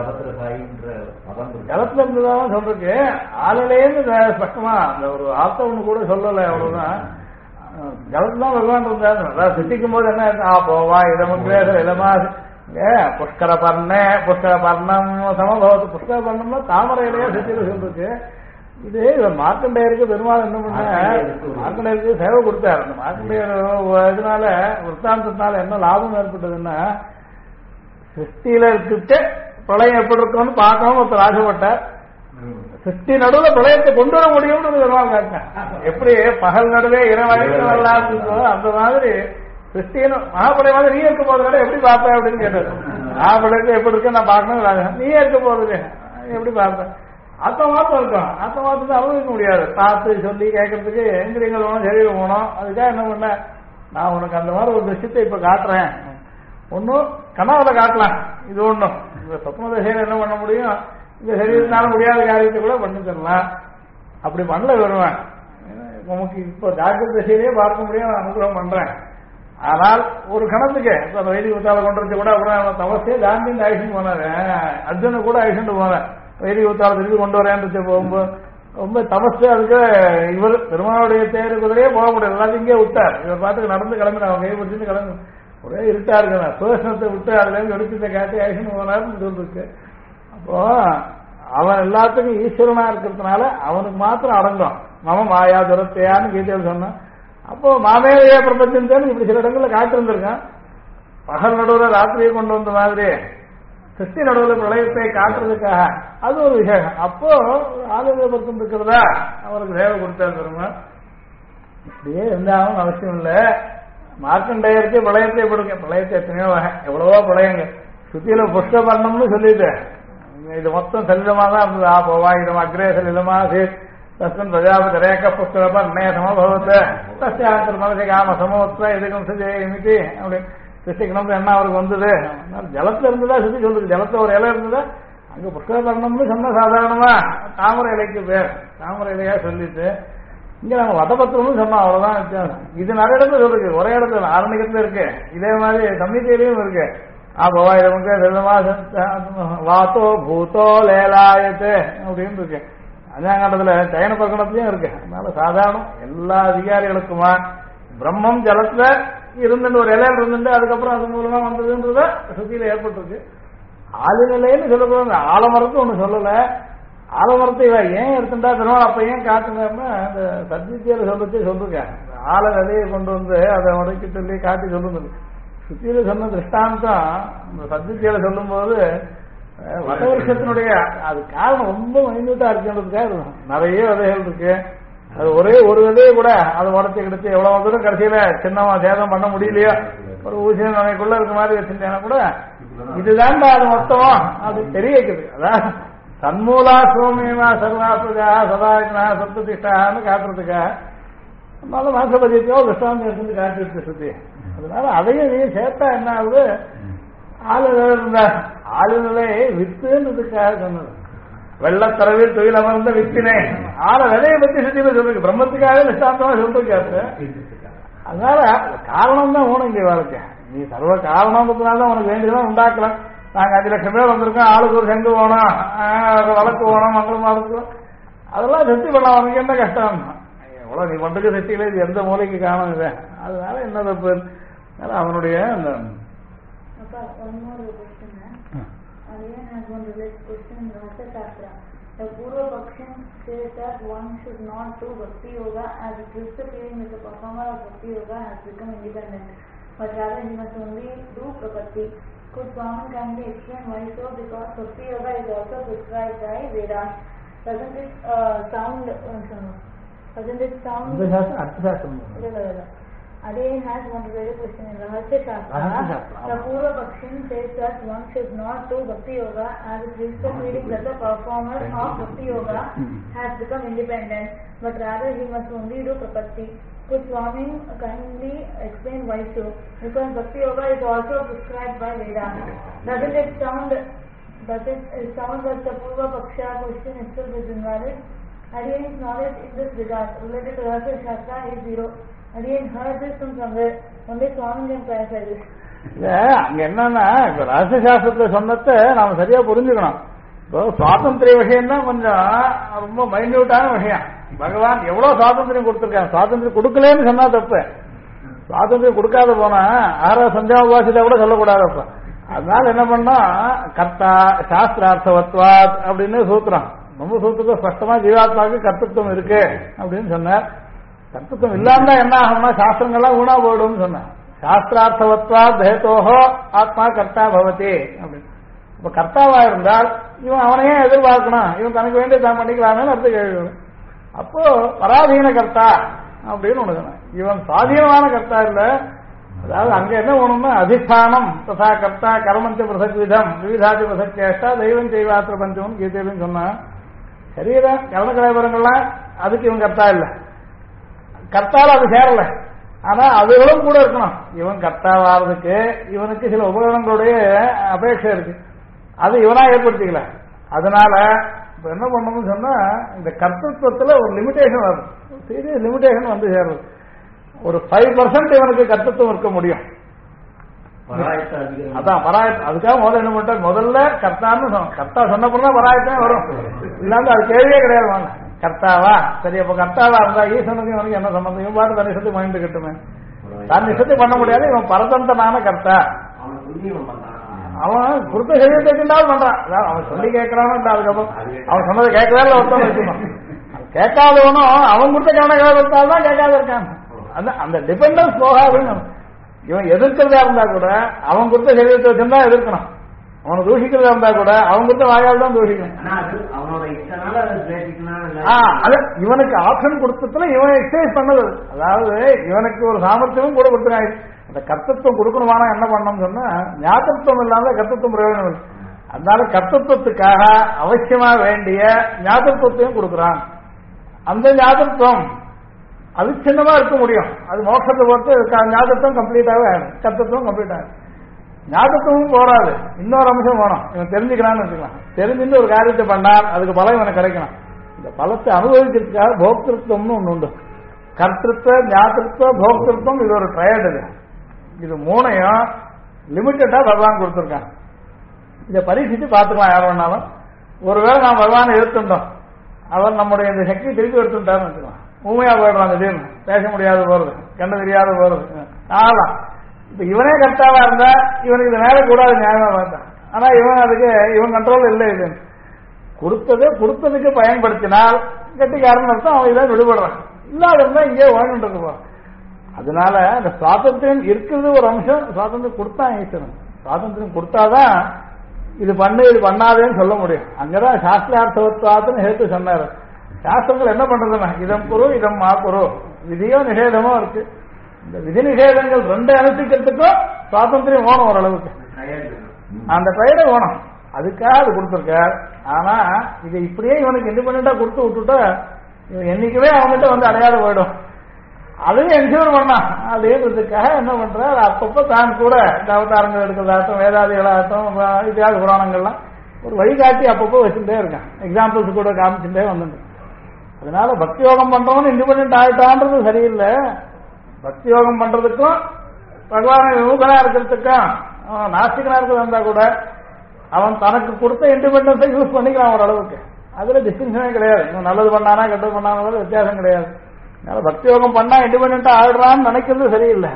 ஜலத்துல இருந்துதான் சொல்றதுக்கு ஆலையிலேன்னு ஸ்பஷ்டமா அந்த ஒரு ஆத்த ஒண்ணு கூட சொல்லல. அவ்வளவுதான் ஜலத்துலாம் பகவான் இருந்தாரு. அதாவது சித்திக்கும் போது என்ன போவா இடமுங்கிற இளமா புஷ்கர பர்ண புஷ்கர பர்ணம் சமபவத்து. புஷ்கர பர்ணம்னா தாமரையிலேயே சித்தியில சொல்றதுக்கு. இது மார்க்கண்டேயருக்கு பெருமாள் என்ன பண்ண, மார்க்கண்டேயருக்கு சேவை கொடுத்தாரு. அந்த மார்க்கண்டேயர் இதனால விற்த்தாந்தத்தினால என்ன லாபம் ஏற்பட்டதுன்னா, சிருஷ்டியில இருக்க பிரளயம் எப்படி இருக்கும்னு பார்க்கணும் ஒருத்தர் ஆசைப்பட்டார். சிருஷ்டி நடுவில் பிரளயத்தை கொண்டு வர முடியும்னு பெருமாள் கேட்டேன். எப்படி பகல் நடுவே இரவாயிரம் வரலாம் அந்த மாதிரி சிருஷ்டின்னு மகாபலய மாதிரி நீ இருக்க போறது எப்படி பார்ப்பேன் அப்படின்னு கேட்டாரு. மகாபலயத்தை எப்படி இருக்கு நான் பார்க்கணும், நீ இருக்க போறது எப்படி பார்ப்பேன். ஆத்த மாத்தம் இருக்கும், ஆத்த மாத்தத்தை அனுபவிக்க முடியாது. பார்த்து சொல்லி கேட்கறதுக்கு இந்திரியங்கள் வேணும், சரீரம் போகணும். அதுக்காக என்ன பண்ண, நான் உனக்கு அந்த மாதிரி ஒரு விஷயத்தை இப்ப காட்டுறேன். ஒன்னும் கனவுல காட்டலாம், இது ஒண்ணும் இந்த சொப்ன தசையில என்ன பண்ண முடியும், இந்த சரீரத்தினால முடியாத காரியத்தை கூட பண்ணி தரலாம். அப்படி பண்ணல வருவேன். நமக்கு இப்போ ஜாக்கிரத திசையிலேயே பார்க்க முடியும், அனுகிரகம் பண்றேன். ஆனால் ஒரு கணத்துக்கு இப்ப வைதிக உத்தால கொண்டு வந்து கூட அப்புறம் தவசே காந்தின்னு ஐஷன் போனாரு, அர்ஜுன கூட ஐஷன் போனேன். வைதிக உத்தால திருப்பி கொண்டு வரேன்னு போகும்போது ரொம்ப தமசு. அதுக்கு இவர் பெருமாளுடைய தேர் குதிரையே போக முடியாது, எல்லாத்தையும் இங்கே விட்டார். இவர் பாட்டுக்கு நடந்து கிளம்பி அவன் கைப்பிடிச்சுட்டு கிளம்பி ஒரே இருட்டா இருக்கு. சுதர்சனத்தை விட்டு அதுல இருந்து எடுத்து காட்டி ஐஷன் போனாருன்னு சொல்லிருக்கு. அப்போ அவன் எல்லாத்துக்கும் ஈஸ்வரனா இருக்கிறதுனால அவனுக்கு மாத்திரம் அடங்கும். மம மாயா துரத்தையான்னு கீதையில் சொன்னான். அப்போ மாமேலையா பிரபஞ்சம் இப்படி சில இடங்கள்ல காட்டிருந்திருக்கான். பகல் நடுவில் ராத்திரியை கொண்டு வந்த மாதிரி சிருஷ்டி நடுவில் பிரளயத்தை காட்டுறதுக்காக அது ஒரு விசேஷம். அப்போ ஆலோசனை இருக்கிறதா அவருக்கு தேவை கொடுத்தாரு பெருமாள். இப்படியே இருந்தாலும் அவசியம் இல்லை. மார்க்கண்டேயருக்கு பிரளயத்தை கொடுக்க, பிரளயத்தை எத்தனையோ வகை, எவ்வளவோ பிரளயங்க. சுத்தியில புஷ்ட பண்ணம்னு சொல்லிட்டு இது மொத்தம் சலிதமா தான் இருந்தது. போவா இடம் அக்ரே சலிதமா தஸ்மின் பிரஜாபதி ரேக புஷ்கர பண்ணே சமபவத்தை தஸ்யாந்தர் மனசை காம சமோத்வ இதுக்கும் சுஜயமிதி அப்படின்னு சிருஷ்டிக்கணும்னு என்ன அவருக்கு வந்தது. ஜலத்துல இருந்ததா சுத்தி சொல்றது, ஜலத்துல ஒரு இலை இருந்ததா அங்க புஷ்கர பண்ணம்னு சொன்ன சாதாரணமா தாமரை இலைக்கு பேர், தாமரை இலையா சொல்லிட்டு இங்க நம்ம வடபத்திரம்னு சொன்னோம், அவ்வளவுதான் வித்தியாசம். இது நிறைய இடத்துல சொல்லிருக்கு, ஒரே இடத்துல ஆரணிகத்துல இருக்கு, இதே மாதிரி சம்ஹிதையிலையும் இருக்கு. வாத்தோ பூத்தோ லேலாயத்து அப்படின்னு இருக்கு. அஞ்சாங்கட்டத்துல சயன பிரகடனத்திலயும் இருக்கு. அதனால சாதாரணம் எல்லா அதிகாரிகளுக்குமா பிரம்மம் ஜலத்துல இருந்துட்டு ஒரு இலையில இருந்துட்டு அதுக்கப்புறம் அது மூலமா வந்ததுன்றத சுத்தியில ஏற்பட்டிருக்கு. ஆளுநிலைன்னு சொல்லக்கூடாது. ஆலமரத்து ஒண்ணு சொல்லல, ஆலமரத்தை இவ ஏன் எடுத்துட்டா பெருமாள் அப்ப ஏன் காட்டுங்கன்னா அந்த சத்வித்தியில சொல்லச்சே சொல்லிருக்கேன். ஆல விதையை கொண்டு வந்து அதை உடைக்கி சொல்லி காட்டி சொல்லுங்க. சுத்தியில சொன்ன திருஷ்டாந்தம் இந்த சத்வித்தியில சொல்லும் போது வடவருஷத்தினுடைய அது காரணம் ரொம்ப மைன்யூட்டா இருக்குன்றதுக்காக நிறைய விதைகள் இருக்கு. அது ஒரே ஒரு விதையை கூட அதை உடச்சி கிடைச்சி எவ்வளவு தூரம் கடைசியில சின்னமா சேதம் பண்ண முடியலையோ ஒரு ஊசியம் நகைக்குள்ள இருக்க மாதிரி வச்சிருந்தேன்னா கூட இதுதான் அது மொத்தம் அது தெரிய வைக்குது. அதான் சன்மூலா சோமியமா சர்வாசுகா சதாயினா சப்திஷ்டான்னு காட்டுறதுக்கா அதனால மாசபதியத்தையோ திருஷ்டாந்தம் எடுத்து காட்டிட்டு சுத்தி. அதனால அதையும் நீ சேர்த்தா என்ன ஆகுது, ஆளுநிலை வித்துன்றதுக்காக சொன்னது. வெள்ளத்தரவில் தொழில் அமர்ந்த வித்தினை ஆள விதையை பத்தி சுத்தியில சொல்லிருக்கு. பிரம்மத்துக்காக நிஷ்டாந்தமா சொல்லிருக்காரு. அதனால காரணம் தான் உனக்கு இங்க வாழ்க்கை. நீ சர்வ காரணம்ன்றதுனால உனக்கு வேண்டியதான் உண்டாக்கலாம். நாங்க 5 லட்சம் பேர் வந்திருக்கோம், ஆளுக்கு ஒரு செங்கு வேணும், வழக்கு வேணும், மங்களம் வழக்கு, அதெல்லாம் செட்டி பண்ணலாம். அவனுக்கு என்ன கஷ்டம்? எவ்வளவு நீ பண்றதுக்கு செட்டியில இது எந்த மூலைக்கு காணும் இது, அதனால என்ன தப்பு? அவனுடைய அந்த The Purva Pakshan says that one should not do Bhakti Yoga as it is the feeling that the performer of Bhakti Yoga has become independent, but rather he must only do Prapatti. Could Swamin kindly explain why so? Because Bhakti Yoga is also prescribed by Vedas. Doesn't it sound... Again has one very question in Rahasya Shastra. The Purva Pakshan says that one should not do Bhakti Yoga as it is the feeling that the performer of Bhakti Yoga has become independent, but rather he must only do Prapatti. Could Swami kindly explain why so? Because Bhakti Yoga is also prescribed by Vedas. Doesn't it sound that the Purva Paksha question itself is invalid? Again's knowledge in this regard related to Rahasya Shastra is zero. Again heard this from somewhere. Only Swami can clarify this. அங்க என்னன்னா, இப்ப ரகசியசாஸ்திரத்துல சொன்னதை நாம சரியா புரிஞ்சுக்கணும். இப்போ சுவாதந்திரிய விஷயம் தான் கொஞ்சம் ரொம்ப மைன்யூட்டான விஷயம். பகவான் எவ்வளவு சுவாதந்திரம் கொடுத்திருக்காங்க. சுவாதந்திரம் கொடுக்கலன்னு சொன்னா தப்பு. சுவாதந்திரம் கொடுக்காத போனா ஆறா சந்தியாபாசில கூட சொல்லக்கூடாது. அதனால என்ன பண்ணா, கர்த்தா சாஸ்திரார்த்தவத்வாத் அப்படின்னு சூத்திரம், ரொம்ப சூத்திரத்தை ஸ்பஷ்டமா ஜீவாத்மாவுக்கு கர்த்தத்துவம் இருக்கு அப்படின்னு சொன்னார். கர்த்தத்துவம் இல்லாம என்ன ஆகும்னா சாஸ்திரங்கள்லாம் ஊனா போயிடும் சொன்ன. சாஸ்திரார்த்தவத்வாத் பேதோஹோ ஆத்மா கர்த்தா பவதி அப்படின்னு. இப்ப கர்த்தாவா இருந்தால் இவன் அவனையே எதிர்பார்க்கணும், இவன் தனக்கு வேண்டிய தான் பண்ணிக்கலாம்னு அடுத்த கேள்வி. அப்போ பராதீன கர்த்தா அப்படின்னு ஒண்ணு சொன்ன. இவன் சுவாதீனமான கர்த்தா இல்ல. அதாவது அங்க என்ன வேணும்னா அதிஷ்டானம் ததா கர்த்தா கர்மஞ்ச பிரசக் விதம் விவிதாதி பிரசக் சேஷ்டா தெய்வம் செய்வாத்திர பஞ்சம் கீதையிலும் சொன்னா. சரீரம் கவன கலைபுரங்கள்லாம் அதுக்கு இவன் கர்த்தா இல்ல. கர்த்தால அது சேரல. ஆனா அதுகளும் கூட இருக்கணும். இவன் கர்த்தாவாகிறதுக்கு இவனுக்கு சில உபகரணங்களுடைய அபேட்சை இருக்கு. அது இவனா ஏற்படுத்திக்கல. அதனால இப்ப என்ன பண்ணணும்னு சொன்னா, இந்த கர்த்தத்துவத்துல ஒரு லிமிடேஷன் வரும். சீரியஸ் லிமிடேஷன் வந்து சேருது. ஒரு 5% இவனுக்கு கர்த்தத்துவம் இருக்க முடியும். அதான் பராயத்தம். அதுக்காக முதல்ல என்ன பண்ணிட்டா, முதல்ல கர்த்தான்னு கர்த்தா சொன்னப்பதான் பராயத்தமே வரும். இல்லாம அது கேள்வியே கிடையாது. வாங்க கர்த்தாவா, சரி அப்ப கர்த்தாவா இருந்தா ஈஸ்வனுக்கு இவனுக்கு என்ன சம்பந்தம்? இவன் பாட்டு தன் இஷ்டத்துக்கு மைண்ட் கட்டுமே. தன் இஷ்டத்துக்கு பண்ண முடியாது. இவன் பரதந்தனான கர்த்தா. அவன் கொடுத்த சரீரத்துக்குண்டாலும் பண்றான். அவன் சொல்லி கேட்கறானோ இல்ல, அதுக்கப்புறம் அவன் சொன்னதை கேட்கவே இல்லை ஒருத்தன் வச்சுக்கணும். கேட்காதவனும் அவன் கொடுத்த கவனக்காதான் கேட்காத இருக்கான். அந்த டிபெண்டன்ஸ் போகாதுன்னு. இவன் எதிர்க்கிறதா இருந்தா கூட அவன் கொடுத்த சரீரத்தை வச்சுதான் எதிர்க்கணும். அவனை தூஷிக்கிறதா இருந்தா கூட அவன் கொடுத்த வாயால் தான் தூஷிக்கணும். இவனுக்கு ஆப்ஷன் கொடுத்ததுல இவன் எக்ஸசைஸ் பண்ணது. அதாவது இவனுக்கு ஒரு சாமர்த்தியமும் கூட கொடுத்துறாங்க. அந்த கர்த்தத்துவம் கொடுக்கணுமானா என்ன பண்ணணும்னு சொன்னா, ஞாபகத்துவம் இல்லாத கர்த்தத்துவம் பிரயோஜனம் இல்லை. அதனால கர்த்தத்துவத்துக்காக அவசியமா வேண்டிய ஞாபகத்துவத்தையும் கொடுக்குறான். அந்த ஞாபகத்துவம் அது சின்னமா இருக்க முடியும். அது மோட்சத்தை பொறுத்து ஞாபகத்துவம் கம்ப்ளீட்டாவே ஆகும், கர்த்தத்துவம் கம்ப்ளீட் ஆகும். ஞாபகத்துவமும் போராது, இன்னொரு அம்சம் வேணும். இவன் தெரிஞ்சுக்கலான்னு வச்சுக்கலாம். தெரிஞ்சுட்டு ஒரு காரியத்தை பண்ணால் அதுக்கு பலம் இவனுக்கு கிடைக்கணும். இந்த பலத்தை அனுபவிக்கிறதுக்காக போக்திருத்தம்னு ஒண்ணு உண்டு. கர்த்திருவ, ஞாபகத்துவ, போக்திருத்தம், இது ஒரு ட்ரையட். இது மூணையும் லிமிட்டடா பகவான் கொடுத்துருக்கான். இதை பரீட்சித்து பார்த்துக்கலாம் யார் வேணாலும். ஒருவேளை நான் பகவானை எடுத்துட்டோம், அவர் நம்முடைய இந்த சக்தியை திருப்பி எடுத்துட்டாருன்னு வச்சுக்கலாம். ஊமையா போயிடுறாங்க, திடீர்னு பேச முடியாது போறது, கண்டு தெரியாத போறது. ஆகலாம். இப்ப இவனே கர்த்தாவா இருந்தா இவனுக்கு இது நேரம் கூடாது, நியாயமா பார்த்தான். ஆனா இவன் அதுக்கு இவன் கண்ட்ரோல் இல்லை. இது கொடுத்ததுக்கு பயன்படுத்தினால் கட்டிக்காரன் அர்த்தம், அவன் இதான் விடுபடுறான். இல்லாத இருந்தா இங்கே வாழ்ந்துட்டு இருக்கு. அதனால இந்த சுவாதந்திரம் இருக்கிறது ஒரு அம்சம். சுவாதந்திரம் கொடுத்தான் ஈஸ்வரன். சுவாதந்திரம் கொடுத்தாதான் இது பண்ணு இது பண்ணாதேன்னு சொல்ல முடியும். அங்கதான் சாஸ்திரார்த்தவத்வாத்துன்னு ஹேத்து சொன்னாரு. சாஸ்திரங்கள் என்ன பண்றதுன்னா, இதம் குரு இதம் மா குரு, விதியோ நிஷேதமோ இருக்கு. இந்த விதி நிஷேதங்கள் ரெண்டு அனுப்பிக்கிறதுக்கும் சுவாதந்திரம் வேணும் ஓரளவுக்கு. அந்த ட்ரையட வேணும். அதுக்காக அது கொடுத்துருக்கார். ஆனா இது இப்படியே இவனுக்கு இண்டிபெண்டா கொடுத்து விட்டுட்டா இவன் என்னைக்குமே அவங்ககிட்ட வந்து அடையாள போயிடும். அதுவே என்ஷூர் பண்ணான். அதுக்காக என்ன பண்றாரு, அப்பப்ப தான் கூட அவதாரங்கள் எடுக்கிறதாகட்டும், வேதாதிகளாகட்டும், இத்தியாச புராணங்கள்லாம் ஒரு வழிகாட்டி அப்பப்போ வச்சுட்டே இருக்கான். எக்ஸாம்பிள்ஸ் கூட காமிச்சுட்டே வந்துட்டு. அதனால பக்தி யோகம் பண்றவன் இண்டிபெண்ட் ஆயிட்டான்றது சரியில்லை. பக்தி யோகம் பண்றதுக்கும் பகவான விமுகனா இருக்கிறதுக்கும் நாஸ்திகனா இருக்கிறதா இருந்தா கூட அவன் தனக்கு கொடுத்த இண்டிபெண்டன்ஸை யூஸ் பண்ணிக்கிறான் ஓரளவுக்கு. அதுல டிஸ்டிங்ஷனே கிடையாது. இன்னும் நல்லது பண்ணானா கெட்டது பண்ணான வித்தியாசம் கிடையாது. அதனால பக்தி யோகம் பண்ணா இண்டிபெண்டா ஆடுறான்னு நினைக்கிறது சரியில்லை.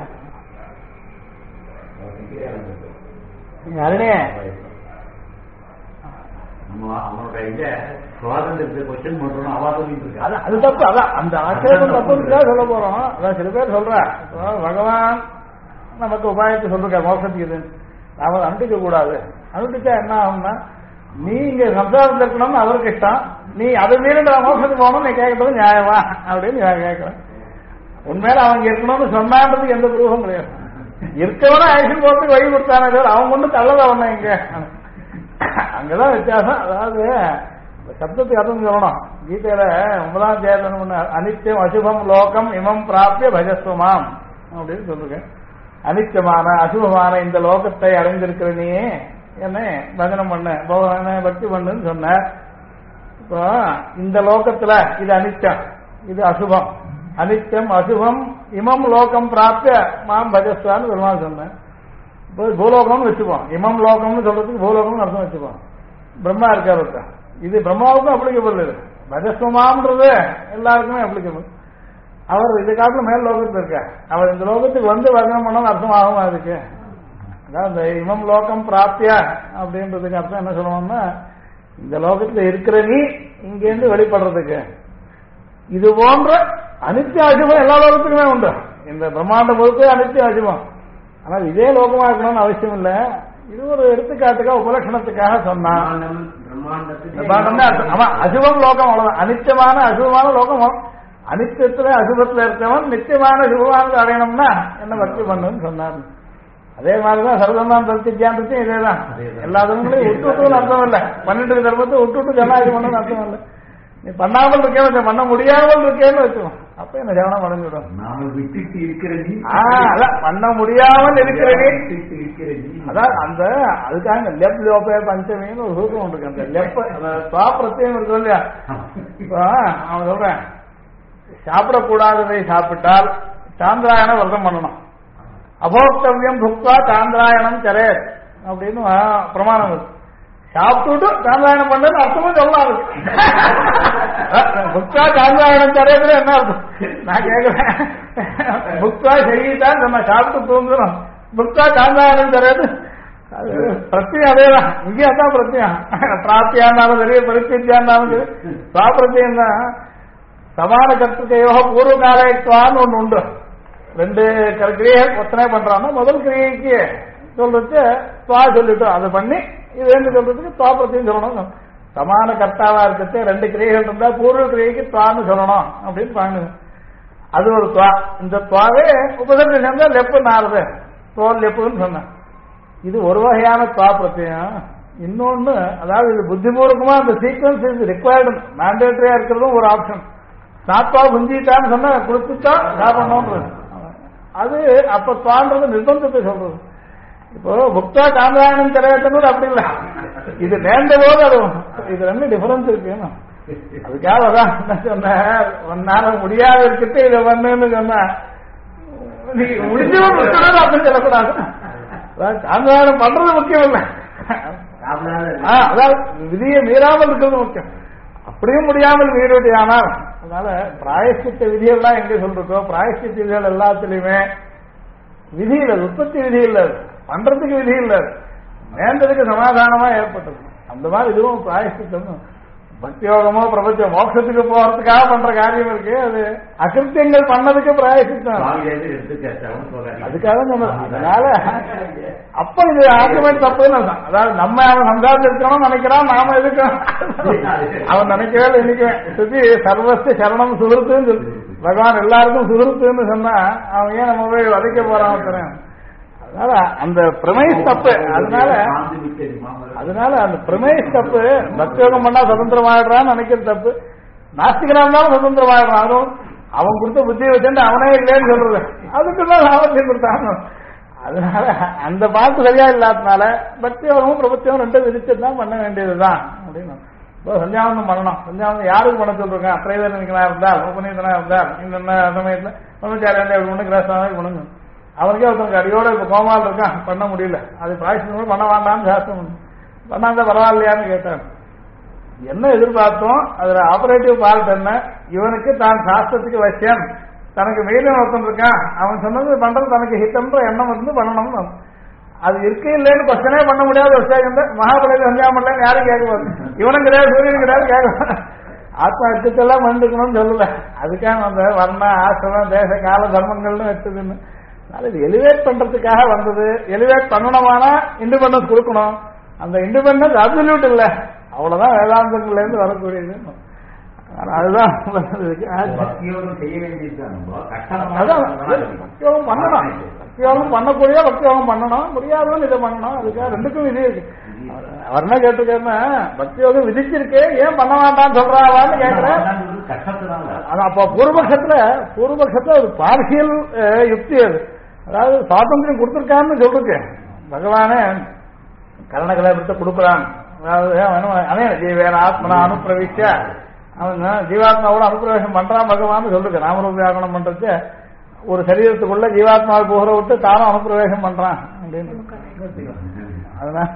அருணே அவனோட இதை சுவாதந்திரத்தை கொஸ்டின் பண்றோம் அவாதம் அது தப்பு. அதான் அந்த ஆட்சேபம் தப்புன்னு சொல்ல போறோம். அதான் சில பேர் சொல்ற பகவான் நமக்கு உபாயத்தை சொல்ற மோசத்துக்கு இது நாம அனுட்டிக்க கூடாது. அனுட்டிச்சா என்ன ஆகும்னா நீ இங்க சம்சாரத்தில் இருக்கணும்னு அவருக்கு இஷ்டம், நீ அதை மீறி மோசத்துக்கு போகணும் நீ கேட்கறது நியாயமா அப்படின்னு நான் கேட்கிறேன். உண்மையில அவங்க இருக்கணும்னு சொன்னான்றதுக்கு எந்த ப்ரூஃபும் கிடையாது. இருக்கவன ஆக்ஷன் போறதுக்கு வழி கொடுத்தானே அவங்க ஒன்றும் தள்ளல ஒண்ணு இங்க அங்கதான் வித்தியாசம். அதாவது சப்தத்துக்கு அர்த்தம் சொல்லணும். கீதையில 9ஆம் அத்தியாயம் அனித்தியம் அசுபம் லோகம் இமம் பிராப்திய பஜஸ்வமாம் அப்படின்னு சொல்லிருக்கேன். அனித்தியமான அசுபமான இந்த லோகத்தை அடைந்திருக்கிற நீ என்ன பஜனம் பண்ண பக்தி பண்ணுன்னு சொன்ன. இப்போ இந்த லோகத்துல இது அனித்தியம் இது அசுபம், அனித்தியம் அசுபம் இமம் லோகம் பிராப்திய மாம் பஜஸ்வான்னு பெருமாள் சொன்னேன். இப்போ பூலோகம்னு வச்சுப்போம், இமம் லோகம்னு சொல்றதுக்கு பூலோகம்னு அர்த்தம் வச்சுப்போம். பிரம்மா இருக்காரு, இது பிரம்மாவுக்கும் அப்ளிகபிள். இது பஜஸ்வமாம்ன்றது எல்லாருக்குமே அப்ளிகபிள். அவர் இது காலத்துல மேல் லோகத்தில் இருக்க, அவர் இந்த லோகத்துக்கு வந்து வர்ணம் பண்ணணும் அர்த்தம் ஆகும். அதுக்கு அதாவது இந்த இமம் லோகம் பிராப்தியா அப்படின்றதுக்கு அர்த்தம் என்ன சொல்லுவோம்னா இந்த லோகத்துல இருக்கிற நீ இங்கேருந்து வெளிப்படுறதுக்கு இது போன்ற அனித்திய அசுபம் எல்லா லோகத்துக்குமே உண்டு. இந்த பிரம்மாண்ட பொறுத்து அனித்திய அசுபம். ஆனால் இதே லோகமா இருக்கணும்னு அவசியம் இல்லை. இது ஒரு எடுத்துக்காட்டுக்காக உபலட்சணத்துக்காக சொன்னான். அசுபம் லோகம் அவ்வளவுதான். அனித்தியமான அசுபமான லோகம். அனித்தியத்துல அசுபத்துல இருக்கவன் நித்தியமான சுபமானது அடையணும்னா என்ன பக்தி பண்ணுன்னு சொன்னார். அதே மாதிரிதான் சர்வதான் பிரத்திஜான்றதும் இதேதான். எல்லா தர்மங்களையும் விட்டுவிட்டு அர்த்தம் இல்லை. 12 தர்மத்தை விட்டுவிட்டு ஜனாதி பண்ணணும்னு அர்த்தம் இல்லை. நீ பண்ணாமல் இருக்கேன்னு பண்ண முடியாமல் இருக்கேன்னு வச்சுக்கோம். அப்ப என்ன ஜவனம் அடைஞ்சிடும். அதான் பண்ண முடியாமல் இருக்கிறது. அதான் அந்த அதுக்காக லெப் லோபே பஞ்சமின்னு ஒரு சூத்திரம் இருக்கு. அந்த லெப் பிரத்யம் இருக்கும் இல்லையா. இப்ப அவன் சொல்றேன் சாப்பிடக்கூடாததை சாப்பிட்டால் சாந்திராயண விரதம் பண்ணணும். அபோக்தவியம் புக்வா சாந்திராயணம் சரே அப்படின்னு பிரமாணம் இருக்கு. சாப்பிட்டு சாந்திராயணம் பண்ணு அர்த்தமும் சொல்லலாம். புக்வா சாந்திராயணம் சரேதுல என்ன அர்த்தம் நான் கேட்கிறேன். புக்வா செய்யிதான் நம்ம சாப்பிட்டு தூங்குறோம். புக்வா சாந்திராயணம் சரேது பிரத்தியம் அதேதான். இங்கே அதான் பிரத்தியம். பிராப்தியா இருந்தாலும் சரி பரித்தியா இருந்தாலும் சரி சுவாபிரத்தியம் தான். சமான கர்த்திகையோ பூர்வ காலத்துவான்னு ஒண்ணு உண்டு. 2 கிரியை ஒத்தனை பண்றான்னா முதல் கிரியைக்கு சொல்றது துவா சொல்லிட்டோம். அதை பண்ணி இது வேண்டு சொல்றதுக்கு துவாபத்தையும் சொல்லணும். சமான கர்த்தாவா இருக்கிறது 2 கிரியைகள் இருந்தா பூர்வ கிரியைக்கு துவான்னு சொல்லணும் அப்படின்னு பாருங்க. அது ஒரு துவா. இந்த துவாவே உபசரித்து சேர்ந்தா லெப்பு நாறுது தோல் லெப்புன்னு சொன்னேன். இது ஒரு வகையான துவா பிரத்தியம். இன்னொன்னு அதாவது இது புத்திபூர்வமா அந்த சீக்வன்ஸ் இது ரிக்வயர்டு மேண்டேட்டரியா இருக்கிறதும் ஒரு ஆப்ஷன். சாப்பா குஞ்சிட்டான்னு சொன்னா குளிச்சுட்டா சாப்பிடணும்ன்றது. அது அப்ப துவான்றது நிர்பந்தத்தை சொல்றது. இப்போ புக்தா சாந்திராயணம் திரையட்டனூர் அப்படி இல்லை. இது நேர்ந்த போது அது இது 2 டிஃபரன்ஸ் இருக்கு. அதுக்காக அதான் என்ன சொன்ன ஒன்னால முடியாத இருக்கிட்டு இதை பண்ணுன்னு சொன்ன நீ முடிஞ்சவன் அப்படின்னு சொல்லக்கூடாது. சாந்திராயணம் பண்றது முக்கியம் இல்லை. அதாவது விதியை மீறாமல் இருக்கிறது முக்கியம். அப்படியும் முடியாமல் மீறிவிட்டியானால் அதனால பிராயஷ்சித்த விதியெல்லாம் எங்க சொல்றோம். பிராயஷ்சித்த விதிகள் எல்லாத்திலையுமே விதி இல்லை, உற்பத்தி விதி இல்லை, பண்றதுக்கு விதி இல்லை, வேண்டதுக்கு சமாதானமா ஏற்பட்டது. அந்த மாதிரி இதுவும் பிராயஷ்சித்தம். பக்தியோகமோ பிரபஞ்ச மோட்சத்துக்கு போறதுக்காக பண்ற காரியம் இருக்கு. அது அகிருத்தியங்கள் பண்ணதுக்கு பிராயஷ்சித்தம். அதுக்காக சொன்னது. அதனால அப்ப இது ஆர்குமெண்ட் தப்புன்னு அர்த்தம். அதாவது நம்ம அவன் சம்சாரத்தில் இருக்கணும்னு நினைக்கிறான், நாம இருக்கோம் அவன் நினைக்கவே இன்னைக்கு சுத்தி சர்வஸ்த சரணம் சுகிருத்துன்னு சொல்லு. பகவான் எல்லாருக்கும் சுகிருத்துன்னு சொன்னா அவன் ஏன் நம்ம போய் வதைக்க போறான் தெரியும். அதனால அந்த பிரமைஸ் தப்பு. அதனால அந்த பிரமைஸ் தப்பு. பக்தியோகம் பண்ணா சுதந்திரமாயிடுறான்னு நினைக்கிறது தப்பு. நாஸ்திகனா இருந்தாலும் சுதந்திரமாயிடுறான். அதுவும் அவன் கொடுத்த புத்தியை வச்சுட்டு அவனே இல்லைன்னு சொல்றது அதுக்குதான் சாமர்த்தியம் கொடுத்தாங்க. அதனால அந்த பார்த்து சரியா இல்லாதனால பக்தியோகமும் பிரபத்தியம் 2 விதிச்சுதான் பண்ண வேண்டியதுதான் அப்படின்னு. இப்போ சந்தியாவந்தம் பண்ணணும். சந்தியாவந்தம் யாருக்கு பண்ண சொல்றாங்க? அத்திரைதனிக்கனா இருந்தால் உபநீதனா இருந்தால் இந்த சமயத்துல பிரம்மச்சாரியாண்டி கிராசாவே பண்ணுங்க. அவனுக்கே ஒருத்தவங்க அடியோட இப்ப கோமால் இருக்கான் பண்ண முடியல. அது பிராயசித்தம் பண்ண வேண்டாம்னு சாஸ்திரம். பண்ணாத பரவாயில்லையான்னு கேட்டேன். என்ன எதிர்பார்த்தோம், அதுல ஆபரேட்டிவ் பார்ட் என்ன, இவனுக்கு தான் சாஸ்திரத்துக்கு வசியம், தனக்கு மீதம் ஒருத்தன் இருக்கான், அவன் சொன்னது பண்றது தனக்கு ஹித்தம்ன்ற எண்ணம் வந்து பண்ணணும். அது இருக்கு இல்லைன்னு கொஸ்டனே பண்ண முடியாத ஒரு ஸ்டேஜ் மகாபலிக்கு செஞ்சாமல்லன்னு யாரும் கேட்கக்கூடாது. இவனும் கிடையாது, சூரியன் கிடையாது, கேட்க ஆத்மா எடுத்துக்கெல்லாம் மண்டுக்கணும்னு சொல்லல. அதுக்காக அந்த வர்ண ஆசிரமம் தேச கால தர்மங்கள்னு எடுத்ததுன்னு இது எலிவேட் பண்றதுக்காக வந்தது. எலிவேட் பண்ணணுமானா இண்டிபெண்டன்ஸ் கொடுக்கணும். அந்த இண்டிபெண்டன்ஸ் அப்சல்யூட் இல்ல, அவ்வளவுதான் வேதாந்தங்கள்ல இருந்து வரக்கூடியது. அதுதான் பக்தியோகம் செய்ய வேண்டியதுதான். பக்தியோகம் பண்ணணும், பக்தியோகம் பண்ணக்கூடிய பக்தியோகம் பண்ணணும், முடியாதுன்னு இதை பண்ணணும். அதுக்காக ரெண்டுக்கும் விதி இருக்கு. அவர் என்ன கேட்டிருக்கேன்னா பக்தியோகம் விதிச்சிருக்கு, ஏன் பண்ண வேண்டாம்னு சொல்றாவான்னு கேட்கிறேன். அப்ப பூர்வபக்ஷத்துல ஒரு பார்சியல் யுக்தி அது. அதாவது சுவாதந்திரம் கொடுத்திருக்கான்னு சொல்றேன். பகவானே கரணகலாபத்தை கொடுக்குறான். அதாவது அதே ஜீவேன ஆத்மனா அனுப்பிரவிச்ச அவங்க ஜீவாத்மாவோட அனுப்பிரவேசம் பண்றான் பகவான் சொல்லிருக்கு. நாமரூபியாகனம் பண்றது ஒரு சரீரத்துக்குள்ள ஜீவாத்மாவை போகிற விட்டு தானும் அனுப்பிரவேசம் பண்றான் அப்படின்னு. அதனால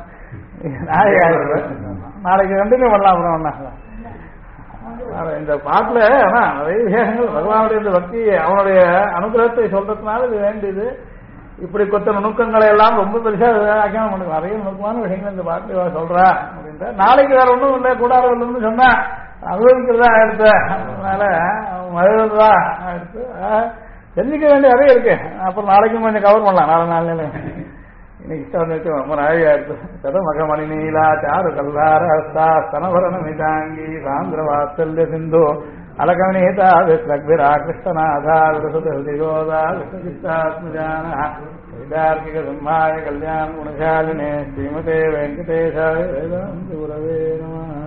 நாளைக்கு கண்டினியூ பண்ணலாம். அப்புறம் இந்த பாட்டுல நிறைய விசேஷங்கள் பகவானுடைய இந்த பக்தி அவனுடைய அனுகிரகத்தை சொல்றதுனால இது வேண்டியது. இப்படி கொத்த நுணுக்கங்களை எல்லாம் ரொம்ப பெருசா ஆக்கியம் பண்ணுங்க. நிறைய நுணுக்கமான விஷயங்கள் இந்த பாட்டுல சொல்றா அப்படின்ற. நாளைக்கு வேற ஒன்றும் இல்லை, கூடாரவில்லைன்னு சொன்னா அனுபவிக்கிறதா ஆயிடுத்து. அதனால மதுரதா ஆயிடுத்து. தெரிஞ்சுக்க வேண்டிய நிறைய இருக்கு. அப்புறம் நாளைக்கும் கொஞ்சம் கவர் பண்ணலாம். நாலு நாள் இன்னைக்கு இஷ்டம் ரொம்ப நாழியா இருக்கு. மகமணி நீலா சாரு கல்லாரஸ்தா ஸ்தனவரண மிதாங்கி சாந்திர வாத்சல்ய சிந்து அலகவனீதா விஸ்ரக்விரா கிருஷ்ணநாதா விரசுதோதா விஸ்வசித்தாத்மஜான வைதார்க்கிக சிம்மாய கல்யாண குணசாலினே ஸ்ரீமதே வெங்கடேஷாய வேதாந்த குரவே நமः.